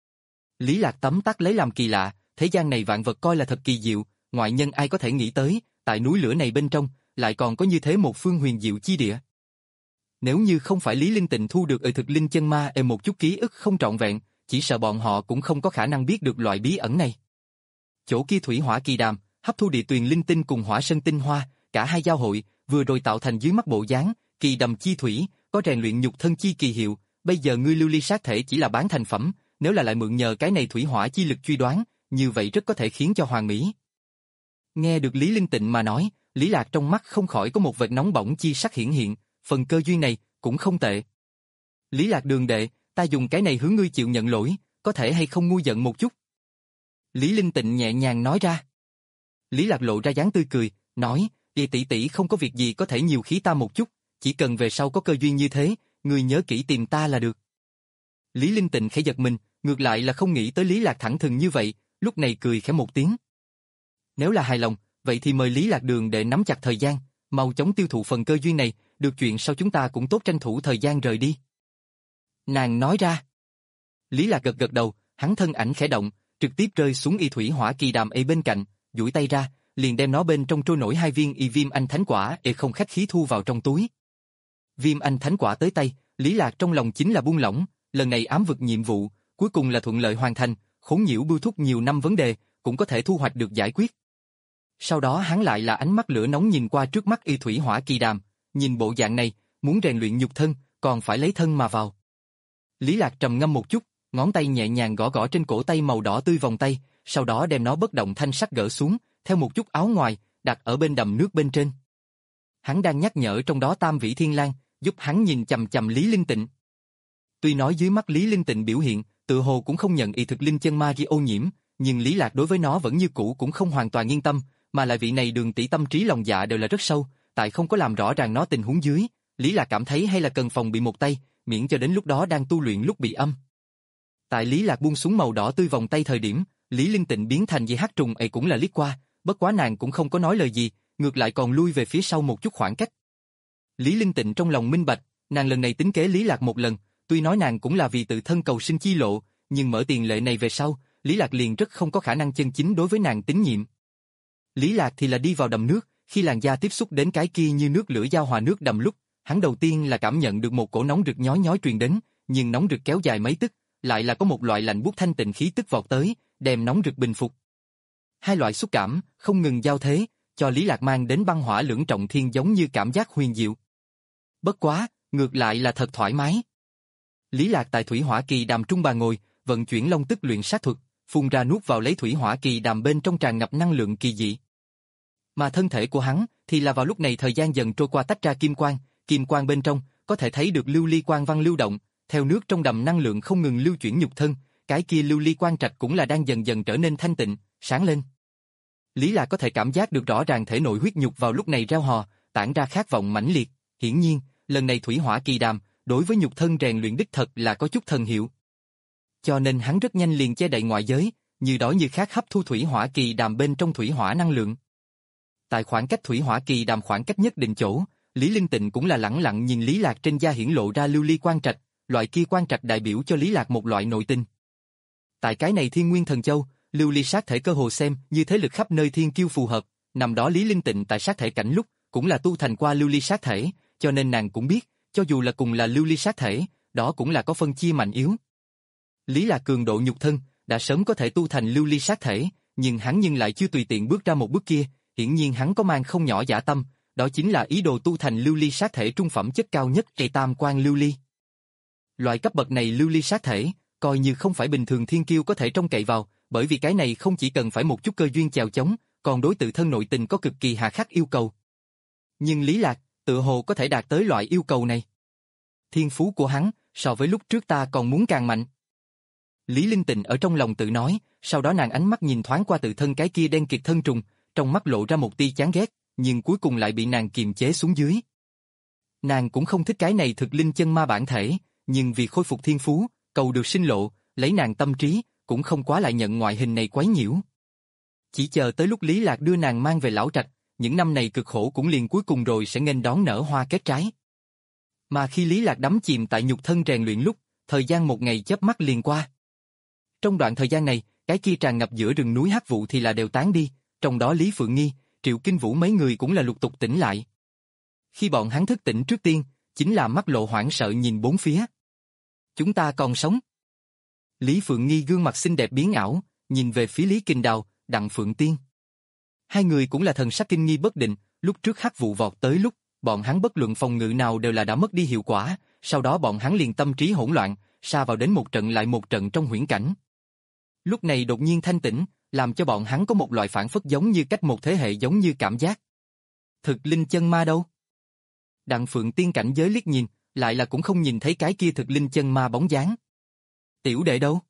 Lý Lạc tấm tắc lấy làm kỳ lạ, thế gian này vạn vật coi là thật kỳ diệu, ngoại nhân ai có thể nghĩ tới, tại núi lửa này bên trong, lại còn có như thế một phương huyền diệu chi địa. Nếu như không phải Lý Linh Tịnh thu được ở thực linh chân ma e một chút ký ức không trọn vẹn, chỉ sợ bọn họ cũng không có khả năng biết được loại bí ẩn này. Chỗ kia thủy hỏa kỳ đàm, hấp thu địa tuyền linh tinh cùng hỏa sơn tinh hoa, cả hai giao hội, vừa rồi tạo thành dưới mắt bộ dáng, kỳ đầm chi thủy, có rèn luyện nhục thân chi kỳ hiệu, bây giờ ngươi lưu ly sát thể chỉ là bán thành phẩm, nếu là lại mượn nhờ cái này thủy hỏa chi lực truy đoán, như vậy rất có thể khiến cho hoàn mỹ. Nghe được Lý Linh Tịnh mà nói, Lý Lạc trong mắt không khỏi có một vệt nóng bỏng chi sắc hiển hiện, phần cơ duyên này cũng không tệ. Lý Lạc đường đệ, ta dùng cái này hướng ngươi chịu nhận lỗi, có thể hay không ngu giận một chút? Lý Linh Tịnh nhẹ nhàng nói ra. Lý Lạc lộ ra dáng tươi cười, nói, y tỷ tỷ không có việc gì có thể nhiều khí ta một chút, chỉ cần về sau có cơ duyên như thế, ngươi nhớ kỹ tìm ta là được. Lý Linh Tịnh khẽ giật mình, ngược lại là không nghĩ tới Lý Lạc thẳng thừng như vậy, lúc này cười khẽ một tiếng. Nếu là hài lòng, vậy thì mời Lý Lạc đường để nắm chặt thời gian, mau chóng tiêu thụ phần cơ duyên này, được chuyện sau chúng ta cũng tốt tranh thủ thời gian rời đi. Nàng nói ra. Lý Lạc gật gật đầu, hắn thân ảnh khẽ động, trực tiếp rơi xuống y thủy hỏa kỳ đàm ấy bên cạnh, duỗi tay ra, liền đem nó bên trong trôi nổi hai viên y viêm anh thánh quả e không khách khí thu vào trong túi. Viêm anh thánh quả tới tay, Lý Lạc trong lòng chính là buông lỏng, lần này ám vực nhiệm vụ, cuối cùng là thuận lợi hoàn thành, khốn nhiễu bưu thúc nhiều năm vấn đề, cũng có thể thu hoạch được giải quyết. Sau đó hắn lại là ánh mắt lửa nóng nhìn qua trước mắt y thủy hỏa kỳ đàm, nhìn bộ dạng này, muốn rèn luyện nhục thân, còn phải lấy thân mà vào. Lý Lạc trầm ngâm một chút, ngón tay nhẹ nhàng gõ gõ trên cổ tay màu đỏ tươi vòng tay, sau đó đem nó bất động thanh sắc gỡ xuống, theo một chút áo ngoài, đặt ở bên đầm nước bên trên. Hắn đang nhắc nhở trong đó Tam Vĩ Thiên Lang, giúp hắn nhìn chằm chằm Lý Linh Tịnh. Tuy nói dưới mắt Lý Linh Tịnh biểu hiện, tự hồ cũng không nhận y thực linh chân ma ghi ô nhiễm, nhưng Lý Lạc đối với nó vẫn như cũ cũng không hoàn toàn yên tâm, mà lại vị này Đường tỷ tâm trí lòng dạ đều là rất sâu, tại không có làm rõ ràng nó tình huống dưới, Lý Lạc cảm thấy hay là cần phòng bị một tay, miễn cho đến lúc đó đang tu luyện lúc bị âm. Tại Lý Lạc buông xuống màu đỏ tươi vòng tay thời điểm, Lý Linh Tịnh biến thành dây hắc trùng ấy cũng là liếc qua, bất quá nàng cũng không có nói lời gì, ngược lại còn lui về phía sau một chút khoảng cách. Lý Linh Tịnh trong lòng minh bạch, nàng lần này tính kế Lý Lạc một lần, tuy nói nàng cũng là vì tự thân cầu sinh chi lộ, nhưng mở tiền lệ này về sau, Lý Lạc liền rất không có khả năng chân chính đối với nàng tín nhiệm. Lý Lạc thì là đi vào đầm nước, Khi làn da tiếp xúc đến cái kia như nước lửa giao hòa nước đầm lúc, hắn đầu tiên là cảm nhận được một cổ nóng rực nhói nhói truyền đến, nhưng nóng rực kéo dài mấy tức, lại là có một loại lạnh buốt thanh tịnh khí tức vọt tới, đem nóng rực bình phục. Hai loại xúc cảm không ngừng giao thế, cho Lý Lạc mang đến băng hỏa lưỡng trọng thiên giống như cảm giác huyền diệu. Bất quá, ngược lại là thật thoải mái. Lý Lạc tại thủy hỏa kỳ đàm trung bàn ngồi, vận chuyển long tức luyện sát thuật, phun ra nuốt vào lấy thủy hỏa kỳ đàm bên trong tràn ngập năng lượng kỳ dị. Mà thân thể của hắn thì là vào lúc này thời gian dần trôi qua tách ra kim quang, kim quang bên trong có thể thấy được lưu ly quang văn lưu động, theo nước trong đầm năng lượng không ngừng lưu chuyển nhục thân, cái kia lưu ly quang trạch cũng là đang dần dần trở nên thanh tịnh, sáng lên. Lý Lạc có thể cảm giác được rõ ràng thể nội huyết nhục vào lúc này reo hò, tản ra khát vọng mãnh liệt, hiển nhiên, lần này thủy hỏa kỳ đàm đối với nhục thân rèn luyện đích thật là có chút thần hiệu. Cho nên hắn rất nhanh liền che đậy ngoại giới, như đói như khát hấp thu thủy hỏa kỳ đàm bên trong thủy hỏa năng lượng. Tại khoảng cách thủy hỏa kỳ đàm khoảng cách nhất định chỗ, Lý Linh Tịnh cũng là lẳng lặng nhìn Lý Lạc trên da hiển lộ ra lưu ly quang trạch, loại kia quang trạch đại biểu cho Lý Lạc một loại nội tinh. Tại cái này Thiên Nguyên Thần Châu, lưu ly sát thể cơ hồ xem như thế lực khắp nơi thiên kiêu phù hợp, năm đó Lý Linh Tịnh tại sát thể cảnh lúc cũng là tu thành qua lưu ly sát thể, cho nên nàng cũng biết, cho dù là cùng là lưu ly sát thể, đó cũng là có phân chia mạnh yếu. Lý Lạc cường độ nhục thân, đã sớm có thể tu thành lưu ly sát thể, nhưng hắn nhưng lại chưa tùy tiện bước ra một bước kia, hiển nhiên hắn có mang không nhỏ dã tâm, đó chính là ý đồ tu thành lưu ly sát thể trung phẩm chất cao nhất cây tam quan lưu ly. Loại cấp bậc này lưu ly sát thể, coi như không phải bình thường thiên kiêu có thể trông cậy vào, bởi vì cái này không chỉ cần phải một chút cơ duyên chèo chống, còn đối tự thân nội tình có cực kỳ hà khắc yêu cầu. Nhưng Lý Lạc, tự hồ có thể đạt tới loại yêu cầu này. Thiên phú của hắn, so với lúc trước ta còn muốn càng mạnh. Lý Linh Tịnh ở trong lòng tự nói, sau đó nàng ánh mắt nhìn thoáng qua tự thân cái kia đen kịt thân trùng, trong mắt lộ ra một tia chán ghét, nhưng cuối cùng lại bị nàng kiềm chế xuống dưới. Nàng cũng không thích cái này thực linh chân ma bản thể, nhưng vì khôi phục thiên phú, cầu được sinh lộ, lấy nàng tâm trí, cũng không quá lại nhận ngoại hình này quấy nhiễu. Chỉ chờ tới lúc Lý Lạc đưa nàng mang về lão trạch, những năm này cực khổ cũng liền cuối cùng rồi sẽ nghênh đón nở hoa kết trái. Mà khi Lý Lạc đắm chìm tại nhục thân rèn luyện lúc, thời gian một ngày chớp mắt liền qua. Trong đoạn thời gian này, cái kia tràn ngập giữa rừng núi hắc vụ thì là đều tán đi, trong đó Lý Phượng Nghi, Triệu Kinh Vũ mấy người cũng là lục tục tỉnh lại. Khi bọn hắn thức tỉnh trước tiên, chính là mắt lộ hoảng sợ nhìn bốn phía. Chúng ta còn sống. Lý Phượng Nghi gương mặt xinh đẹp biến ảo, nhìn về phía Lý Kình Đào, Đặng Phượng Tiên. Hai người cũng là thần sắc kinh nghi bất định, lúc trước hắc vụ vọt tới lúc, bọn hắn bất luận phòng ngự nào đều là đã mất đi hiệu quả, sau đó bọn hắn liền tâm trí hỗn loạn, sa vào đến một trận lại một trận trong huyễn cảnh. Lúc này đột nhiên thanh tĩnh, làm cho bọn hắn có một loại phản phất giống như cách một thế hệ giống như cảm giác. Thực linh chân ma đâu? Đặng Phượng Tiên cảnh giới liếc nhìn, lại là cũng không nhìn thấy cái kia thực linh chân ma bóng dáng. Tiểu đệ đâu?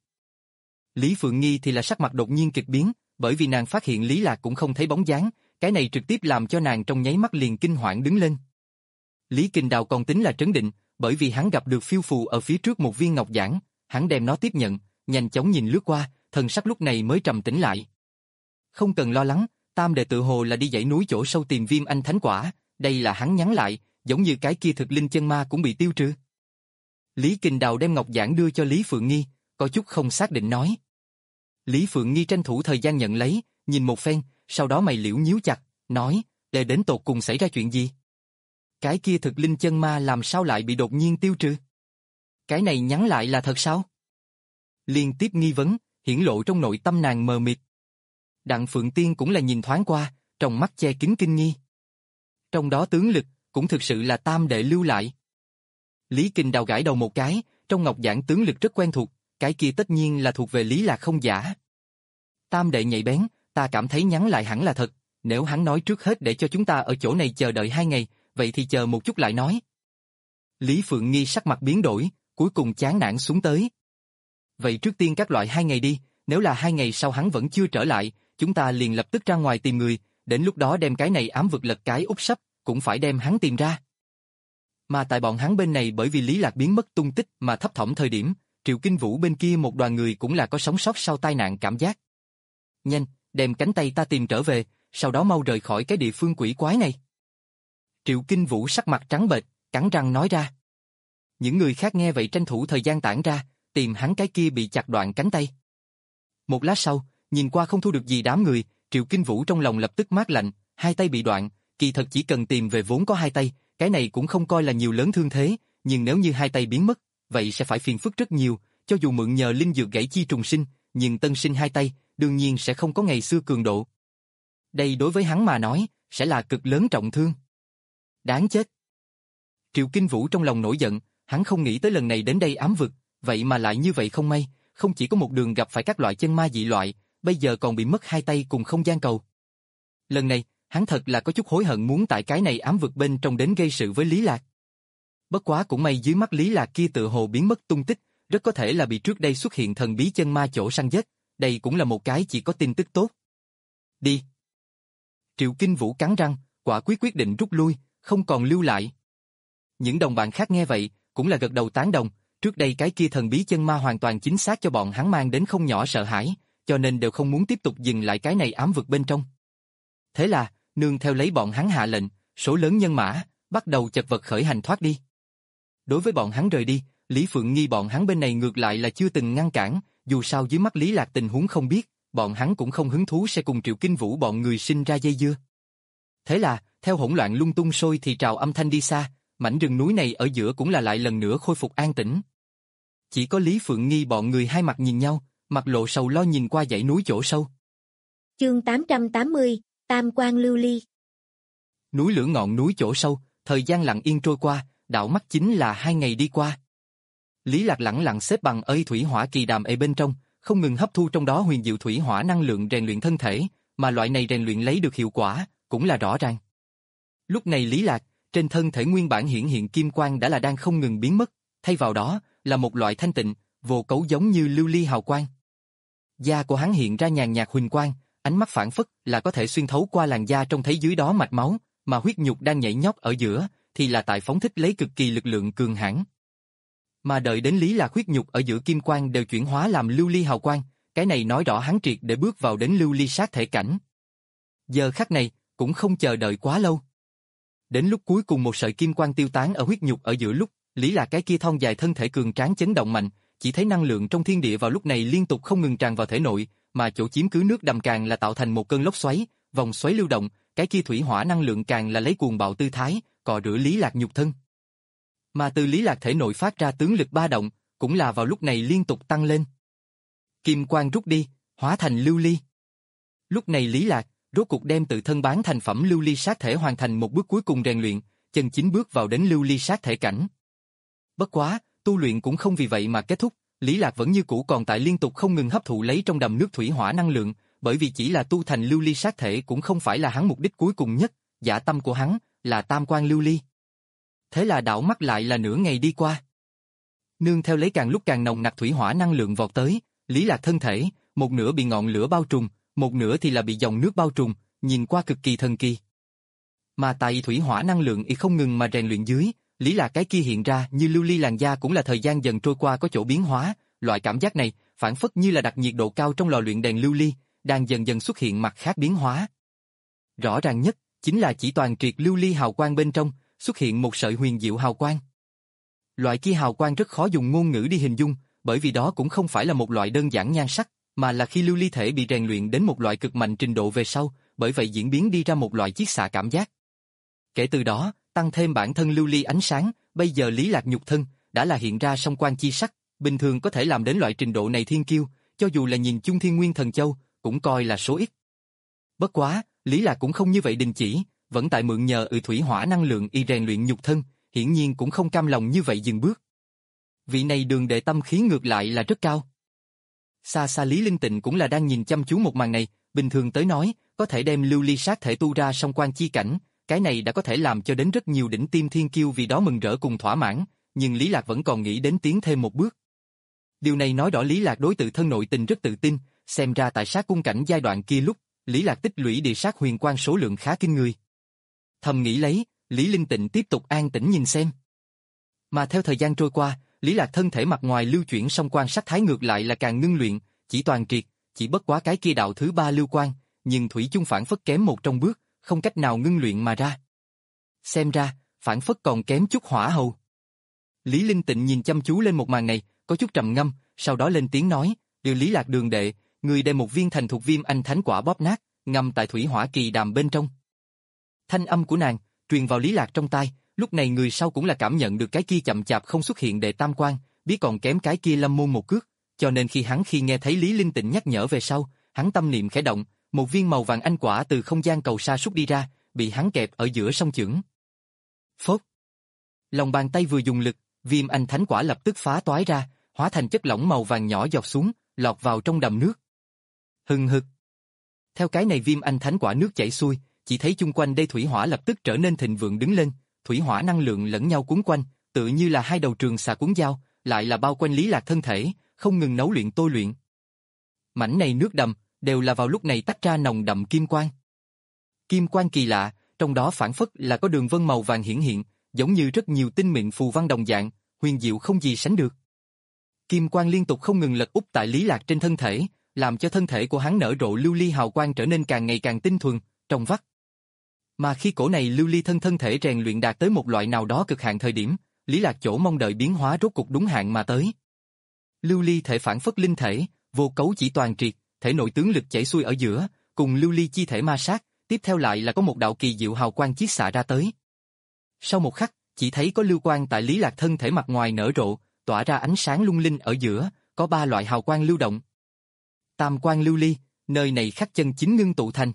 Lý Phượng Nghi thì là sắc mặt đột nhiên kịch biến, bởi vì nàng phát hiện Lý Lạc cũng không thấy bóng dáng, cái này trực tiếp làm cho nàng trong nháy mắt liền kinh hoảng đứng lên. Lý Kình Đào còn tính là trấn định, bởi vì hắn gặp được phiêu phù ở phía trước một viên ngọc giản, hắn đem nó tiếp nhận, nhanh chóng nhìn lướt qua, thần sắc lúc này mới trầm tĩnh lại. Không cần lo lắng, tam đệ tự hồ là đi dãy núi chỗ sâu tìm viêm anh thánh quả, đây là hắn nhắn lại, giống như cái kia thực linh chân ma cũng bị tiêu trừ. Lý Kình Đào đem ngọc giản đưa cho Lý Phượng Nghi, có chút không xác định nói. Lý Phượng Nghi tranh thủ thời gian nhận lấy, nhìn một phen, sau đó mày liễu nhíu chặt, nói, để đến tột cùng xảy ra chuyện gì? Cái kia thực linh chân ma làm sao lại bị đột nhiên tiêu trừ? Cái này nhắn lại là thật sao? Liên tiếp nghi vấn, hiển lộ trong nội tâm nàng mờ mịt. Đặng Phượng Tiên cũng là nhìn thoáng qua, trong mắt che kín kinh nghi. Trong đó tướng lực, cũng thực sự là tam đệ lưu lại. Lý Kình Đào gãi đầu một cái, trong ngọc giản tướng lực rất quen thuộc, cái kia tất nhiên là thuộc về Lý Lạc không giả. Tam đệ nhạy bén, ta cảm thấy nhắn lại hẳn là thật, nếu hắn nói trước hết để cho chúng ta ở chỗ này chờ đợi hai ngày, vậy thì chờ một chút lại nói. Lý Phượng Nghi sắc mặt biến đổi, cuối cùng chán nản xuống tới. Vậy trước tiên các loại hai ngày đi, nếu là hai ngày sau hắn vẫn chưa trở lại, chúng ta liền lập tức ra ngoài tìm người, đến lúc đó đem cái này ám vực lật cái úp sấp, cũng phải đem hắn tìm ra. Mà tại bọn hắn bên này bởi vì Lý Lạc biến mất tung tích mà thấp thỏm thời điểm, Triệu Kinh Vũ bên kia một đoàn người cũng là có sống sót sau tai nạn cảm giác. Nhanh, đem cánh tay ta tìm trở về, sau đó mau rời khỏi cái địa phương quỷ quái này. Triệu Kinh Vũ sắc mặt trắng bệch, cắn răng nói ra. Những người khác nghe vậy tranh thủ thời gian tản ra, tìm hắn cái kia bị chặt đoạn cánh tay. Một lát sau, nhìn qua không thu được gì đám người, Triệu Kinh Vũ trong lòng lập tức mát lạnh, hai tay bị đoạn, Kỳ thật chỉ cần tìm về vốn có hai tay, cái này cũng không coi là nhiều lớn thương thế, nhưng nếu như hai tay biến mất, vậy sẽ phải phiền phức rất nhiều, cho dù mượn nhờ linh dược gãy chi trùng sinh, nhưng tân sinh hai tay, đương nhiên sẽ không có ngày xưa cường độ. Đây đối với hắn mà nói, sẽ là cực lớn trọng thương. Đáng chết. Triệu Kinh Vũ trong lòng nổi giận, hắn không nghĩ tới lần này đến đây ám vực, vậy mà lại như vậy không may, không chỉ có một đường gặp phải các loại chân ma dị loại, bây giờ còn bị mất hai tay cùng không gian cầu. Lần này, hắn thật là có chút hối hận muốn tại cái này ám vực bên trong đến gây sự với Lý Lạc. Bất quá cũng may dưới mắt Lý Lạc kia tự hồ biến mất tung tích, rất có thể là bị trước đây xuất hiện thần bí chân ma chỗ săn giết, đây cũng là một cái chỉ có tin tức tốt. Đi. Triệu Kinh Vũ cắn răng, quả quyết quyết định rút lui, không còn lưu lại. Những đồng bạn khác nghe vậy, cũng là gật đầu tán đồng, trước đây cái kia thần bí chân ma hoàn toàn chính xác cho bọn hắn mang đến không nhỏ sợ hãi, cho nên đều không muốn tiếp tục dừng lại cái này ám vực bên trong. Thế là, nương theo lấy bọn hắn hạ lệnh, số lớn nhân mã, bắt đầu chật vật khởi hành thoát đi. Đối với bọn hắn rời đi, Lý Phượng Nghi bọn hắn bên này ngược lại là chưa từng ngăn cản, dù sao dưới mắt Lý Lạc tình huống không biết, bọn hắn cũng không hứng thú sẽ cùng Triệu Kinh Vũ bọn người sinh ra dây dưa. Thế là, theo hỗn loạn lung tung sôi thì trào âm thanh đi xa, mảnh rừng núi này ở giữa cũng là lại lần nữa khôi phục an tĩnh. Chỉ có Lý Phượng Nghi bọn người hai mặt nhìn nhau, mặt lộ sầu lo nhìn qua dãy núi chỗ sâu. Chương tám trăm tám mươi, Tam Quan Lưu Ly. Núi lửa ngọn núi chỗ sâu, thời gian lặng yên trôi qua, đảo mắt chính là hai ngày đi qua. Lý Lạc lẳng lặng xếp bằng ở thủy hỏa kỳ đàm ở bên trong, không ngừng hấp thu trong đó huyền diệu thủy hỏa năng lượng rèn luyện thân thể, mà loại này rèn luyện lấy được hiệu quả, cũng là rõ ràng. Lúc này Lý Lạc, trên thân thể nguyên bản hiển hiện kim quang đã là đang không ngừng biến mất, thay vào đó là một loại thanh tịnh, vô cấu giống như lưu ly hào quang. Da của hắn hiện ra nhàn nhạt huỳnh quang, ánh mắt phản phất là có thể xuyên thấu qua làn da trông thấy dưới đó mạch máu, mà huyết nhục đang nhảy nhót ở giữa thì là tại phóng thích lấy cực kỳ lực lượng cường hãn. Mà đợi đến Lý Lạc huyết nhục ở giữa kim quang đều chuyển hóa làm lưu ly hào quang, cái này nói rõ hắn triệt để bước vào đến lưu ly sát thể cảnh. Giờ khắc này, cũng không chờ đợi quá lâu. Đến lúc cuối cùng một sợi kim quang tiêu tán ở huyết nhục ở giữa lúc, Lý Lạc cái kia thon dài thân thể cường tráng chấn động mạnh, chỉ thấy năng lượng trong thiên địa vào lúc này liên tục không ngừng tràn vào thể nội, mà chỗ chiếm cứ nước đầm càng là tạo thành một cơn lốc xoáy, vòng xoáy lưu động, cái kia thủy hỏa năng lượng càng là lấy cuồng bạo tư thái, cọ rửa Lý Lạc nhục thân. Mà từ Lý Lạc thể nội phát ra tướng lực ba động, cũng là vào lúc này liên tục tăng lên. Kim quang rút đi, hóa thành lưu ly. Lúc này Lý Lạc rốt cuộc đem tự thân bán thành phẩm lưu ly sát thể hoàn thành một bước cuối cùng rèn luyện, chân chính bước vào đến lưu ly sát thể cảnh. Bất quá, tu luyện cũng không vì vậy mà kết thúc, Lý Lạc vẫn như cũ còn tại liên tục không ngừng hấp thụ lấy trong đầm nước thủy hỏa năng lượng, bởi vì chỉ là tu thành lưu ly sát thể cũng không phải là hắn mục đích cuối cùng nhất, dạ tâm của hắn là tam quan lưu ly. Thế là đảo mắt lại là nửa ngày đi qua. Nương theo lấy càng lúc càng nồng nặc thủy hỏa năng lượng vọt tới, Lý Lạc thân thể, một nửa bị ngọn lửa bao trùm, một nửa thì là bị dòng nước bao trùm, nhìn qua cực kỳ thần kỳ. Mà tại thủy hỏa năng lượng y không ngừng mà rèn luyện dưới, Lý Lạc cái kia hiện ra như lưu ly làn da cũng là thời gian dần trôi qua có chỗ biến hóa, loại cảm giác này phản phất như là đặt nhiệt độ cao trong lò luyện đèn lưu ly, đang dần dần xuất hiện mặt khác biến hóa. Rõ ràng nhất chính là chỉ toàn triệt lưu ly hào quang bên trong xuất hiện một sợi huyền diệu hào quang. Loại kia hào quang rất khó dùng ngôn ngữ đi hình dung, bởi vì đó cũng không phải là một loại đơn giản nhan sắc, mà là khi lưu ly thể bị rèn luyện đến một loại cực mạnh trình độ về sau, bởi vậy diễn biến đi ra một loại chiết xạ cảm giác. Kể từ đó, tăng thêm bản thân lưu ly ánh sáng, bây giờ Lý Lạc nhục thân đã là hiện ra song quang chi sắc, bình thường có thể làm đến loại trình độ này thiên kiêu, cho dù là nhìn chung Thiên Nguyên Thần Châu, cũng coi là số ít. Bất quá, Lý Lạc cũng không như vậy đình chỉ, vẫn tại mượn nhờ ừ thủy hỏa năng lượng y rèn luyện nhục thân, hiển nhiên cũng không cam lòng như vậy dừng bước. Vị này đường đệ tâm khí ngược lại là rất cao. Xa xa Lý Linh Tịnh cũng là đang nhìn chăm chú một màn này, bình thường tới nói, có thể đem lưu ly sát thể tu ra song quan chi cảnh, cái này đã có thể làm cho đến rất nhiều đỉnh tiêm thiên kiêu vì đó mừng rỡ cùng thỏa mãn, nhưng Lý Lạc vẫn còn nghĩ đến tiến thêm một bước. Điều này nói rõ Lý Lạc đối tự thân nội tình rất tự tin, xem ra tại sát cung cảnh giai đoạn kia lúc, Lý Lạc tích lũy địa sát huyền quang số lượng khá kinh người. Thầm nghĩ lấy, Lý Linh Tịnh tiếp tục an tĩnh nhìn xem. Mà theo thời gian trôi qua, Lý Lạc thân thể mặt ngoài lưu chuyển song quan sắc thái ngược lại là càng ngưng luyện, chỉ toàn triệt, chỉ bất quá cái kia đạo thứ ba lưu quan, nhưng thủy chung phản phất kém một trong bước, không cách nào ngưng luyện mà ra. Xem ra, phản phất còn kém chút hỏa hầu. Lý Linh Tịnh nhìn chăm chú lên một màn này, có chút trầm ngâm, sau đó lên tiếng nói, "Điều Lý Lạc đường đệ, người đem một viên thành thuộc viêm anh thánh quả bóp nát, ngâm tại thủy hỏa kỳ đàm bên trong." Thanh âm của nàng truyền vào Lý Lạc trong tai, lúc này người sau cũng là cảm nhận được cái kia chậm chạp không xuất hiện đệ tam quan, biết còn kém cái kia Lâm Môn một cước, cho nên khi hắn khi nghe thấy Lý Linh Tịnh nhắc nhở về sau, hắn tâm niệm khẽ động, một viên màu vàng anh quả từ không gian cầu sa xuất đi ra, bị hắn kẹp ở giữa song chưởng. Phốt. Lòng bàn tay vừa dùng lực, viêm anh thánh quả lập tức phá toái ra, hóa thành chất lỏng màu vàng nhỏ giọt xuống, lọt vào trong đầm nước. Hừng hực. Theo cái này viêm anh thánh quả nước chảy xuôi, chỉ thấy chung quanh đây thủy hỏa lập tức trở nên thịnh vượng đứng lên, thủy hỏa năng lượng lẫn nhau cuốn quanh, tự như là hai đầu trường xà cuốn dao, lại là bao quanh Lý Lạc thân thể, không ngừng nấu luyện tôi luyện. Mảnh này nước đầm, đều là vào lúc này tách ra nồng đậm kim quang. Kim quang kỳ lạ, trong đó phản phất là có đường vân màu vàng hiển hiện, giống như rất nhiều tinh mịn phù văn đồng dạng, huyền diệu không gì sánh được. Kim quang liên tục không ngừng lật úp tại Lý Lạc trên thân thể, làm cho thân thể của hắn nở rộ lưu ly hào quang trở nên càng ngày càng tinh thuần, trong vắt. Mà khi cổ này lưu ly thân thân thể rèn luyện đạt tới một loại nào đó cực hạn thời điểm, Lý Lạc chỗ mong đợi biến hóa rốt cục đúng hạn mà tới. Lưu ly thể phản phất linh thể, vô cấu chỉ toàn triệt, thể nội tướng lực chảy xuôi ở giữa, cùng lưu ly chi thể ma sát, tiếp theo lại là có một đạo kỳ diệu hào quang chiết xạ ra tới. Sau một khắc, chỉ thấy có lưu quang tại Lý Lạc thân thể mặt ngoài nở rộ, tỏa ra ánh sáng lung linh ở giữa, có ba loại hào quang lưu động. Tam quang lưu ly, nơi này khắc chân chính ngưng tụ thành.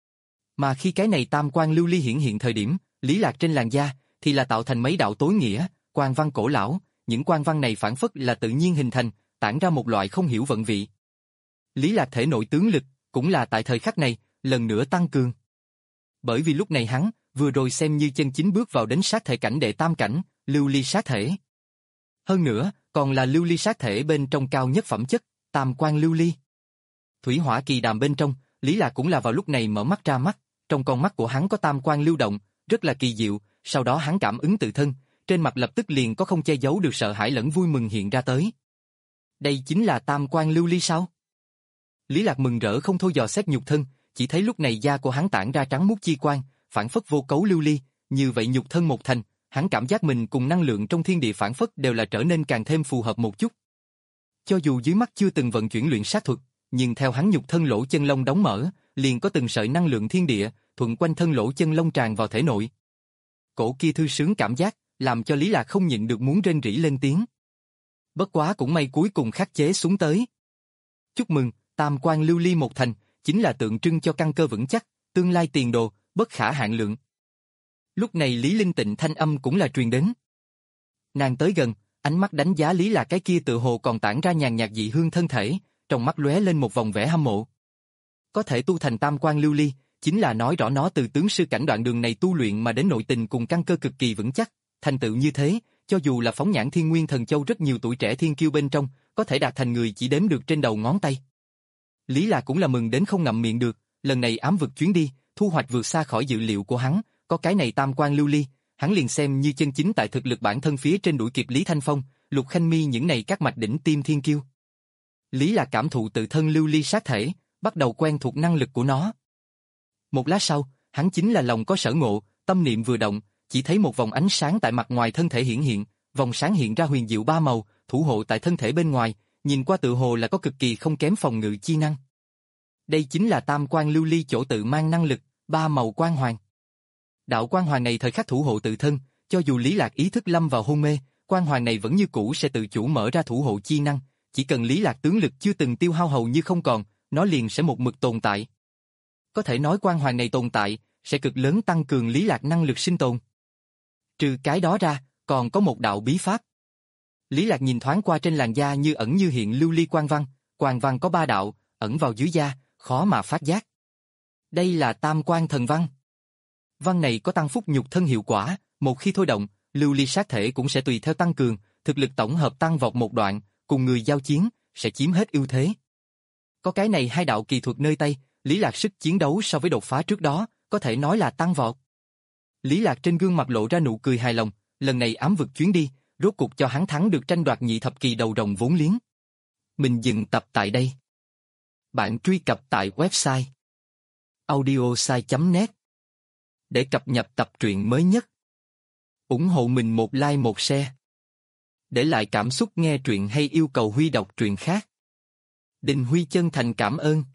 Mà khi cái này tam quang lưu ly hiển hiện thời điểm, Lý Lạc trên làn da, thì là tạo thành mấy đạo tối nghĩa, quang văn cổ lão, những quang văn này phản phất là tự nhiên hình thành, tản ra một loại không hiểu vận vị. Lý Lạc thể nội tướng lực, cũng là tại thời khắc này, lần nữa tăng cường. Bởi vì lúc này hắn, vừa rồi xem như chân chính bước vào đến sát thể cảnh đệ tam cảnh, lưu ly sát thể. Hơn nữa, còn là lưu ly sát thể bên trong cao nhất phẩm chất, tam quang lưu ly. Thủy hỏa kỳ đàm bên trong, Lý Lạc cũng là vào lúc này mở mắt ra mắt, trong con mắt của hắn có tam quang lưu động, rất là kỳ diệu, sau đó hắn cảm ứng tự thân, trên mặt lập tức liền có không che giấu được sợ hãi lẫn vui mừng hiện ra tới. Đây chính là tam quang lưu ly sao? Lý Lạc mừng rỡ không thôi dò xét nhục thân, chỉ thấy lúc này da của hắn tản ra trắng muốt chi quang, phản phất vô cấu lưu ly, như vậy nhục thân một thành, hắn cảm giác mình cùng năng lượng trong thiên địa phản phất đều là trở nên càng thêm phù hợp một chút. Cho dù dưới mắt chưa từng vận chuyển luyện sát thuật, nhưng theo hắn nhục thân lỗ chân lông đóng mở, liền có từng sợi năng lượng thiên địa thuận quanh thân lỗ chân lông tràn vào thể nội. Cổ kia thư sướng cảm giác, làm cho Lý Lạc không nhịn được muốn rên rỉ lên tiếng. Bất quá cũng may cuối cùng khắc chế xuống tới. Chúc mừng, tam quang lưu ly một thành, chính là tượng trưng cho căn cơ vững chắc, tương lai tiền đồ, bất khả hạn lượng. Lúc này Lý Linh Tịnh thanh âm cũng là truyền đến. Nàng tới gần, ánh mắt đánh giá Lý Lạc cái kia tự hồ còn tản ra nhàn nhạt dị hương thân thể, trong mắt lóe lên một vòng vẻ hâm mộ. Có thể tu thành tam quang lưu ly, chính là nói rõ nó từ tướng sư cảnh đoạn đường này tu luyện mà đến nội tình cùng căn cơ cực kỳ vững chắc, thành tựu như thế, cho dù là phóng nhãn Thiên Nguyên Thần Châu rất nhiều tuổi trẻ thiên kiêu bên trong, có thể đạt thành người chỉ đếm được trên đầu ngón tay. Lý Lạc cũng là mừng đến không ngậm miệng được, lần này ám vực chuyến đi, thu hoạch vượt xa khỏi dự liệu của hắn, có cái này tam quang lưu ly, hắn liền xem như chân chính tại thực lực bản thân phía trên đuổi kịp Lý Thanh Phong, Lục Khanh Mi những này các mạch đỉnh tim thiên kiêu. Lý Lạc cảm thụ tự thân lưu ly sát thể, bắt đầu quen thuộc năng lực của nó. Một lát sau, hắn chính là lòng có sở ngộ, tâm niệm vừa động, chỉ thấy một vòng ánh sáng tại mặt ngoài thân thể hiển hiện, vòng sáng hiện ra huyền diệu ba màu, thủ hộ tại thân thể bên ngoài, nhìn qua tự hồ là có cực kỳ không kém phòng ngự chi năng. Đây chính là tam quang lưu ly chỗ tự mang năng lực, ba màu quang hoàng. Đạo quang hoàng này thời khắc thủ hộ tự thân, cho dù Lý Lạc ý thức lâm vào hôn mê, quang hoàng này vẫn như cũ sẽ tự chủ mở ra thủ hộ chi năng, chỉ cần Lý Lạc tướng lực chưa từng tiêu hao hầu như không còn, nó liền sẽ một mực tồn tại. Có thể nói quang hoàng này tồn tại, sẽ cực lớn tăng cường Lý Lạc năng lực sinh tồn. Trừ cái đó ra, còn có một đạo bí pháp. Lý Lạc nhìn thoáng qua trên làn da như ẩn như hiện lưu ly quang văn, quang văn có ba đạo, ẩn vào dưới da, khó mà phát giác. Đây là tam quang thần văn. Văn này có tăng phúc nhục thân hiệu quả, một khi thôi động, lưu ly sát thể cũng sẽ tùy theo tăng cường, thực lực tổng hợp tăng vọt một đoạn, cùng người giao chiến, sẽ chiếm hết ưu thế. Có cái này hai đạo kỳ thuật nơi tay, Lý Lạc sức chiến đấu so với đột phá trước đó, có thể nói là tăng vọt. Lý Lạc trên gương mặt lộ ra nụ cười hài lòng, lần này ám vực chuyến đi, rốt cục cho hắn thắng được tranh đoạt nhị thập kỳ đầu rồng vốn liếng. Mình dừng tập tại đây. Bạn truy cập tại website audiosai chấm net để cập nhật tập truyện mới nhất. Ủng hộ mình một like một share. Để lại cảm xúc nghe truyện hay yêu cầu Huy đọc truyện khác. Đình Huy chân thành cảm ơn.